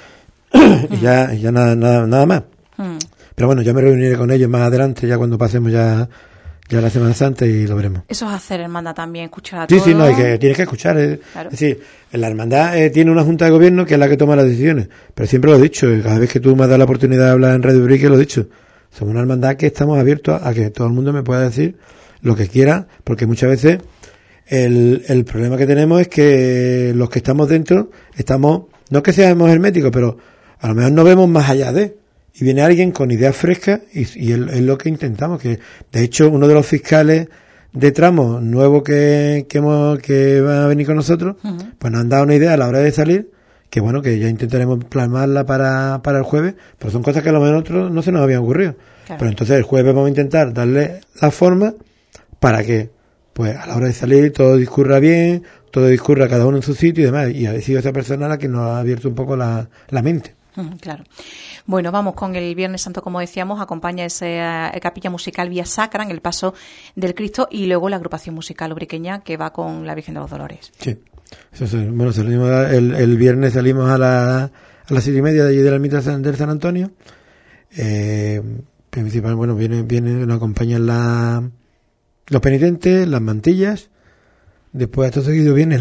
ya nada más. Pero bueno, ya me reuniré con ellos más adelante, ya cuando pasemos ya la Semana Santa, y lo veremos. Eso es hacer hermandad también, escuchar a todos. Sí, tienes que escuchar. Claro. Es decir, la hermandad tiene una junta de gobierno que es la que toma las decisiones, pero siempre lo he dicho, y cada vez que tú me has dado la oportunidad de hablar en Radio Ubrique lo he dicho. Somos una hermandad que estamos abiertos a que todo el mundo me pueda decir lo que quiera, porque muchas veces el problema que tenemos es que los que estamos dentro no es que seamos herméticos, pero a lo mejor no vemos más allá y viene alguien con ideas frescas y es lo que intentamos. Que de hecho uno de los fiscales de tramo nuevo que va a venir con nosotros, pues nos han dado una idea a la hora de salir, que bueno, que ya intentaremos plasmarla para el jueves, pero son cosas que a lo mejor a nosotros no se nos habían ocurrido. Claro. Pero entonces el jueves vamos a intentar darle la forma para que pues a la hora de salir todo discurra bien, todo discurra cada uno en su sitio y demás, y ha sido esa persona la que nos ha abierto un poco la mente. Claro. Bueno, vamos con el Viernes Santo, como decíamos, acompaña esa capilla musical Vía Sacra en el Paso del Cristo, y luego la agrupación musical ubriqueña que va con la Virgen de los Dolores. Sí. Bueno, salimos el viernes salimos a las 7:30 de allí de la ermita del San Antonio. Principalmente, bueno, vienen, nos acompañan los penitentes, las mantillas. Después, acto seguido, viene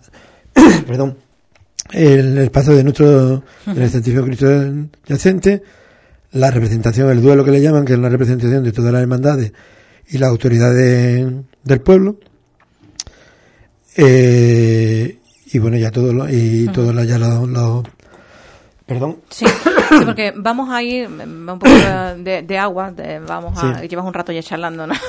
el paso de nuestro del Santísimo Cristo Yacente, la representación, el duelo que le llaman, que es la representación de todas las hermandades y las autoridades del pueblo. Y bueno, ya todos los perdón. Sí, porque vamos a ir un poco de agua, llevas un rato ya charlando, ¿no?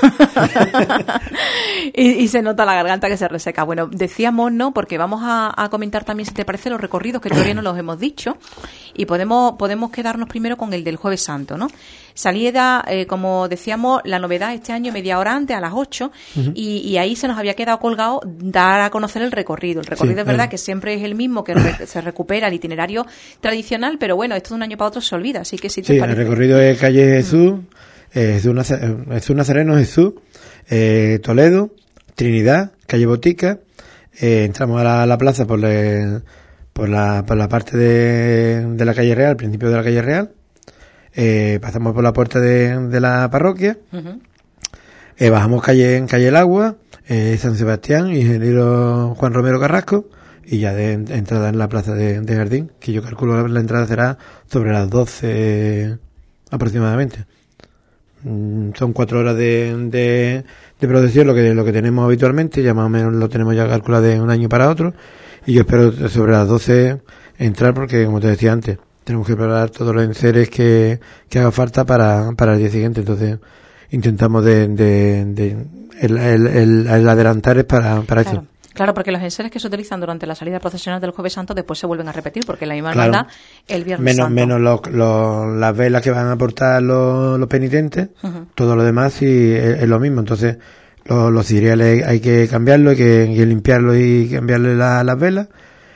y se nota la garganta que se reseca. Bueno, decíamos, ¿no? Porque vamos a comentar también, si te parece, los recorridos que todavía no los hemos dicho, y podemos quedarnos primero con el del Jueves Santo, ¿no? Salida, como decíamos, la novedad este año media hora antes, a las 8, y ahí se nos había quedado colgado dar a conocer el recorrido. El recorrido es verdad que siempre es el mismo, que se recupera el itinerario tradicional, pero bueno, esto de un año para otro se olvida, así que si te parece. El recorrido es calle Jesús, Jesús Nazareno, Jesús, Toledo, Trinidad, calle Botica, entramos a la plaza por la parte de la calle Real, al principio de la calle Real. Pasamos por la puerta de la parroquia, bajamos calle El Agua, San Sebastián, Ingeniero Juan Romero Carrasco, y ya de entrada en la plaza de Jardín, que yo calculo la entrada será sobre las 12 aproximadamente. Son 4 horas de procesión, lo que tenemos habitualmente, ya más o menos lo tenemos ya calculado de un año para otro, y yo espero sobre las 12 entrar, porque como te decía antes, tenemos que preparar todos los enseres que haga falta para el día siguiente. Entonces intentamos el adelantar es para esto. Claro, porque los enseres que se utilizan durante la salida procesional del Jueves Santo después se vuelven a repetir, porque la misma hermandad el Viernes Santo. Menos las velas que van a aportar los penitentes, todo lo demás sí es lo mismo. Entonces los ciriales hay que cambiarlo, hay que limpiarlo y cambiarle las velas.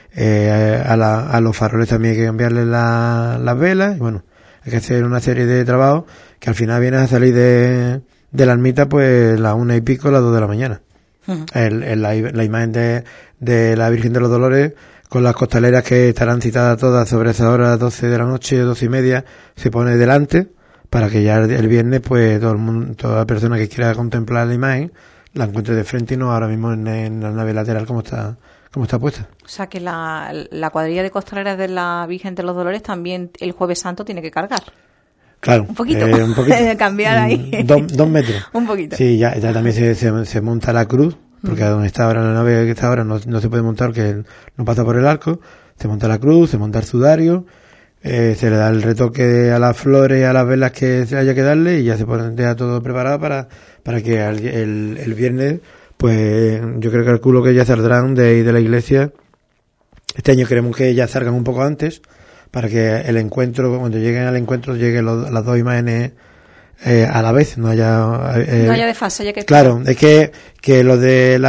A los faroles también hay que cambiarle las velas, y bueno, hay que hacer una serie de trabajos que al final vienen a salir de la ermita pues las 1:00 las 2 de la mañana. La imagen de la Virgen de los Dolores con las costaleras que estarán citadas todas sobre esa hora, 12 de la noche, 12:30, se pone delante para que ya el viernes pues toda persona que quiera contemplar la imagen la encuentre de frente y no ahora mismo en la nave lateral como está puesta. O sea que la cuadrilla de costaleras de la Virgen de los Dolores también el Jueves Santo tiene que cargar. Claro. Un poquito. Cambiar ahí. 2 metros. Un poquito. Sí, ya también se monta la cruz, porque donde está ahora la nave que está ahora no se puede montar, que no pasa por el arco. Se monta la cruz, se monta el sudario, se le da el retoque a las flores, a las velas que se haya que darle y ya se deja todo preparado para que el viernes, pues yo creo que calculo que ya saldrán de ahí de la iglesia. Este año queremos que ya salgan un poco antes para que el encuentro, cuando lleguen al encuentro, lleguen las 2 imágenes a la vez, no haya no haya desfase, ya que claro, es que los de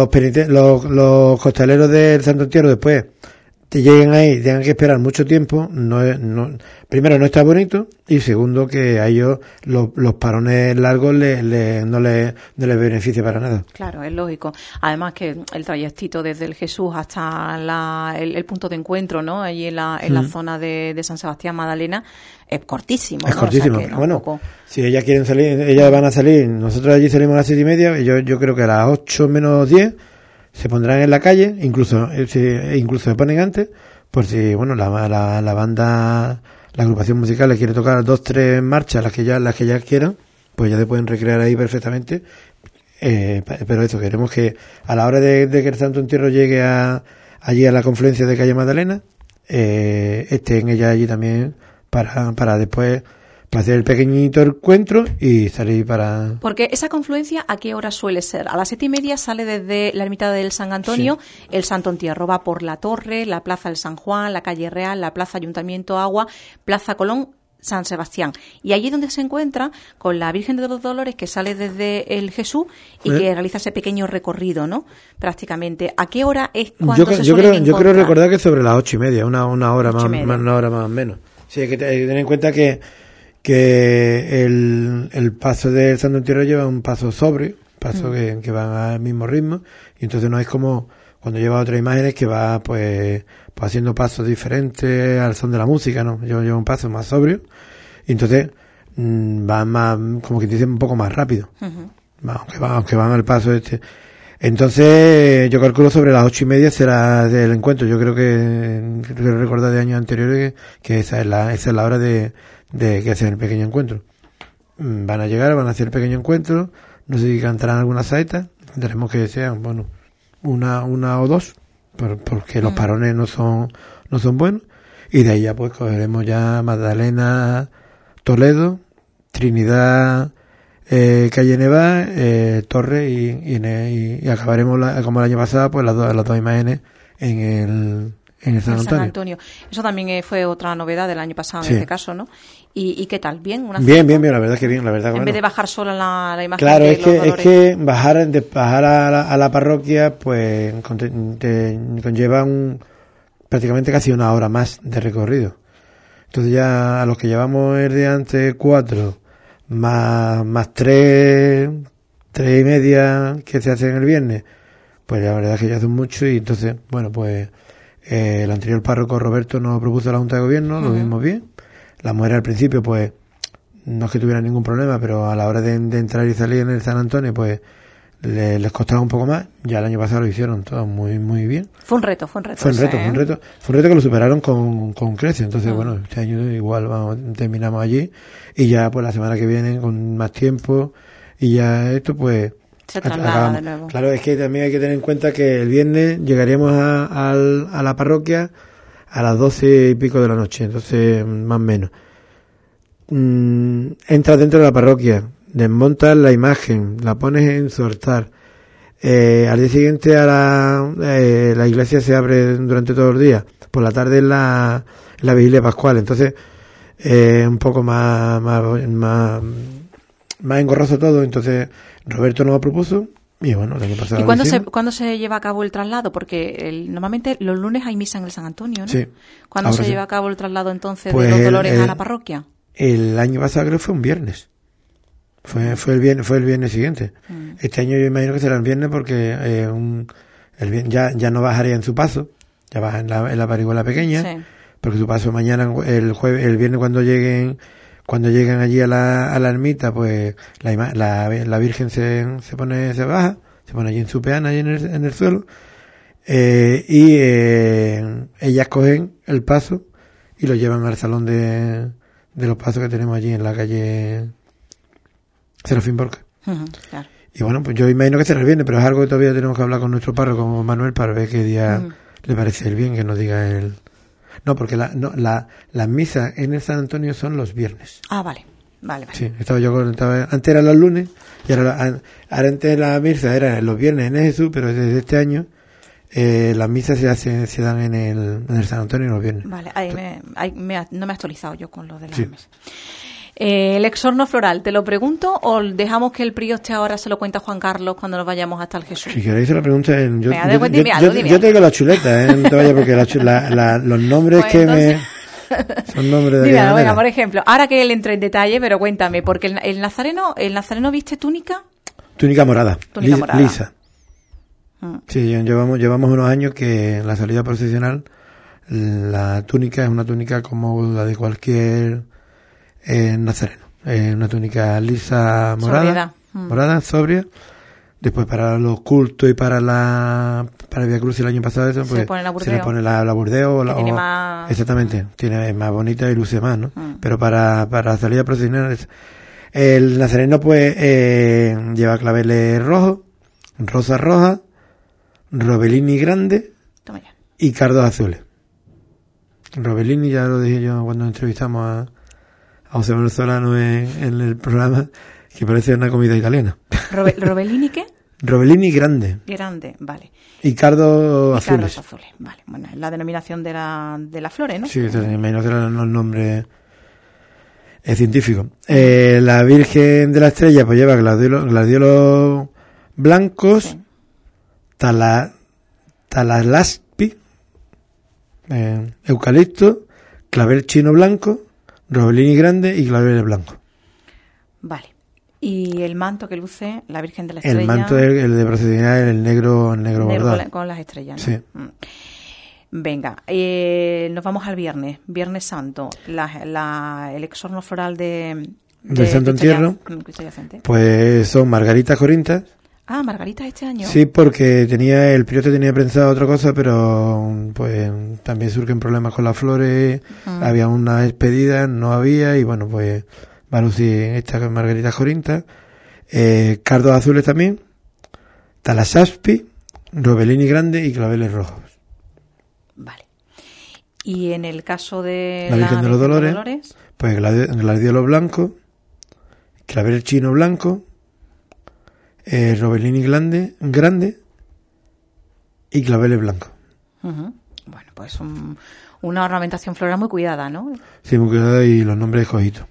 los costaleros del Santo Entierro después te lleguen ahí, tengan que esperar mucho tiempo, primero no está bonito y segundo que a ellos los parones largos no les beneficia para nada. Claro, es lógico. Además que el trayectito desde el Jesús hasta el punto de encuentro, ¿no? Allí en la zona de San Sebastián Magdalena es cortísimo. Es ¿no? cortísimo. O sea que bueno, tampoco... si ellas quieren salir, ellas van a salir. Nosotros allí salimos a las 7:30 y yo creo que a las 8 menos 10 se pondrán en la calle, incluso se ponen antes, por si, bueno, la banda, la agrupación musical le quiere tocar 2-3 marchas, las que ya quieran, pues ya se pueden recrear ahí perfectamente. Pero eso, queremos que a la hora de que el Santo Entierro llegue allí a la confluencia de calle Magdalena, estén ellas allí también para después hacer el pequeñito encuentro y salir para... Porque esa confluencia, ¿a qué hora suele ser? A las 7:30 sale desde la ermita del San Antonio, sí. El Santo Entierro va por la Torre, la Plaza del San Juan, la Calle Real, la Plaza Ayuntamiento Agua, Plaza Colón, San Sebastián. Y allí es donde se encuentra con la Virgen de los Dolores, que sale desde el Jesús y que realiza ese pequeño recorrido, ¿no? Prácticamente. ¿A qué hora es cuando se suele encontrar? Yo creo recordar que sobre las 8:30, una hora más o menos. Sí, hay que tener en cuenta que el paso del Santo Entierro lleva un paso sobrio, que va al mismo ritmo, y entonces no es como cuando lleva otras imágenes que va pues haciendo pasos diferentes al son de la música, ¿no? Lleva un paso más sobrio, y entonces va más, como que dice, un poco más rápido, aunque van al paso este. Entonces yo calculo sobre las 8:30 será el encuentro. Yo creo que recordar de años anteriores que esa es la hora de que hacen el pequeño encuentro. Van a llegar, van a hacer el pequeño encuentro, no sé si cantarán alguna saeta, intentaremos que sean, bueno, una o dos, porque los parones no son buenos, y de ahí ya pues cogeremos ya Magdalena, Toledo, Trinidad, Calle Nevada, Torre y acabaremos como el año pasado pues las dos imágenes en el San Antonio. Eso también fue otra novedad del año pasado, en este caso, ¿no? ¿Y qué tal? ¿Bien? Bien, la verdad que bien, la verdad. En vez de bajar solo la imagen. Claro, es que bajar a la parroquia, pues conlleva prácticamente casi una hora más de recorrido. Entonces ya a los que llevamos el día antes 4, más 3:30 que se hacen el viernes, pues la verdad es que ya son mucho, y entonces, bueno, pues el anterior párroco Roberto nos propuso a la Junta de Gobierno, lo vimos bien. Las mujeres al principio, pues, no es que tuvieran ningún problema, pero a la hora de entrar y salir en el San Antonio, pues, les costaba un poco más. Ya el año pasado lo hicieron todo muy, muy bien. Fue un reto. Fue un reto que lo superaron con creces. Entonces, bueno, este año igual terminamos allí, y ya, pues, la semana que viene, con más tiempo, y ya esto, pues, se traslada de nuevo. Claro, es que también hay que tener en cuenta que el viernes llegaríamos a la parroquia a las 12 y pico de la noche, entonces más o menos. Entras dentro de la parroquia, desmontas la imagen, la pones en soltar. Al día siguiente la iglesia se abre durante todo el día. Por la tarde es la vigilia pascual, entonces un poco más engorroso todo. Entonces Roberto nos lo propuso, y bueno, el año pasado. ¿Y cuándo se lleva a cabo el traslado? Porque normalmente los lunes hay misa en el San Antonio, ¿no? Sí. ¿Cuándo se lleva a cabo el traslado entonces pues de los Dolores a la parroquia? El año pasado creo que fue un viernes. Fue el viernes siguiente. Este año yo imagino que será el viernes, porque ya no bajaría en su paso, ya baja en la parihuela pequeña, porque su paso mañana, el viernes cuando lleguen Cuando llegan allí a la ermita, pues la Virgen se baja, se pone allí en su peana, allí en el suelo, y ellas cogen el paso y lo llevan al salón de los pasos que tenemos allí en la calle Serafín Borca. Claro. Y bueno, pues yo imagino que será el viernes, pero es algo que todavía tenemos que hablar con nuestro párroco, con Manuel, para ver qué día le parece el bien, que nos diga él. No, porque las misas en el San Antonio son los viernes. Ah, vale. Sí, antes eran los lunes, y ahora antes la misa era los viernes en Jesús, pero desde este año las misas se dan en el San Antonio los viernes. Vale, no me he actualizado yo con lo de las misas. El exorno floral, ¿te lo pregunto o dejamos que el prioste ahora se lo cuenta Juan Carlos cuando nos vayamos hasta el Jesús? Si queréis se lo pregunto, dime yo te digo la chuleta, no te vayas, porque los nombres pues entonces... son nombres de dime, venga, por ejemplo, ahora que él entre en detalle, pero cuéntame, porque el nazareno viste túnica morada, lisa. Sí, llevamos unos años que en la salida procesional la túnica es una túnica como la de cualquier nazareno, una túnica lisa morada, sobria. Después para los cultos y para el Vía Cruz el año pasado pues se le pone la burdeo exactamente, es más bonita y luce más, ¿no? Pero para la salida procesional el nazareno pues lleva claveles rojos, rosas rojas, robelini grande y cardos azules. Robelini ya lo dije yo cuando entrevistamos a José Manuel Solano en el programa, que parece una comida italiana. ¿Robelini qué? Robelini grande. Grande, vale. Y cardos azules. Cardos azules, vale. Bueno, es la denominación de las flores, ¿no? Sí, menos eran los nombres científicos. La Virgen de la Estrella pues lleva gladiolos blancos, talalaspi, eucalipto, clavel chino blanco, robelini grande y claveles blancos. Vale. Y el manto que luce la Virgen de la Estrella. El manto es el de procedimiento, el negro bordado. Con las estrellas, ¿no? Sí. Venga, nos vamos al Viernes Santo. El exorno floral del Santo Entierro. Pues son margaritas corintas. Ah, margaritas este año. Sí, porque el prioste tenía pensado otra cosa, pero pues también surgen problemas con las flores. Había una despedida, no había, y bueno, pues va a lucir estas margaritas corintas, cardos azules también, talasaspi, robelini grande y claveles rojos. Vale. Y en el caso de la Virgen de los Dolores, pues gladiolo blanco, clavel chino blanco, robelini grande y claveles blancos. Bueno, pues una ornamentación floral muy cuidada, ¿no? Sí, muy cuidada, y los nombres escogidos.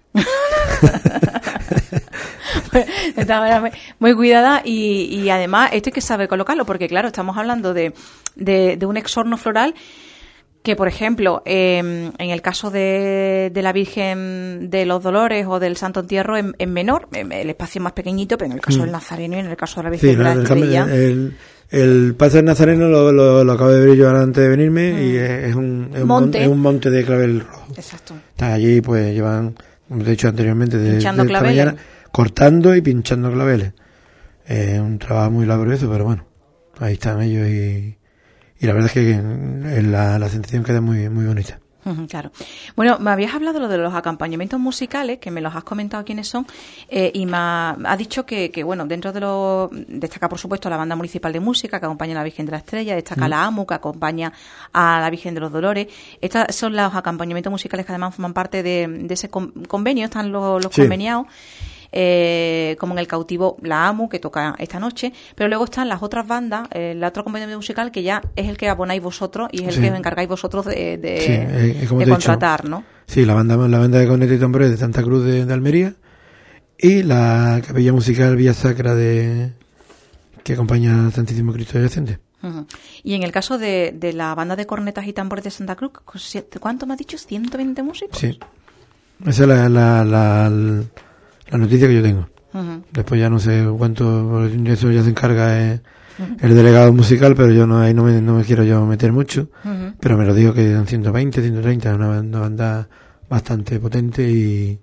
Está muy cuidada, y además esto hay que saber colocarlo, porque claro, estamos hablando de un exorno floral que, por ejemplo, en el caso de la Virgen de los Dolores o del Santo Entierro es menor, el espacio es más pequeñito, pero en el caso del Nazareno y en el caso de la Virgen de la Estrella... El paso del Nazareno lo acabo de ver yo ahora antes de venirme, y es un monte de clavel rojo. Exacto. Están allí, pues llevan, como te he dicho anteriormente, de esta mañana, cortando y pinchando claveles. Es un trabajo muy laborioso, pero bueno, ahí están ellos, y la verdad es que la sensación queda muy, muy bonita. Claro. Bueno, me habías hablado de los acompañamientos musicales, que me los has comentado quiénes son, y me ha dicho que bueno, dentro de destaca por supuesto la Banda Municipal de Música, que acompaña a la Virgen de la Estrella, destaca la AMU, que acompaña a la Virgen de los Dolores. Estos son los acompañamientos musicales que además forman parte de ese convenio, están los conveniados. Como en el Cautivo la AMU, que toca esta noche, pero luego están las otras bandas, la otra compañía musical, que ya es el que abonáis vosotros y es el que os encargáis vosotros de contratar, ¿no? Sí, la banda de cornetas y tambores de Santa Cruz de Almería, y la capilla musical Vía Sacra que acompaña al Santísimo Cristo Yacente. Y en el caso de la banda de cornetas y tambores de Santa Cruz, ¿cuánto me has dicho? ¿120 músicos? Sí, esa es la noticia que yo tengo. Después ya no sé cuánto, eso ya se encarga el delegado musical, pero yo no me quiero yo meter mucho, pero me lo digo que eran 120, 130, una banda bastante potente, y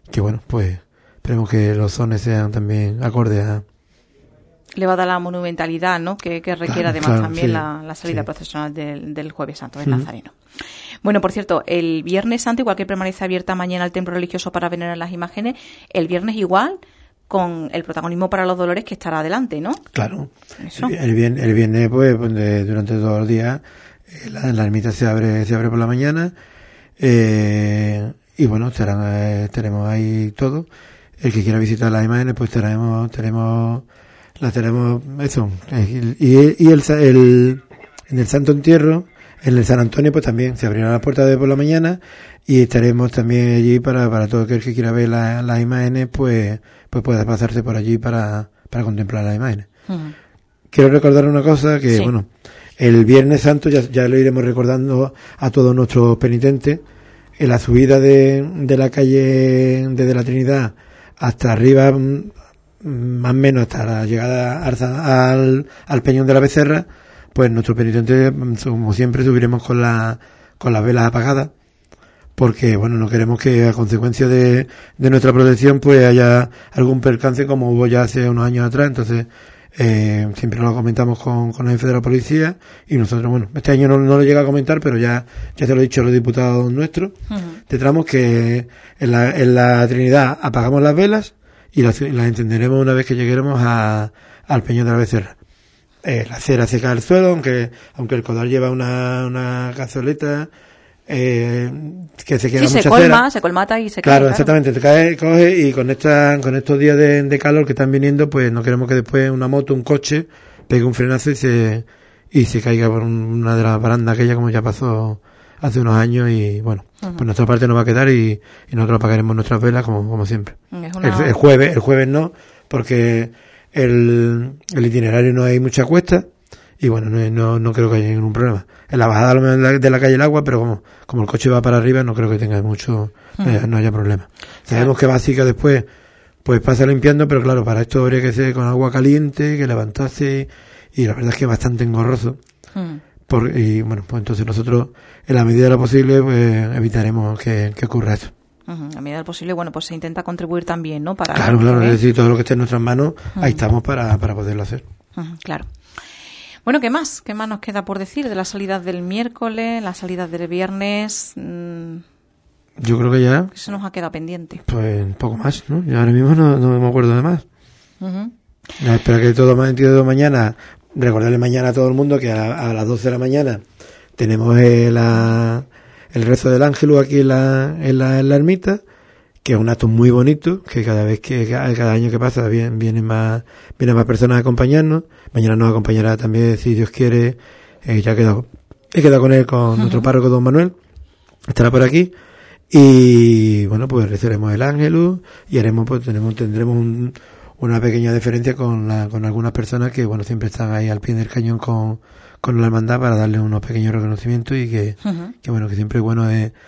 bueno, pues esperemos que los sones sean también acordes a... Le va a dar la monumentalidad, ¿no?, que requiere además claro, también sí, la salida sí. procesional del Jueves Santo, del Nazareno. Bueno, por cierto, el Viernes Santo, igual que permanece abierta mañana el templo religioso para venerar las imágenes, el viernes igual, con el protagonismo para los dolores que estará adelante, ¿no? Claro. Eso. El viernes, pues, durante todos los días, la ermita se abre por la mañana, y bueno, estaremos ahí todos. El que quiera visitar las imágenes, pues tenemos eso. Y en el Santo Entierro, en el San Antonio, pues también se abrirán las puertas de por la mañana y estaremos también allí para todo aquel que quiera ver las imágenes, pues pueda pasarse por allí para contemplar las imágenes. Uh-huh. Quiero recordar una cosa que, sí. bueno, el Viernes Santo ya lo iremos recordando a todos nuestros penitentes. En la subida de la calle desde la Trinidad hasta arriba, más o menos hasta la llegada al Peñón de la Becerra, pues nuestros penitentes, como siempre, subiremos con las velas apagadas, porque bueno, no queremos que a consecuencia de nuestra protección pues haya algún percance como hubo ya hace unos años atrás. Entonces siempre lo comentamos con el jefe de la policía, y nosotros, bueno, este año no lo llega a comentar, pero ya te lo he dicho a los diputados nuestros, de tramos, que en la Trinidad apagamos las velas y las encenderemos una vez que lleguemos al Peñón de la Becerra. La cera se cae al suelo, aunque el codal lleva una cazoleta que se queda mucha cera. Se colmata y se cae. Claro, exactamente, te cae, coge, y con estos días de calor que están viniendo, pues no queremos que después una moto, un coche, pegue un frenazo y se caiga por una de las barandas aquella, como ya pasó hace unos años. Y bueno, pues nuestra parte no va a quedar y nosotros apagaremos nuestras velas como siempre. El jueves no, porque el itinerario no hay mucha cuesta y bueno, no creo que haya ningún problema. En la bajada de la calle El Agua, pero como el coche va para arriba, no creo que tenga no haya problema. Sabemos que Básica después pues pasa limpiando, pero claro, para esto habría que ser con agua caliente, que levantase, y la verdad es que es bastante engorroso. Y bueno, pues entonces nosotros, en la medida de lo posible, pues evitaremos que ocurra eso. A medida de lo posible, bueno, pues se intenta contribuir también, ¿no? Claro, es decir, todo lo que esté en nuestras manos, ahí estamos para poderlo hacer. Claro. Bueno, ¿qué más? ¿Qué más nos queda por decir de las salidas del miércoles, las salidas del viernes? Yo creo que ya... Eso nos ha quedado pendiente. Pues un poco más, ¿no? Y ahora mismo no me acuerdo de más. Espero que todo mañana, recordarle mañana a todo el mundo que a las 12 de la mañana tenemos el rezo del Ángelus aquí en la ermita, que es un acto muy bonito, que cada año que pasa vienen más personas a acompañarnos. Mañana nos acompañará también, si Dios quiere, he quedado con él, con nuestro párroco don Manuel, estará por aquí, y bueno, pues rezaremos el Ángelus y tendremos una pequeña deferencia con algunas personas que bueno, siempre están ahí al pie del cañón con la hermandad, para darle unos pequeños reconocimientos, y que bueno, que siempre es bueno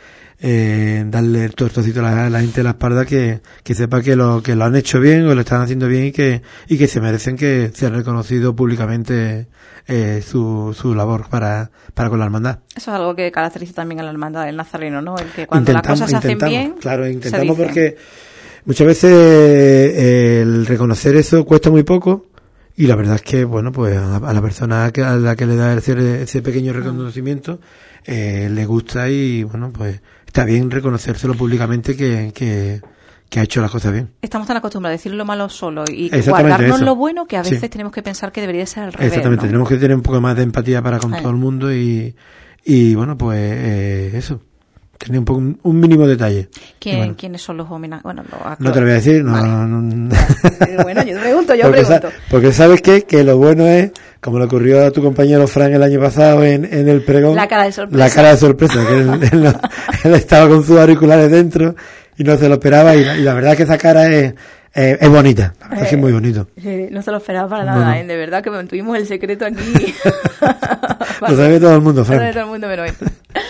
darle el tortocito a la gente de la espalda, que sepa que lo han hecho bien, o lo están haciendo bien, y que se merecen que sea reconocido públicamente su labor para con la hermandad. Eso es algo que caracteriza también a la hermandad del Nazareno, ¿no? El que cuando las cosas se hacen bien, claro, intentamos, porque muchas veces el reconocer eso cuesta muy poco, y la verdad es que bueno, pues a la persona a la que le da ese pequeño reconocimiento le gusta, y bueno, pues está bien reconocérselo públicamente que ha hecho las cosas bien. Estamos tan acostumbrados a decir lo malo solo y guardarnos lo bueno, que a veces tenemos que pensar que debería ser al revés. Exactamente, ¿no? Tenemos que tener un poco más de empatía para con todo el mundo, y bueno, pues eso, tener un mínimo detalle. ¿Quiénes son los homenajes? Bueno, no te lo voy a decir, vale. no. Bueno, yo pregunto. Porque sabes que lo bueno es, como le ocurrió a tu compañero Fran el año pasado en el pregón, la cara de sorpresa, que él estaba con sus auriculares dentro y no se lo esperaba, y la verdad es que esa cara es bonita, la verdad es que es muy bonito. No se lo esperaba para nada, de verdad que mantuvimos el secreto aquí. Lo sabe todo el mundo, Fran. Lo sabe todo el mundo menos él.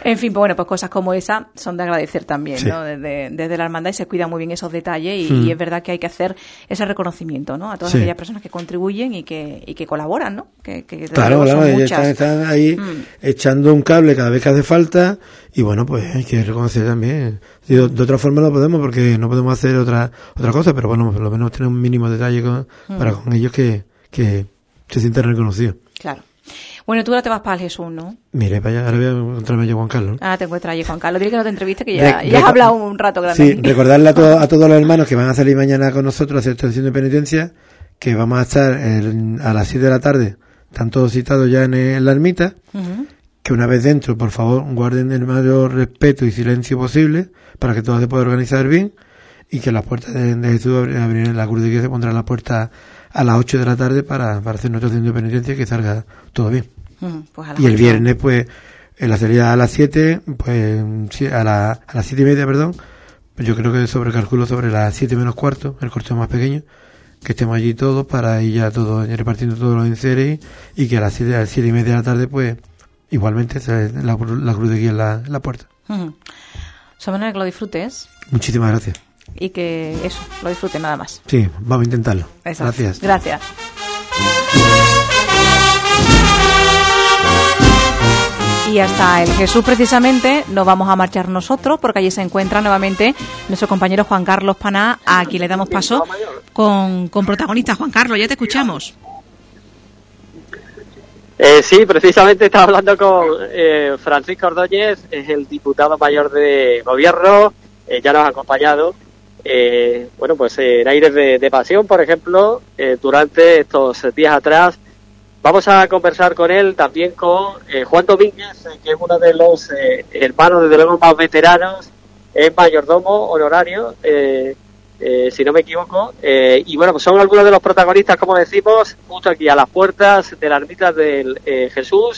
En fin, pues bueno, pues cosas como esa son de agradecer también, Sí. ¿no? Desde la hermandad se cuidan muy bien esos detalles y es verdad que hay que hacer ese reconocimiento, ¿no? A todas Sí. aquellas personas que contribuyen y que colaboran, ¿no? Que desde Claro, luego son ellos muchas. están ahí echando un cable cada vez que hace falta y bueno, pues hay que reconocer también. De otra forma no podemos porque no podemos hacer otra cosa, pero bueno, por lo menos tener un mínimo detalle para con ellos que se sientan reconocidos. Claro. Bueno, tú ahora te vas para el Jesús, ¿no? Mire, para allá, ahora voy a encontrarme allí a Juan Carlos, ¿no? Ahora te encuentras allí, Juan Carlos. Dile que no te entreviste, que ya has hablado un rato grande. Sí, recordarle a todos los hermanos que van a salir mañana con nosotros a hacer estación de penitencia, que vamos a estar a las 7 de la tarde, están todos citados ya en la ermita, que una vez dentro, por favor, guarden el mayor respeto y silencio posible para que todo se pueda organizar bien y que las puertas de Jesús abrirán, la cruz de guía se pondrá en la puerta a las 8 de la tarde para hacer nuestra estación de penitencia y que salga todo bien. Pues Y el viernes, pues, en la salida a las 7, pues, sí, a las 7:30, perdón, pues yo creo que sobrecalculo sobre las 7 menos cuarto, el cortejo más pequeño, que estemos allí todos para ir ya todos repartiendo todos los enseres y que a las 7:30 de la tarde, pues, igualmente la cruz de guía en la puerta. De manera que lo disfrutes Muchísimas gracias. y que eso, lo disfrutes nada más. Sí, vamos a intentarlo. Exacto. Gracias. Gracias. Y hasta el Jesús precisamente nos vamos a marchar nosotros porque allí se encuentra nuevamente nuestro compañero Juan Carlos Paná, a quien le damos paso con protagonista. Juan Carlos, ya te escuchamos. Sí, precisamente estaba hablando con Francisco Ordóñez, es el diputado mayor de gobierno, ya nos ha acompañado, bueno, pues en Aires de Pasión, por ejemplo, durante estos días atrás. Vamos a conversar con él, también con Juan Domínguez, que es uno de los hermanos, desde luego, más veteranos, es mayordomo honorario, si no me equivoco, y bueno, pues son algunos de los protagonistas, como decimos, justo aquí a las puertas de la ermita del Jesús,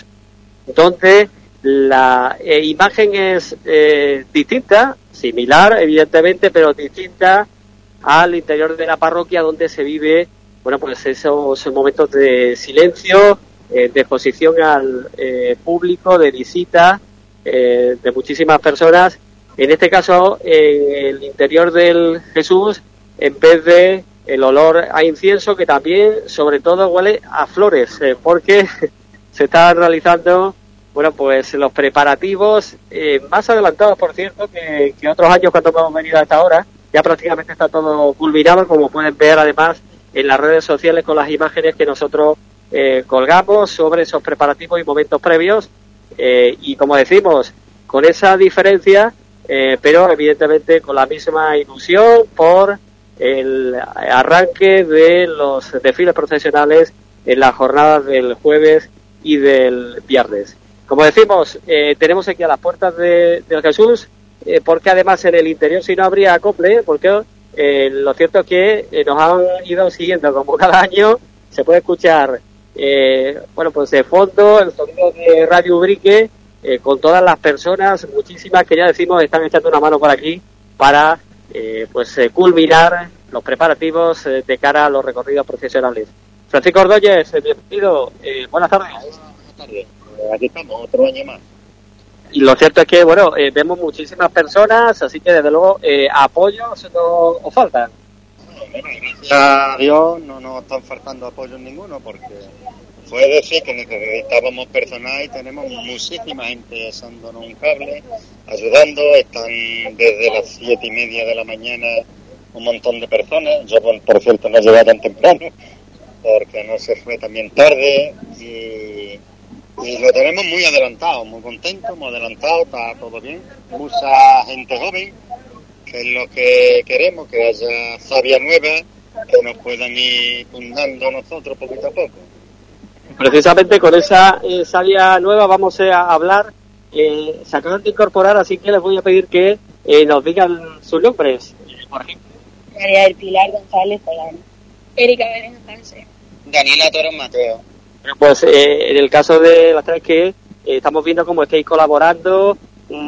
donde la imagen es distinta, similar, evidentemente, pero distinta al interior de la parroquia, donde se vive, bueno, pues esos momentos de silencio, de exposición al público, de visita de muchísimas personas. En este caso, en el interior del Jesús, en vez de el olor a incienso, que también, sobre todo, huele a flores, porque se están realizando, bueno, pues los preparativos más adelantados, por cierto, que otros años cuando hemos venido a esta hora. Ya prácticamente está todo culminado, como pueden ver, además, en las redes sociales con las imágenes que nosotros colgamos sobre esos preparativos y momentos previos, y como decimos, con esa diferencia, pero evidentemente con la misma ilusión por el arranque de los desfiles procesionales en las jornadas del jueves y del viernes. Como decimos, tenemos aquí a las puertas del Jesús, porque además en el interior si no habría acople, porque lo cierto es que nos han ido siguiendo como cada año. Se puede escuchar, bueno, pues de fondo el sonido de Radio Ubrique, con todas las personas, muchísimas que ya decimos están echando una mano por aquí para pues culminar los preparativos de cara a los recorridos procesionales. Francisco Ordóñez, bienvenido, buenas tardes. Buenas tardes, aquí estamos, otro año más. Y lo cierto es que, bueno, vemos muchísimas personas, así que desde luego apoyos no os faltan. Bueno, gracias a Dios no nos están faltando apoyos ninguno, porque fue decir que necesitábamos personal y tenemos muchísima gente echándonos un cable, ayudando. Están desde las 7:30 de la mañana un montón de personas. Yo, por cierto, no llegué tan temprano porque no se fue también tarde, y lo tenemos muy adelantado, muy contentos, muy adelantado, está todo bien. Mucha gente joven, que es lo que queremos, que haya savia nueva, que nos puedan ir fundando nosotros poquito a poco. Precisamente con esa savia nueva vamos a hablar. Se acaban de incorporar, así que les voy a pedir que nos digan sus nombres. Por ejemplo, María del Pilar González Solano. Erika Belén González. Daniela Toro Mateo. Pues en el caso de las tres que estamos viendo cómo estáis colaborando,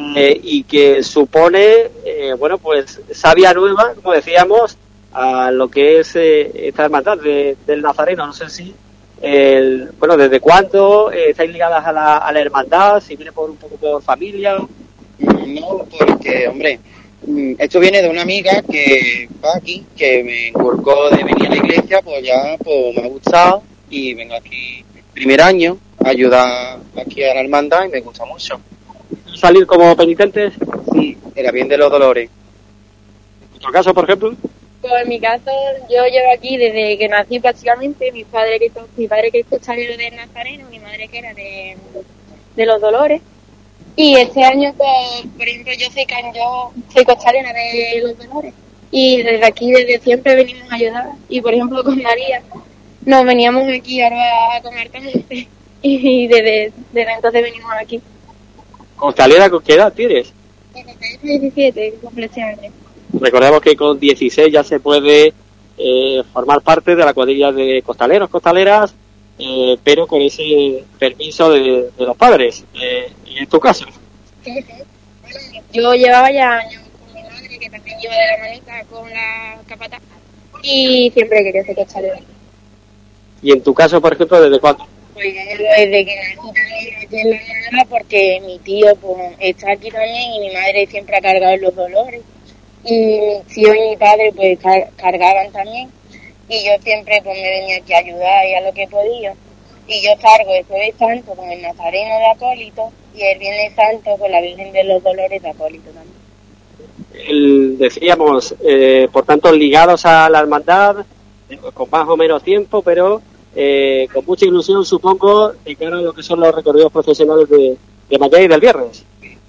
y que supone, bueno, pues savia nueva, como decíamos, a lo que es esta hermandad del Nazareno. No sé si bueno, ¿desde cuándo estáis ligadas a la hermandad? Si viene un poco por familia. No, porque, hombre, esto viene de una amiga que va aquí, que me inculcó de venir a la iglesia, pues ya pues me ha gustado y vengo aquí primer año a ayudar aquí a la hermandad y me gusta mucho. ¿Salir como penitentes? Sí, era bien de los dolores. ¿En tu caso, por ejemplo? Pues en mi caso, yo llevo aquí desde que nací prácticamente. Mi padre que es costalero de Nazareno, mi madre que era de los Dolores. Y este año, pues, por ejemplo, yo soy costalera de los Dolores. Y desde aquí, desde siempre venimos a ayudar. Y por ejemplo, con María, nos veníamos aquí ahora a comer también. Y desde entonces venimos aquí. ¿Costalera con qué edad tienes? 17, cumple este año. Recordemos que con 16 ya se puede formar parte de la cuadrilla de costaleros, costaleras, pero con ese permiso de los padres. ¿Y en tu caso? Sí. Bueno, yo llevaba ya años con mi madre, que también lleva de la manita con la capata, y siempre quería ser costalera. ¿Y en tu caso, por ejemplo, desde cuándo? Pues desde que nací también aquí en la hermandad, porque mi tío pues está aquí también y mi madre siempre ha cargado en los Dolores. Y mi tío y mi padre pues cargaban también, y yo siempre pues me venía aquí a ayudar y a lo que podía, y yo cargo el Jueves Santo con el Nazareno de acólito y el Viernes Santo con la Virgen de los Dolores de acólito también. Decíamos, por tanto, ligados a la hermandad, con más o menos tiempo, pero con mucha ilusión, supongo, de cara a lo que son los recorridos profesionales de mañana y del viernes.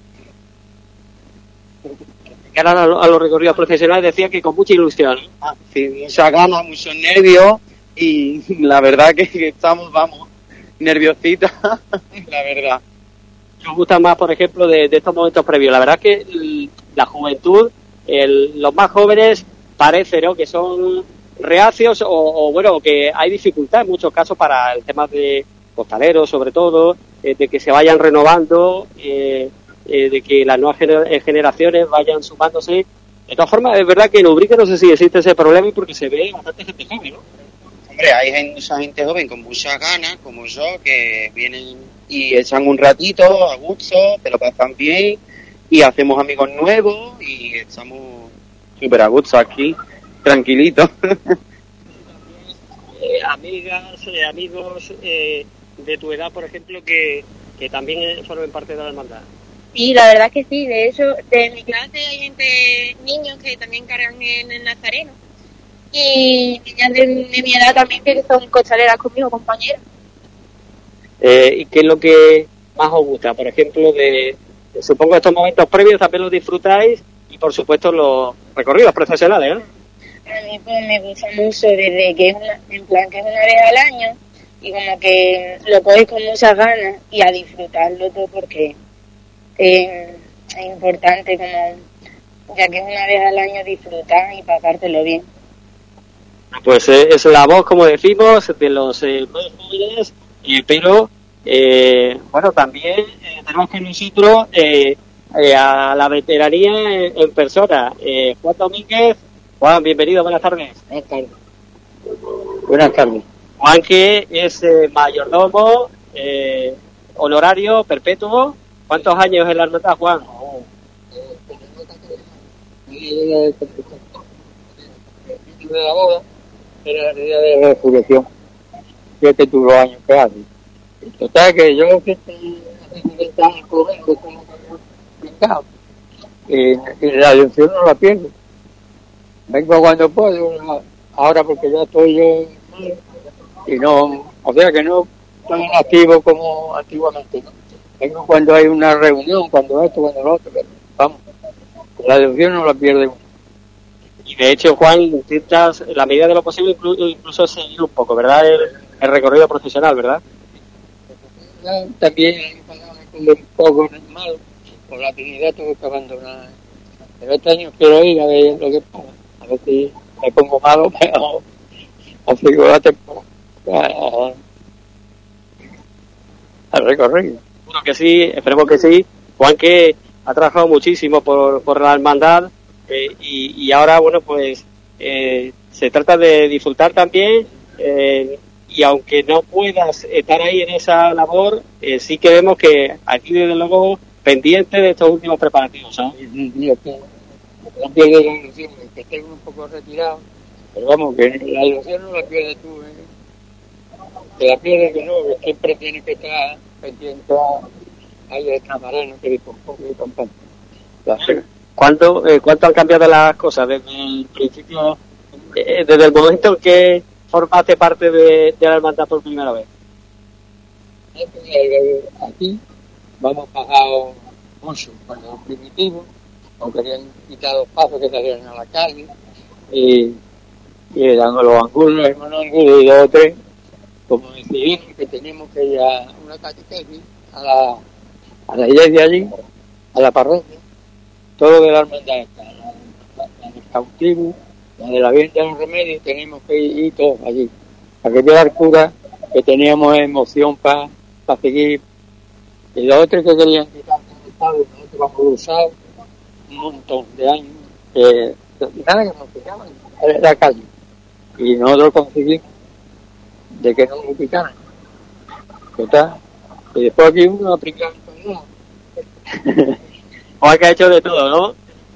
A los recorridos profesionales decía que con mucha ilusión. Sí, mucha gana, muchos nervios y la verdad que estamos, nerviositas, la verdad. ¿Qué os gusta más, por ejemplo, de estos momentos previos? La verdad que la juventud, los más jóvenes, parece, ¿no?, que son reacios o bueno, que hay dificultad en muchos casos para el tema de costaleros, sobre todo, de que se vayan renovando, de que las nuevas generaciones vayan sumándose. De todas formas, es verdad que en Ubrique no sé si existe ese problema porque se ve bastante gente joven, ¿no? Hombre, hay mucha gente joven con muchas ganas, como yo, que vienen y echan un ratito a gusto, te lo pasan bien y hacemos amigos nuevos y estamos súper a gusto aquí, tranquilitos. Amigas, amigos de tu edad, por ejemplo, que también formen parte de la hermandad. Sí, la verdad que sí. De hecho, de mi clase hay niños que también cargan en el Nazareno. Y niñas de mi edad también que son costaleras conmigo, compañeras. ¿Y qué es lo que más os gusta? Por ejemplo, supongo estos momentos previos también los disfrutáis y, por supuesto, los recorridos profesionales, ¿no? A mí pues me gusta mucho desde que es una vez al año y como que lo coges con muchas ganas y a disfrutarlo todo porque es importante, como ya que es una vez al año, disfrutar y pasártelo bien. Pues es la voz, como decimos, de los más jóvenes, pero bueno, también tenemos con nosotros a la veteranía en persona. Juan Domínguez. Juan, bienvenido, buenas tardes. Buenas tardes. Buenas tardes. Juan, que es mayordomo, honorario, perpetuo. ¿Cuántos años en la hermandad, Juan? De la boda, era el día de la resurrección. 7 tuvo años que hace. Total, que yo que estoy hace 50 años corriendo, como pintado. Y la ilusión no la pierdo. Vengo cuando puedo, ahora porque ya estoy yo y no, o sea que no estoy activo como antiguamente, ¿no? Vengo cuando hay una reunión, cuando esto, cuando lo otro, pero vamos, la ilusión no la pierde uno. Y de hecho, Juan, intentas, en la medida de lo posible, incluso seguir un poco, ¿verdad? El recorrido profesional, ¿verdad? También un poco malo, por la Trinidad tuve que abandonar. Pero este año quiero ir a ver lo que pasa. A ver si me pongo malo, pero o sigo la temporada al recorrido. Seguro que sí, esperemos que sí. Juan, que ha trabajado muchísimo por la hermandad y ahora, bueno, pues se trata de disfrutar también y y aunque no puedas estar ahí en esa labor, sí que vemos que aquí desde luego pendiente de estos últimos preparativos, ¿sabes? Sí, no pierdes la ilusión, que estés un poco retirado, pero vamos, que la ilusión no la pierdes tú, que la pierdes que no, que siempre tienes que estar pendiente ahí de camarero, que dice un poco y con tanto. ¿Cuánto han cambiado las cosas desde el principio, desde el momento en que formaste parte de la hermandad por primera vez? Aquí vamos pagado mucho con los primitivos, o querían quitar los pasos que salieron a la calle, y dando los ángulos, los hermanos ángulos y 2 o 3, como decidimos que teníamos que ir a una catequesis a la iglesia allí, a la parroquia, todo de la hermandad está, la del cautivo, la de la Virgen de los Remedios, tenemos que ir todos allí, para que vea el cura que teníamos emoción para seguir, y los otros que querían quitar el Estado, nosotros vamos a usar un montón de años, nada que nos quitaban en la calle, y nosotros conseguimos de que no nos quitaran, ¿verdad? Y después aquí uno aplica todo. O que ha hecho de todo, ¿no?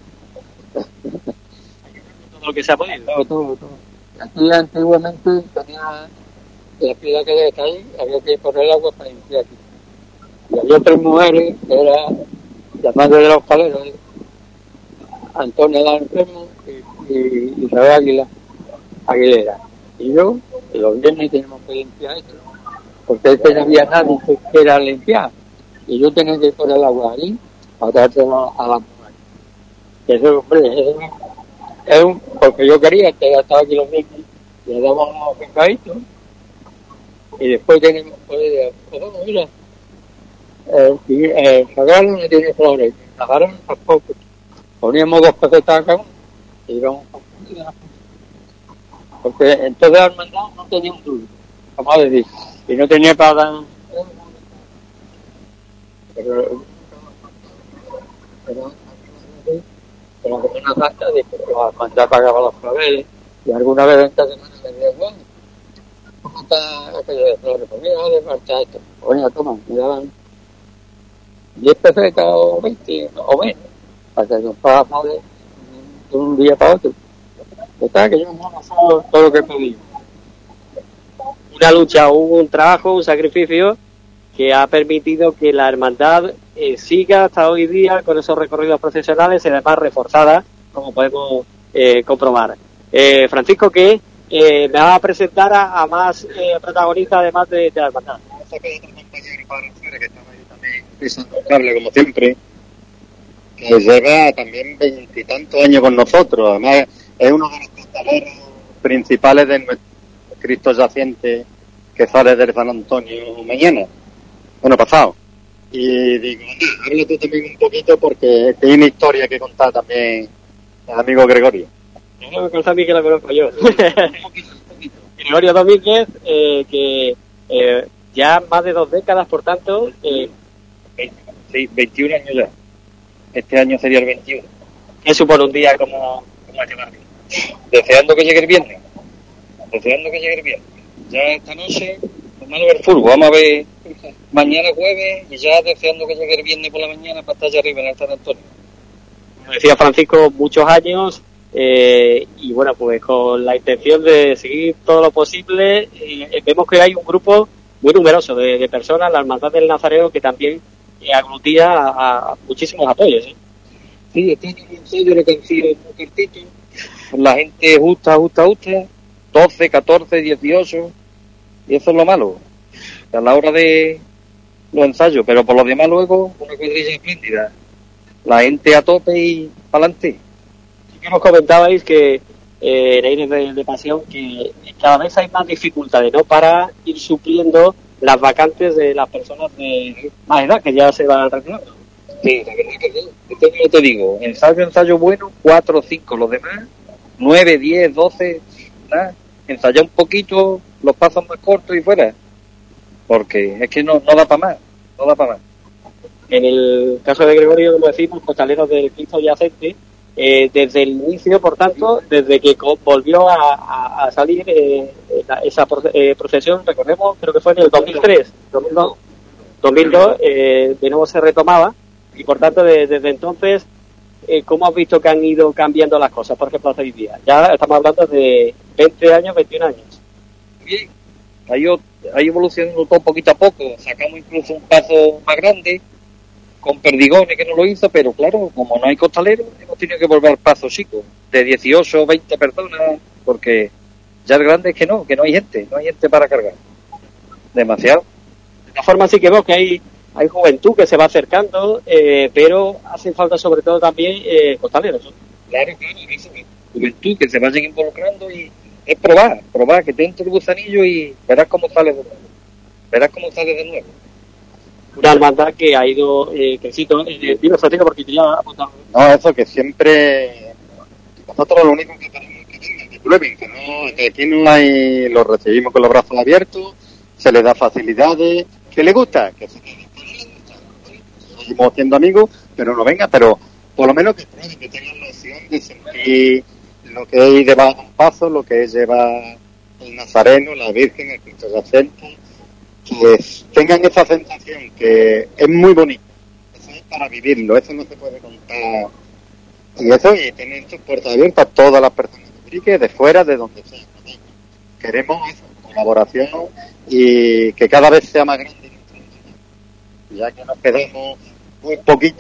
Todo lo que se ha podido. Todo. Aquí antiguamente tenía la piedra que está ahí, había que ir por el agua para limpiar aquí. Y había 3 mujeres, que era la madre de los paleros, Antonia la Enfermo y Isabel Aguilera. Y yo, y los viernes tenemos que limpiar esto, porque no había nadie que quiera limpiar. Y yo tenía que ir por el agua ahí para traérselo a la mujer. Y eso, hombre, porque yo quería, que ya estaba aquí los viernes, le damos unos pescaditos, y después tenemos pues bueno, mira, el sagrado no tiene flores, el sagrado tampoco. Poníamos 2 pesetas acá y íbamos a comida. Porque entonces la hermandad no tenía un duro, vamos a decir, y no tenía para dar. Pero como una carta de que la hermandad pagaba los claveles, y alguna vez esta semana me decía, bueno, ¿cómo está aquello de flores? Pues mira, vale, marcha esto. Bueno, toma, me daban 10 pesetas o 20 o menos, para que nos pagamos de un día para otro. Está que yo no hago todo lo que he pedido. Una lucha, un trabajo, un sacrificio que ha permitido que la hermandad siga hasta hoy día con esos recorridos procesionales y además reforzada, como podemos comprobar. Francisco, que me va a presentar a más protagonistas además de la hermandad. Que estaba ahí también pisando el cable como siempre, que lleva también 20 y tantos años con nosotros, además es uno de los costaleros principales de nuestro Cristo yaciente que sale del San Antonio mañana, bueno, pasado. Y digo, habla tú también un poquito porque tiene historia que contar también el amigo Gregorio. No me consta a mí que la conozco yo. Un poquito. Gregorio Domínguez, que ya más de 2 décadas, por tanto. Sí, 21 años ya. Este año sería el 21. ¿Qué supone un día como este barrio? Deseando que llegue el viernes. Ya esta noche vamos a ver fútbol, vamos a ver mañana jueves y ya deseando que llegue el viernes por la mañana para estar allá arriba en el San Antonio. Como decía Francisco, muchos años y bueno, pues con la intención de seguir todo lo posible. Vemos que hay un grupo muy numeroso de personas, la Hermandad del Nazareno, que también aglutina a muchísimos apoyos. Sí, este año un sello le consigo un cortito, la gente justa, 12, 14, 18, y eso es lo malo, a la hora de los ensayos, pero por lo demás luego una cuadrilla espléndida, la gente a tope y para adelante. Sí que nos comentabais que en Aires de Pasión, que cada vez hay más dificultades, ¿no?, para ir supliendo las vacantes de las personas de más edad que ya se van retirando. Sí, la verdad que sí. Esto yo te digo, ensayo bueno, 4 o 5, los demás 9, 10, 12, nada, ensayar un poquito, los pasos más cortos y fuera, porque es que no da para más, En el caso de Gregorio, como decimos, costaleros del Cristo Yacente, desde el inicio, por tanto, desde que volvió a salir esa procesión, recordemos, creo que fue en el 2002, de nuevo se retomaba, y por tanto desde entonces, ¿cómo has visto que han ido cambiando las cosas, por ejemplo, hasta hoy día? Ya estamos hablando de 20 años, 21 años. Bien, ha ido evolucionando todo poquito a poco, sacamos incluso un paso más grande, con Perdigones que no lo hizo, pero claro, como no hay costaleros, hemos tenido que volver al paso chico, de 18 o 20 personas, porque ya el grande es que no hay gente para cargar. Demasiado. De todas formas sí que veo que hay juventud que se va acercando, pero hacen falta sobre todo también costaleros. Claro, eso, juventud que se vayan involucrando y es probar, que te entre el gusanillo y verás cómo sale de nuevo. Una hermandad que ha ido creciendo. Dime, Francisco, porque te ya apuntado. No, eso que siempre nosotros lo único que tenemos es que vengan, que prueben, que aquí no hay, los recibimos con los brazos abiertos, se les da facilidades, que les gusta, que se queden con él, seguimos siendo amigos, pero no venga, pero por lo menos que prueben, que tengan la opción de sentir lo que es llevar un paso, lo que es llevar el Nazareno, la Virgen, el Cristo Yacente, que tengan esa sensación que es muy bonito. Eso es para vivirlo, eso no se puede contar. Y eso, y tienen sus puertas abiertas todas las personas de Brique, de fuera, de donde sea. Queremos eso, colaboración y que cada vez sea más grande, ya que nos quedamos muy poquito.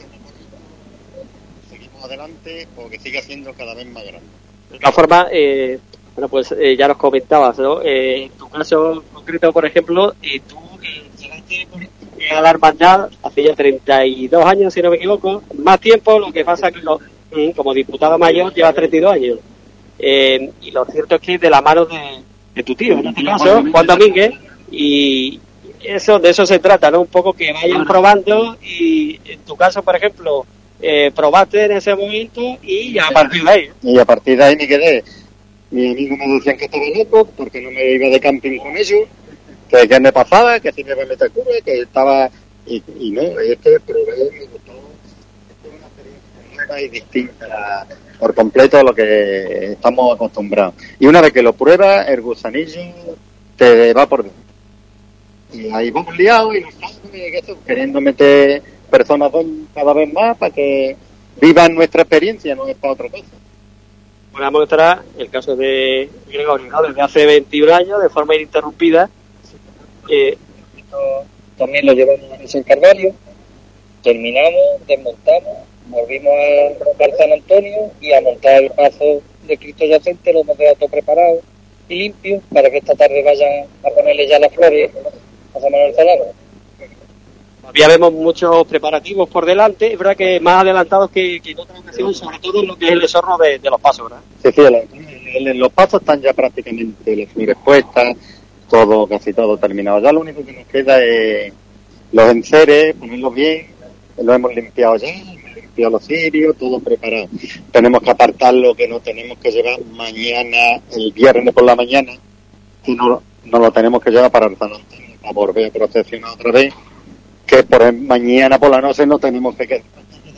Seguimos adelante o que siga siendo cada vez más grande. De todas formas, bueno, pues ya nos comentabas, ¿no? En tu caso concreto, por ejemplo, tú llegaste a la hermandad hace ya 32 años, si no me equivoco, más tiempo, lo que pasa que como diputado mayor lleva 32 años. Y lo cierto es que de la mano de tu tío, en este caso, Juan Domínguez, y de eso se trata, ¿no? Un poco que vayan probando y en tu caso, por ejemplo, probaste en ese momento y a partir de ahí. Y a partir de ahí me quedé. Mis amigos me decían que estaba loco porque no me iba de camping con ellos, que me pasaba, que si me iba a meter curva, que estaba... Y no, es que probé, me gustó. Es una experiencia nueva y distinta por completo a lo que estamos acostumbrados. Y una vez que lo pruebas, el gusanillo te va por dentro. Y ahí vamos liados y nos queriendo meter personas cada vez más para que vivan nuestra experiencia, no es para otra cosa. Una muestra, el caso de Gregorio, ¿no? Desde hace 21 años, de forma ininterrumpida. También lo llevamos a San Carvalho, terminamos, desmontamos, volvimos a montar San Antonio y a montar el paso de Cristo Yacente, lo hemos dejado todo preparado y limpio para que esta tarde vayan a ponerle ya las flores a San Manuel Salado. Todavía vemos muchos preparativos por delante, es verdad que más adelantados que en otra ocasión, sobre todo en lo que es el desorno de los pasos, ¿verdad? Sí, los pasos están ya prácticamente las respuestas, casi todo terminado. Ya lo único que nos queda es los enseres, ponerlos bien, los hemos limpiado ya, hemos limpiado los cirios, todo preparado. Tenemos que apartar lo que no tenemos que llevar mañana, el viernes por la mañana, que no lo tenemos que llevar para el San Antonio, para volver a procesionar otra vez, que mañana por la noche no tenemos que quedar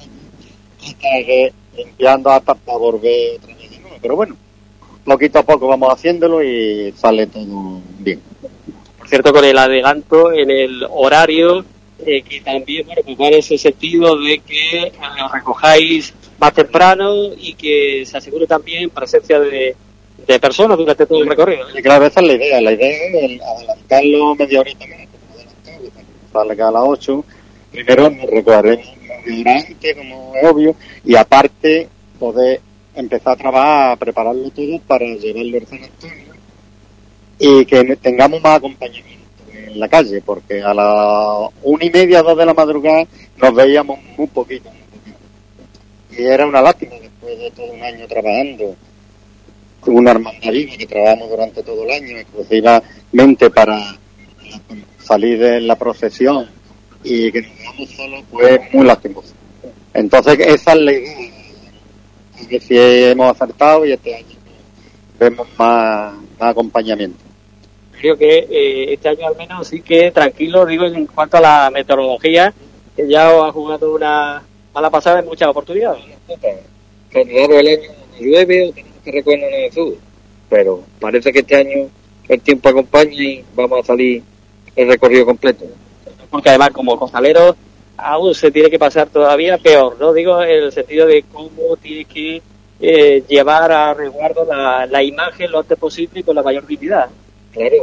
limpiando hasta para volver otra vez de nuevo. Pero bueno, poquito a poco vamos haciéndolo y sale todo bien. Por cierto, con el adelanto en el horario, que también, bueno, pues va en ese sentido de que os recojáis más temprano y que se asegure también presencia de personas durante todo el recorrido. Y claro, esa es la idea es adelantarlo media horita menos, salga a las 8, primero nos recorreremos antes, como es obvio, y aparte poder empezar a trabajar, a prepararlo todo para llevarlo al San Antonio y que tengamos más acompañamiento en la calle, porque a las 1:30, 2 de la madrugada nos veíamos muy poquito. Y era una lástima después de todo un año trabajando con una hermandad viva que trabajamos durante todo el año exclusivamente para salir de la procesión y que nos quedamos solos, pues muy lastimoso. Entonces esa es la idea, que si hemos acertado y este año vemos más acompañamiento. Creo que este año al menos sí que tranquilo, digo, en cuanto a la meteorología, que ya os ha jugado una mala pasada en muchas oportunidades. Claro, el año llueve o tenemos que recogernos en el sur, pero parece que este año el tiempo acompañe y vamos a salir el recorrido completo. Porque además como costaleros aún se tiene que pasar todavía peor, ¿no? Digo, en el sentido de cómo tiene que llevar a resguardo la imagen lo antes posible y con la mayor dignidad. Claro,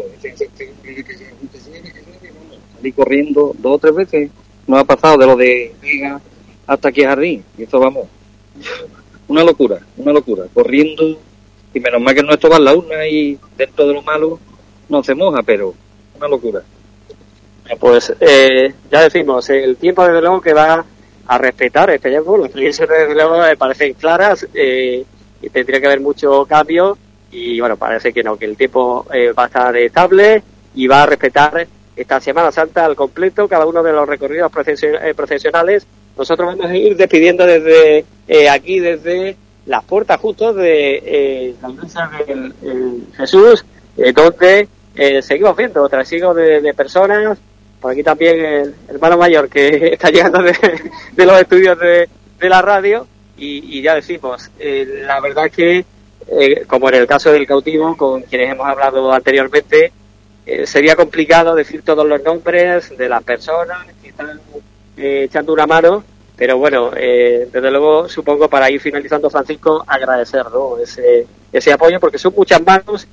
salí corriendo 2 o 3 veces, nos ha pasado de lo de Vega hasta aquí a Jardín, y eso vamos, una locura, corriendo, y menos mal que no esto va en la urna y dentro de lo malo no se moja, pero una locura. Pues ya decimos, el tiempo desde luego que va a respetar, las experiencias desde luego me parecen claras, y tendría que haber mucho cambio, y bueno, parece que no, que el tiempo va a estar estable y va a respetar esta Semana Santa al completo, cada uno de los recorridos procesionales. Nosotros vamos a ir despidiendo desde aquí, desde las puertas justo de la iglesia del Jesús, donde seguimos viendo trasiego de personas. Por aquí también el hermano mayor que está llegando de los estudios de la radio, y ya decimos, la verdad que como en el caso del cautivo, con quienes hemos hablado anteriormente, sería complicado decir todos los nombres de las personas que están echando una mano, pero bueno, desde luego supongo para ir finalizando, Francisco, agradecer, ¿no?, ese apoyo, porque son muchas manos.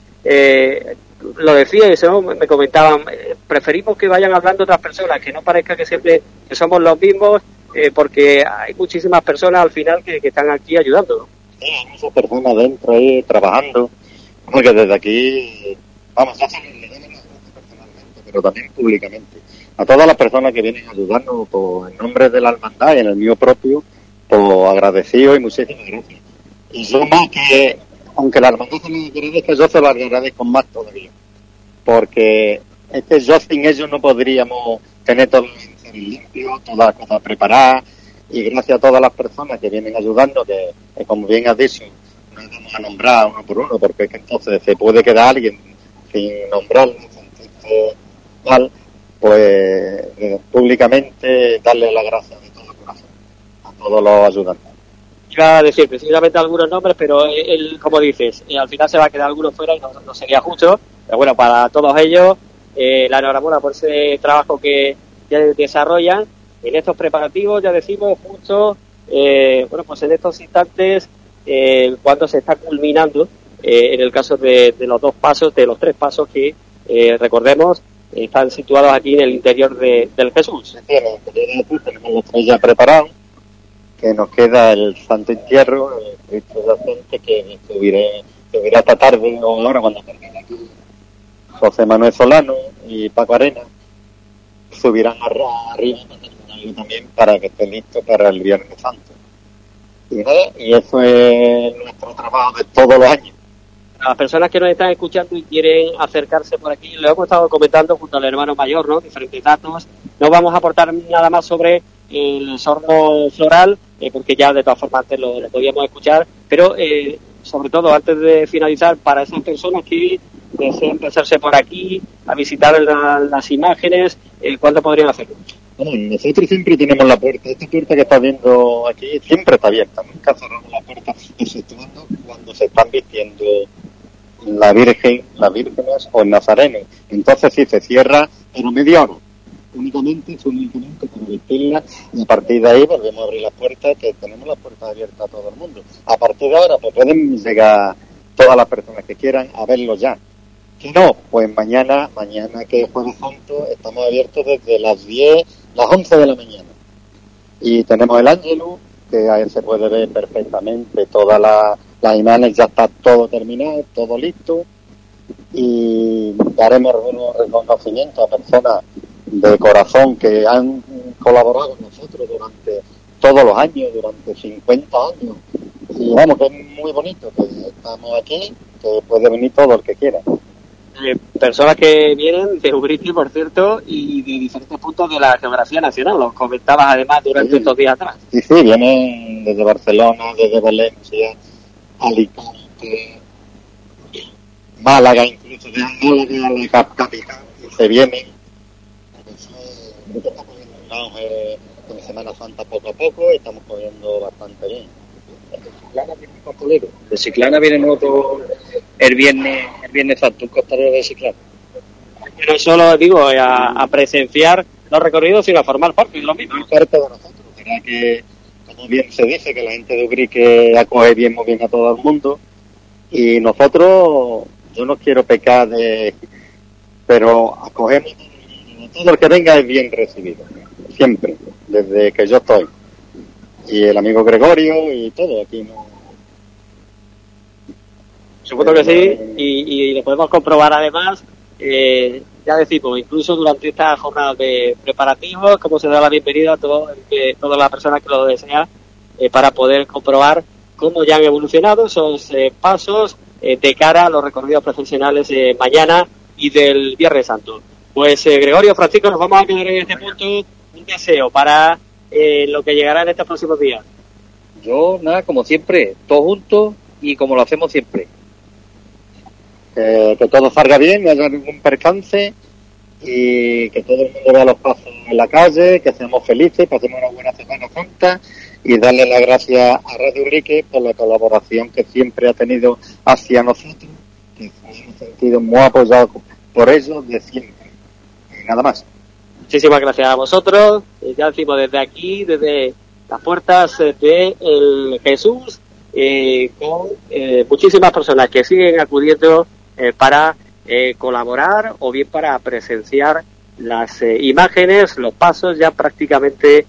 Lo decía y eso me comentaban, preferimos que vayan hablando otras personas, que no parezca que siempre que somos los mismos, porque hay muchísimas personas al final que están aquí ayudando. Sí, hay muchas personas dentro ahí trabajando, porque desde aquí, vamos, ya se les damos las gracias personalmente, pero también públicamente, a todas las personas que vienen a ayudarnos, en nombre de la hermandad y en el mío propio, agradecido y muchísimas gracias. Y yo más que, aunque la hermandad se lo agradezca, yo se lo agradezco más todavía, porque es que yo sin ellos no podríamos tener todo limpio, todas las cosas preparadas, y gracias a todas las personas que vienen ayudando, que como bien has dicho, no vamos a nombrar uno por uno, porque es que entonces se puede quedar alguien sin nombrarlo, sentirse mal, pues públicamente darle las gracias de todo corazón a todos los ayudantes. Iba a decir precisamente algunos nombres, pero él, como dices, al final se va a quedar alguno fuera y no sería justo, pero bueno, para todos ellos, la enhorabuena por ese trabajo que ya desarrollan en estos preparativos, ya decimos, justo, bueno, pues en estos instantes, cuando se está culminando, en el caso de los 2 pasos, de los 3 pasos que, recordemos, están situados aquí en el interior del Jesús. Sí, en el interior del Jesús tenemos los 3 ya preparados, que nos queda el Santo Entierro, el Cristo Yacente, que subirá esta tarde o ahora cuando termine aquí José Manuel Solano y Paco Arena, subirán arriba también para que esté listo para el Viernes Santo. Y eso es nuestro trabajo de todos los años. A las personas que nos están escuchando y quieren acercarse por aquí, lo hemos estado comentando junto al hermano mayor, ¿no?, diferentes datos. No vamos a aportar nada más sobre el sorno floral, porque ya de todas formas antes lo podíamos escuchar, pero sobre todo antes de finalizar, para esas personas que deseen pasarse por aquí a visitar las imágenes, ¿cuándo podrían hacerlo? Bueno, nosotros siempre tenemos la puerta, esta puerta que está viendo aquí siempre está abierta, nunca cerramos la puerta, exceptuando cuando se están vistiendo las vírgenes o el nazareno. Entonces sí se cierra, pero media hora, únicamente para vestirla, y a partir de ahí volvemos a abrir las puertas, que tenemos las puertas abiertas a todo el mundo. A partir de ahora pues pueden llegar todas las personas que quieran a verlo ya. Si no, pues mañana que es Jueves Santo, estamos abiertos desde las 11 de la mañana. Y tenemos el Ángelus, que ahí se puede ver perfectamente todas las imágenes, ya está todo terminado, todo listo. Y daremos algunos reconocimientos a personas de corazón que han colaborado con nosotros durante todos los años, durante 50 años. Y vamos, que es muy bonito que estamos aquí, que puede venir todo el que quiera. Personas que vienen de Ubrique, por cierto, y de diferentes puntos de la geografía nacional. Los comentabas además durante estos días atrás. Sí, vienen desde Barcelona, desde Valencia, Alicante, Málaga, incluso de Málaga a la capital, y se vienen. Estamos cogiendo en Semana Santa poco a poco, y estamos cogiendo bastante bien. De Chiclana vienen otros el viernes el Viernes Santo, un costalero reciclado. Pero eso lo digo, a presenciar los recorridos y a formar parte de lo mismo. Parte de nosotros, ¿verdad? Que, como bien se dice, que la gente de Ubrique acoge bien, muy bien a todo el mundo. Y nosotros, yo no quiero pecar pero acogemos todo el que venga es bien recibido, siempre, desde que yo estoy. Y el amigo Gregorio y todo, aquí no. Supongo que sí, y lo podemos comprobar además, ya decimos, incluso durante esta jornada de preparativos, cómo se da la bienvenida a todas las personas que lo desean, para poder comprobar cómo ya han evolucionado esos pasos de cara a los recorridos profesionales de mañana y del Viernes Santo. Pues Gregorio, Francisco, nos vamos a quedar en este punto un deseo para lo que llegará en estos próximos días. Yo, nada, como siempre, todos juntos y como lo hacemos siempre. Que todo salga bien, no haya ningún percance y que todo el mundo vea los pasos en la calle, que seamos felices, pasemos una buena Semana Santa y darle las gracias a Radio Ubrique por la colaboración que siempre ha tenido hacia nosotros, que hemos sentido muy apoyados por ellos de siempre. Y nada más. Muchísimas gracias a vosotros. Ya decimos desde aquí, desde las puertas de el Jesús, con muchísimas personas que siguen acudiendo para colaborar o bien para presenciar las imágenes, los pasos ya prácticamente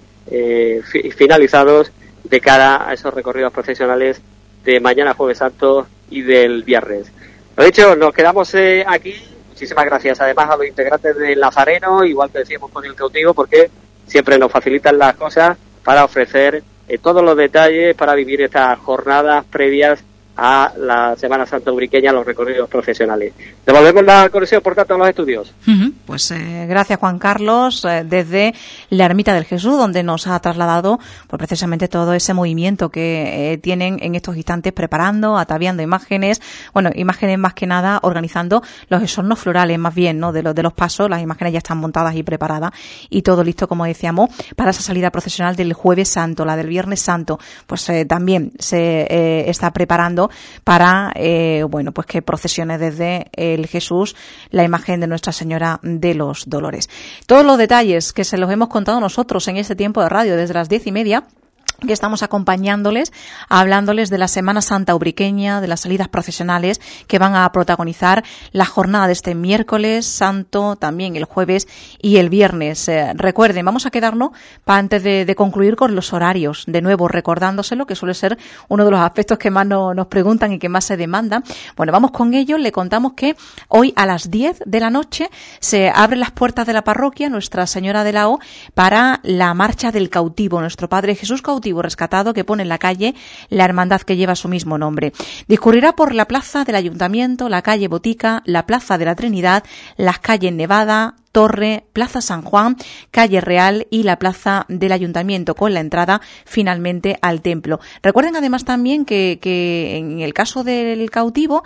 finalizados de cara a esos recorridos profesionales de mañana Jueves Santo y del viernes. Lo dicho, nos quedamos aquí. Muchísimas gracias además a los integrantes del Nazareno, igual que decíamos con el cautivo, porque siempre nos facilitan las cosas para ofrecer todos los detalles para vivir estas jornadas previas a la Semana Santa ubriqueña, los recorridos profesionales. Devolvemos la conexión, por tanto, a los estudios. Pues gracias, Juan Carlos, desde la Ermita del Jesús, donde nos ha trasladado pues precisamente todo ese movimiento que tienen en estos instantes preparando, ataviando imágenes, imágenes más que nada organizando los exornos florales, más bien, ¿no? De los pasos, las imágenes ya están montadas y preparadas y todo listo, como decíamos, para esa salida procesional del Jueves Santo, la del Viernes Santo, pues también se está preparando para, pues que procesione desde el Jesús la imagen de Nuestra Señora de los Dolores. Todos los detalles que se los hemos contado nosotros en este tiempo de radio desde las 10:30, que estamos acompañándoles, hablándoles de la Semana Santa ubriqueña, de las salidas procesionales que van a protagonizar la jornada de este miércoles santo, también el jueves y el viernes. Recuerden, vamos a quedarnos antes de concluir con los horarios, de nuevo recordándoselo, que suele ser uno de los aspectos que más nos preguntan y que más se demandan. Bueno, vamos con ello. Le contamos que hoy a las 10 de la noche se abren las puertas de la parroquia Nuestra Señora de la O para la marcha del cautivo, nuestro Padre Jesús cautivo rescatado, que pone en la calle la hermandad que lleva su mismo nombre. Discurrirá por la plaza del Ayuntamiento, la calle Botica, la plaza de la Trinidad, las calles Nevada, Torre, Plaza San Juan, Calle Real y la Plaza del Ayuntamiento, con la entrada finalmente al templo. Recuerden además también que en el caso del cautivo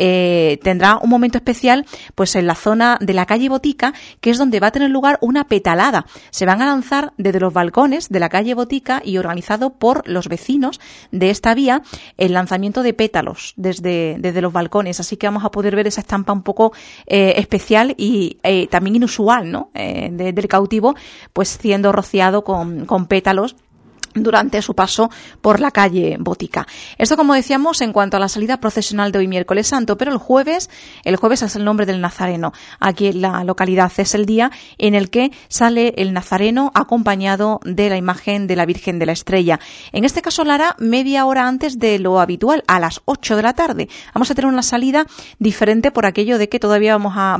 tendrá un momento especial pues en la zona de la calle Botica, que es donde va a tener lugar una petalada. Se van a lanzar desde los balcones de la calle Botica y organizado por los vecinos de esta vía el lanzamiento de pétalos desde los balcones, así que vamos a poder ver esa estampa un poco especial y también inusual, ¿no? Del cautivo, pues siendo rociado con pétalos durante su paso por la calle Botica. Esto, como decíamos, en cuanto a la salida procesional de hoy miércoles santo, pero el jueves es el nombre del Nazareno. Aquí en la localidad es el día en el que sale el Nazareno acompañado de la imagen de la Virgen de la Estrella. En este caso lo hará media hora antes de lo habitual, a las 8 de la tarde. Vamos a tener una salida diferente por aquello de que todavía vamos a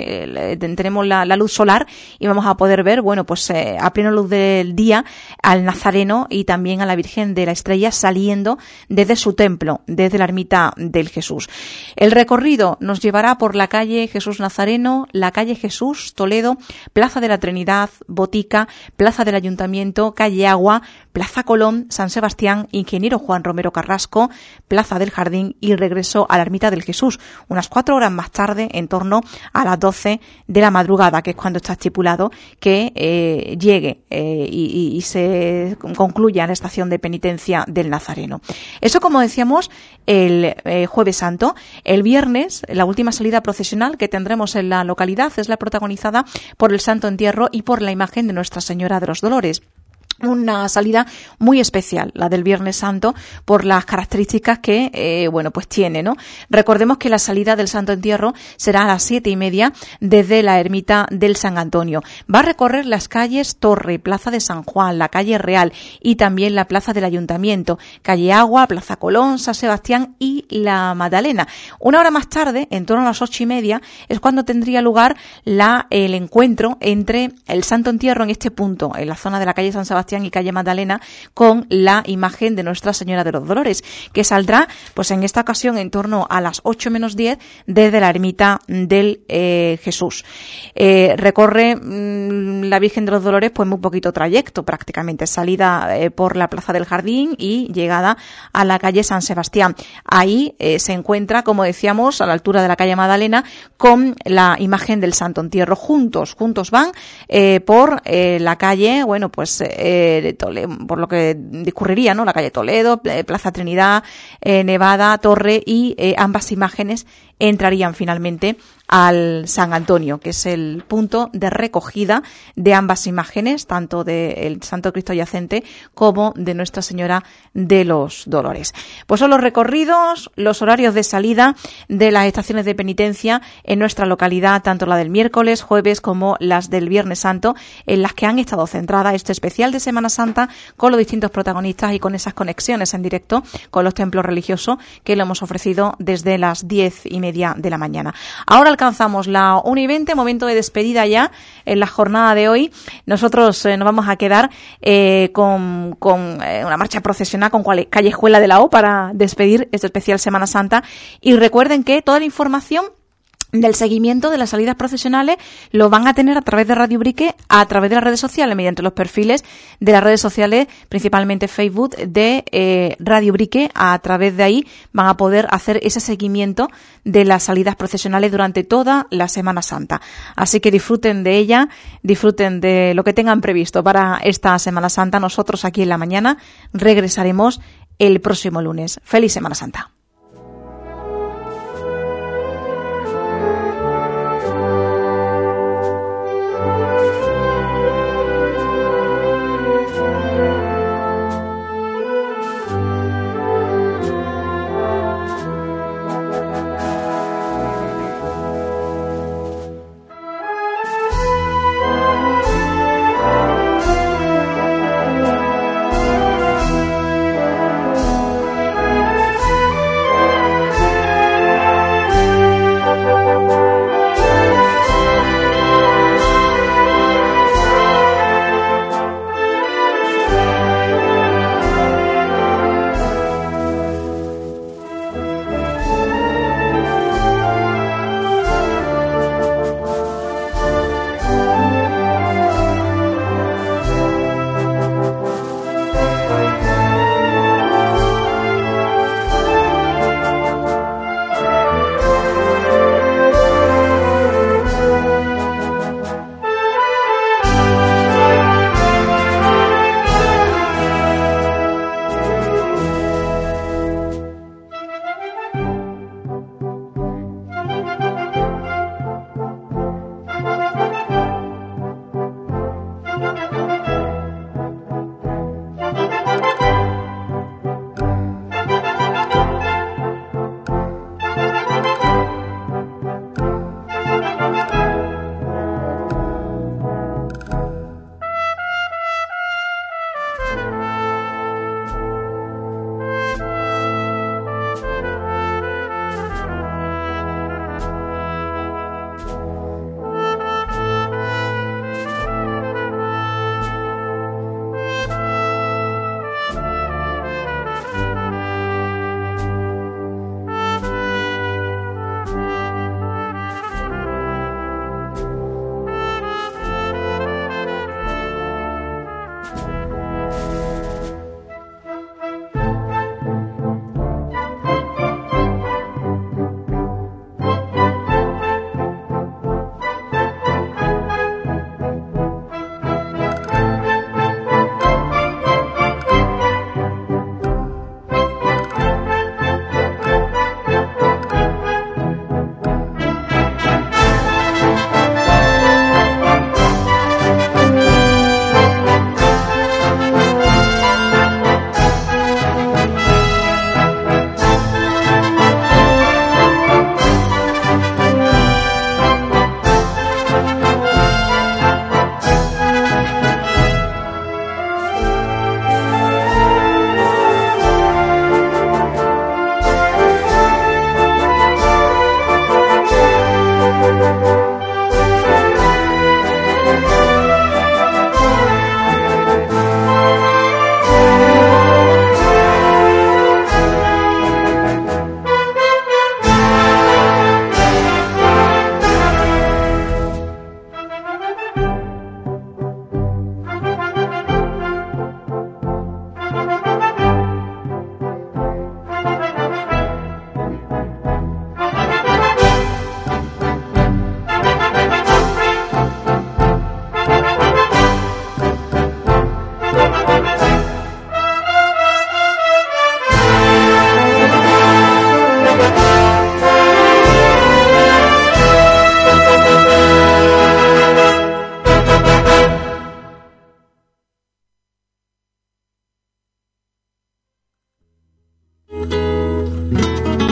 tenemos la luz solar y vamos a poder ver, a plena luz del día al Nazareno y también a la Virgen de la Estrella saliendo desde su templo, desde la Ermita del Jesús. El recorrido nos llevará por la calle Jesús Nazareno, la calle Jesús Toledo, Plaza de la Trinidad, Botica, Plaza del Ayuntamiento, calle Agua, Plaza Colón, San Sebastián, Ingeniero Juan Romero Carrasco, Plaza del Jardín y regreso a la Ermita del Jesús, unas 4 horas más tarde, en torno a las 12 de la madrugada, que es cuando está estipulado que llegue y se concluya concluya la estación de penitencia del Nazareno. Eso, como decíamos, el Jueves Santo. El viernes, la última salida procesional que tendremos en la localidad es la protagonizada por el Santo Entierro y por la imagen de Nuestra Señora de los Dolores. Una salida muy especial, la del Viernes Santo, por las características que, pues tiene, ¿no? Recordemos que la salida del Santo Entierro será a las 7:30 desde la ermita del San Antonio. Va a recorrer las calles Torre, Plaza de San Juan, la calle Real y también la Plaza del Ayuntamiento, calle Agua, Plaza Colón, San Sebastián y la Magdalena. Una hora más tarde, en torno a las 8:30, es cuando tendría lugar el encuentro entre el Santo Entierro en este punto, en la zona de la calle San Sebastián y calle Magdalena, con la imagen de Nuestra Señora de los Dolores, que saldrá, pues en esta ocasión, en torno a las 8:10 desde la ermita del Jesús. Recorre la Virgen de los Dolores pues muy poquito trayecto, prácticamente salida por la Plaza del Jardín y llegada a la calle San Sebastián. Ahí se encuentra, como decíamos, a la altura de la calle Magdalena, con la imagen del Santo Entierro. Juntos van por la calle, de Toledo, por lo que discurriría, ¿no? La calle Toledo, Plaza Trinidad, Nevada, Torre, y ambas imágenes entrarían finalmente al San Antonio, que es el punto de recogida de ambas imágenes, tanto del Santo Cristo Yacente como de Nuestra Señora de los Dolores. Pues son los recorridos, los horarios de salida de las estaciones de penitencia en nuestra localidad, tanto la del miércoles, jueves como las del Viernes Santo, en las que han estado centradas este especial de Semana Santa con los distintos protagonistas y con esas conexiones en directo con los templos religiosos que le hemos ofrecido desde las 10:30 de la mañana. Ahora alcanzamos la 1:20, momento de despedida ya en la jornada de hoy. Nosotros nos vamos a quedar con una marcha procesional con Callejuela de la O para despedir este especial Semana Santa. Y recuerden que toda la información del seguimiento de las salidas procesionales lo van a tener a través de Radio Ubrique, a través de las redes sociales, mediante los perfiles de las redes sociales, principalmente Facebook de Radio Ubrique. A través de ahí van a poder hacer ese seguimiento de las salidas procesionales durante toda la Semana Santa. Así que disfruten de ella, disfruten de lo que tengan previsto para esta Semana Santa. Nosotros aquí en la mañana regresaremos el próximo lunes. ¡Feliz Semana Santa!